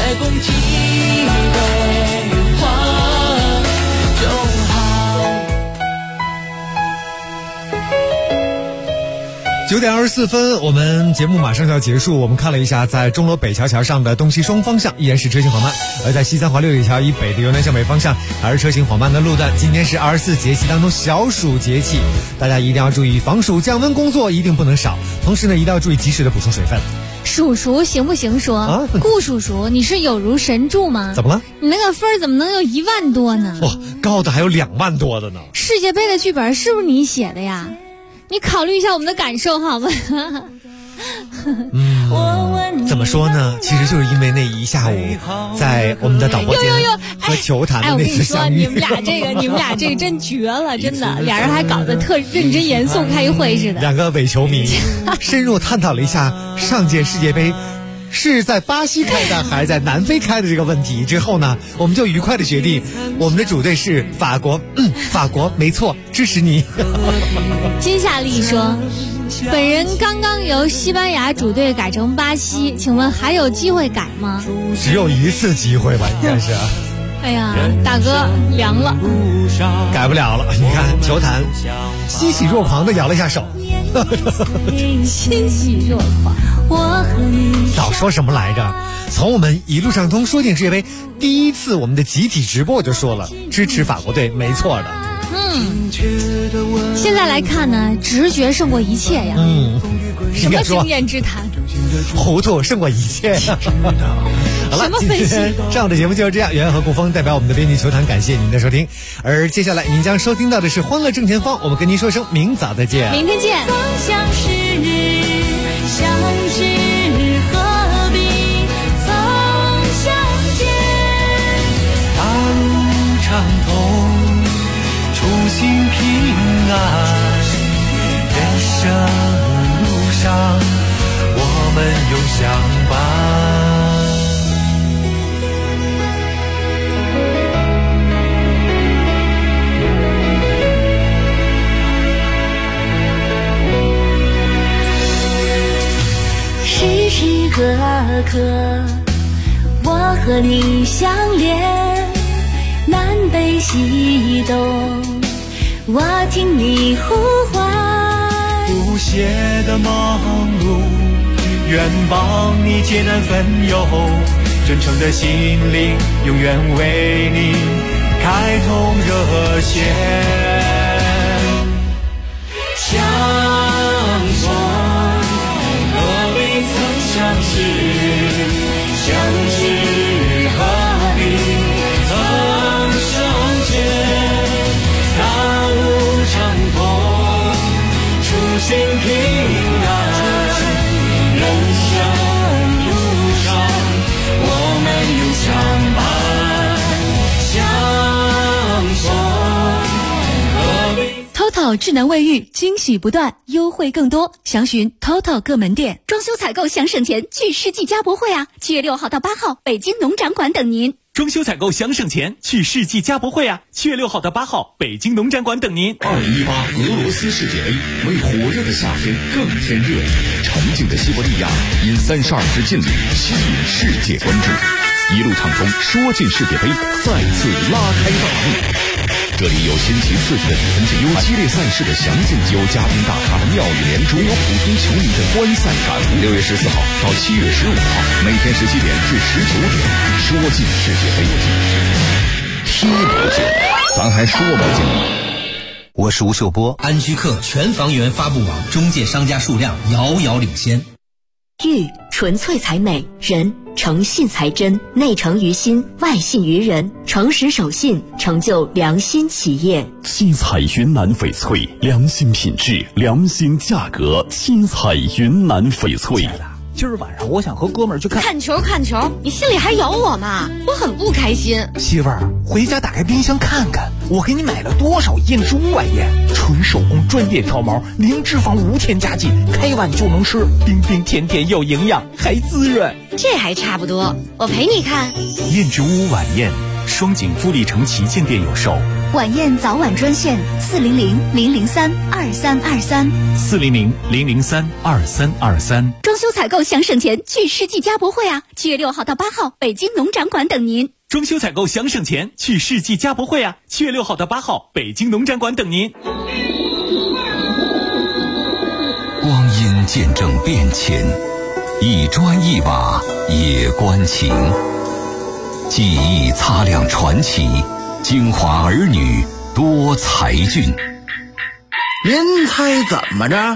Speaker 11: 9点24分，我们节目马上就要结束。我们看了一下，在钟楼北桥桥上的东西双方向依然是车行缓慢，而在西三环6里桥以北的由南向北方向还是车行缓慢的路段。今天是24节气当中小暑节气，大家一定要注意防暑降温工作一定不能少，同时呢一定要注意及时的补充水分。
Speaker 13: 叔叔行不行说？啊，顾叔叔，你是有如神助吗？
Speaker 11: 怎么了？
Speaker 13: 你那个分怎么能有1万多呢？
Speaker 11: 哇，高的还有2万多的呢。
Speaker 13: 世界杯的剧本是不是你写的呀？你考虑一下我们的感受好吗？
Speaker 11: 怎么说呢？其实就是因为那一下午在我们的导播间和球坛的那次相遇。
Speaker 13: 你们俩这个真绝了，真的，俩人还搞得特认真严肃开会似的。
Speaker 11: 两个伪球迷深入探讨了一下上届世界杯是在巴西开的还是在南非开的这个问题之后呢，我们就愉快的决定我们的主队是法国。法国没错，支持你。
Speaker 13: 金夏丽说，本人刚刚由西班牙主队改成巴西，请问还有机会改吗？
Speaker 11: 只有一次机会吧，应该是。
Speaker 13: 哎呀，大哥凉了，
Speaker 11: 改不了了。你看球坛欣喜若狂的摇了一下手。
Speaker 13: 欣喜若狂，
Speaker 11: 早说什么来着？从我们一路上通说进世界杯第一次我们的集体直播就说了支持法国队，没错的。
Speaker 13: 现在来看呢，直觉胜过一切呀。什么经验之谈？
Speaker 11: 糊涂胜过一切。好了，今天上午的节目就是这样。圆圆和顾峰代表我们的编辑球坛感谢您的收听，而接下来您将收听到的是欢乐正前方，我们跟您说声明早再见，
Speaker 13: 明天见。
Speaker 16: 相识相知何必曾相见，
Speaker 22: 大路畅通初心平安，人生路上我们永相伴。
Speaker 16: 时时刻刻我和你相连，南北西东我听你呼唤，
Speaker 22: 不懈的忙碌愿帮你解难分忧，真诚的心灵永远为你开通热线，相逢何必曾相识，相知何必曾相见，大路畅通初心平安，人生路上我们永相伴，相逢何必。
Speaker 17: TOTO 智能卫浴惊喜不断，优惠更多，详询 TOTO 各门店。
Speaker 21: 装修采购想省钱，去世纪家博会啊！7月6号到8号，北京农展馆等您。
Speaker 10: 装修采购想省钱，去世纪家博会啊！7月6号到8号，北京农展馆等您。
Speaker 14: 2018俄罗斯世界杯为火热的夏天更添热，沉静的西伯利亚因32支劲旅吸引世界关注，一路畅通说进世界杯再次拉开大幕。这里有新奇刺激的比分解，有激烈赛事的详尽，有嘉宾大咖的妙语连珠，有普通球迷的观赛感悟。6月14号到7月15号，每天17点至19点，说进世界杯，踢不进，咱还说不进吗？
Speaker 9: 我是吴秀波，安居客全房源发布网中介商家数量遥遥领先。
Speaker 20: 玉纯粹才美，人诚信才真，内诚于心，外信于人，诚实守信，成就良心企业。
Speaker 1: 七彩云南翡翠，良心品质，良心价格。七彩云南翡翠。
Speaker 9: 今儿晚上我想和哥们儿去
Speaker 7: 看球，你心里还有我吗？我很不开心。
Speaker 9: 媳妇儿，回家打开冰箱看看，我给你买了多少燕之屋晚宴，纯手工专业挑毛，零脂肪无添加剂，开碗就能吃，冰冰甜甜又营养，还滋润。
Speaker 7: 这还差不多，我陪你看。
Speaker 10: 燕之屋晚宴，双井富力城旗舰店有售。
Speaker 20: 晚宴早晚专线
Speaker 21: 400-003-2323，400-003-2323。装修采购想省钱，去世纪家博会啊！7月6号到8号，北京农展馆等您。
Speaker 10: 装修采购想省钱，去世纪家博会啊！7月6号到8号，北京农展馆等您。
Speaker 9: 光阴
Speaker 3: 见证变迁，一砖一瓦也关情。记忆擦亮传奇，京华儿女多才俊。
Speaker 15: 您猜怎么着？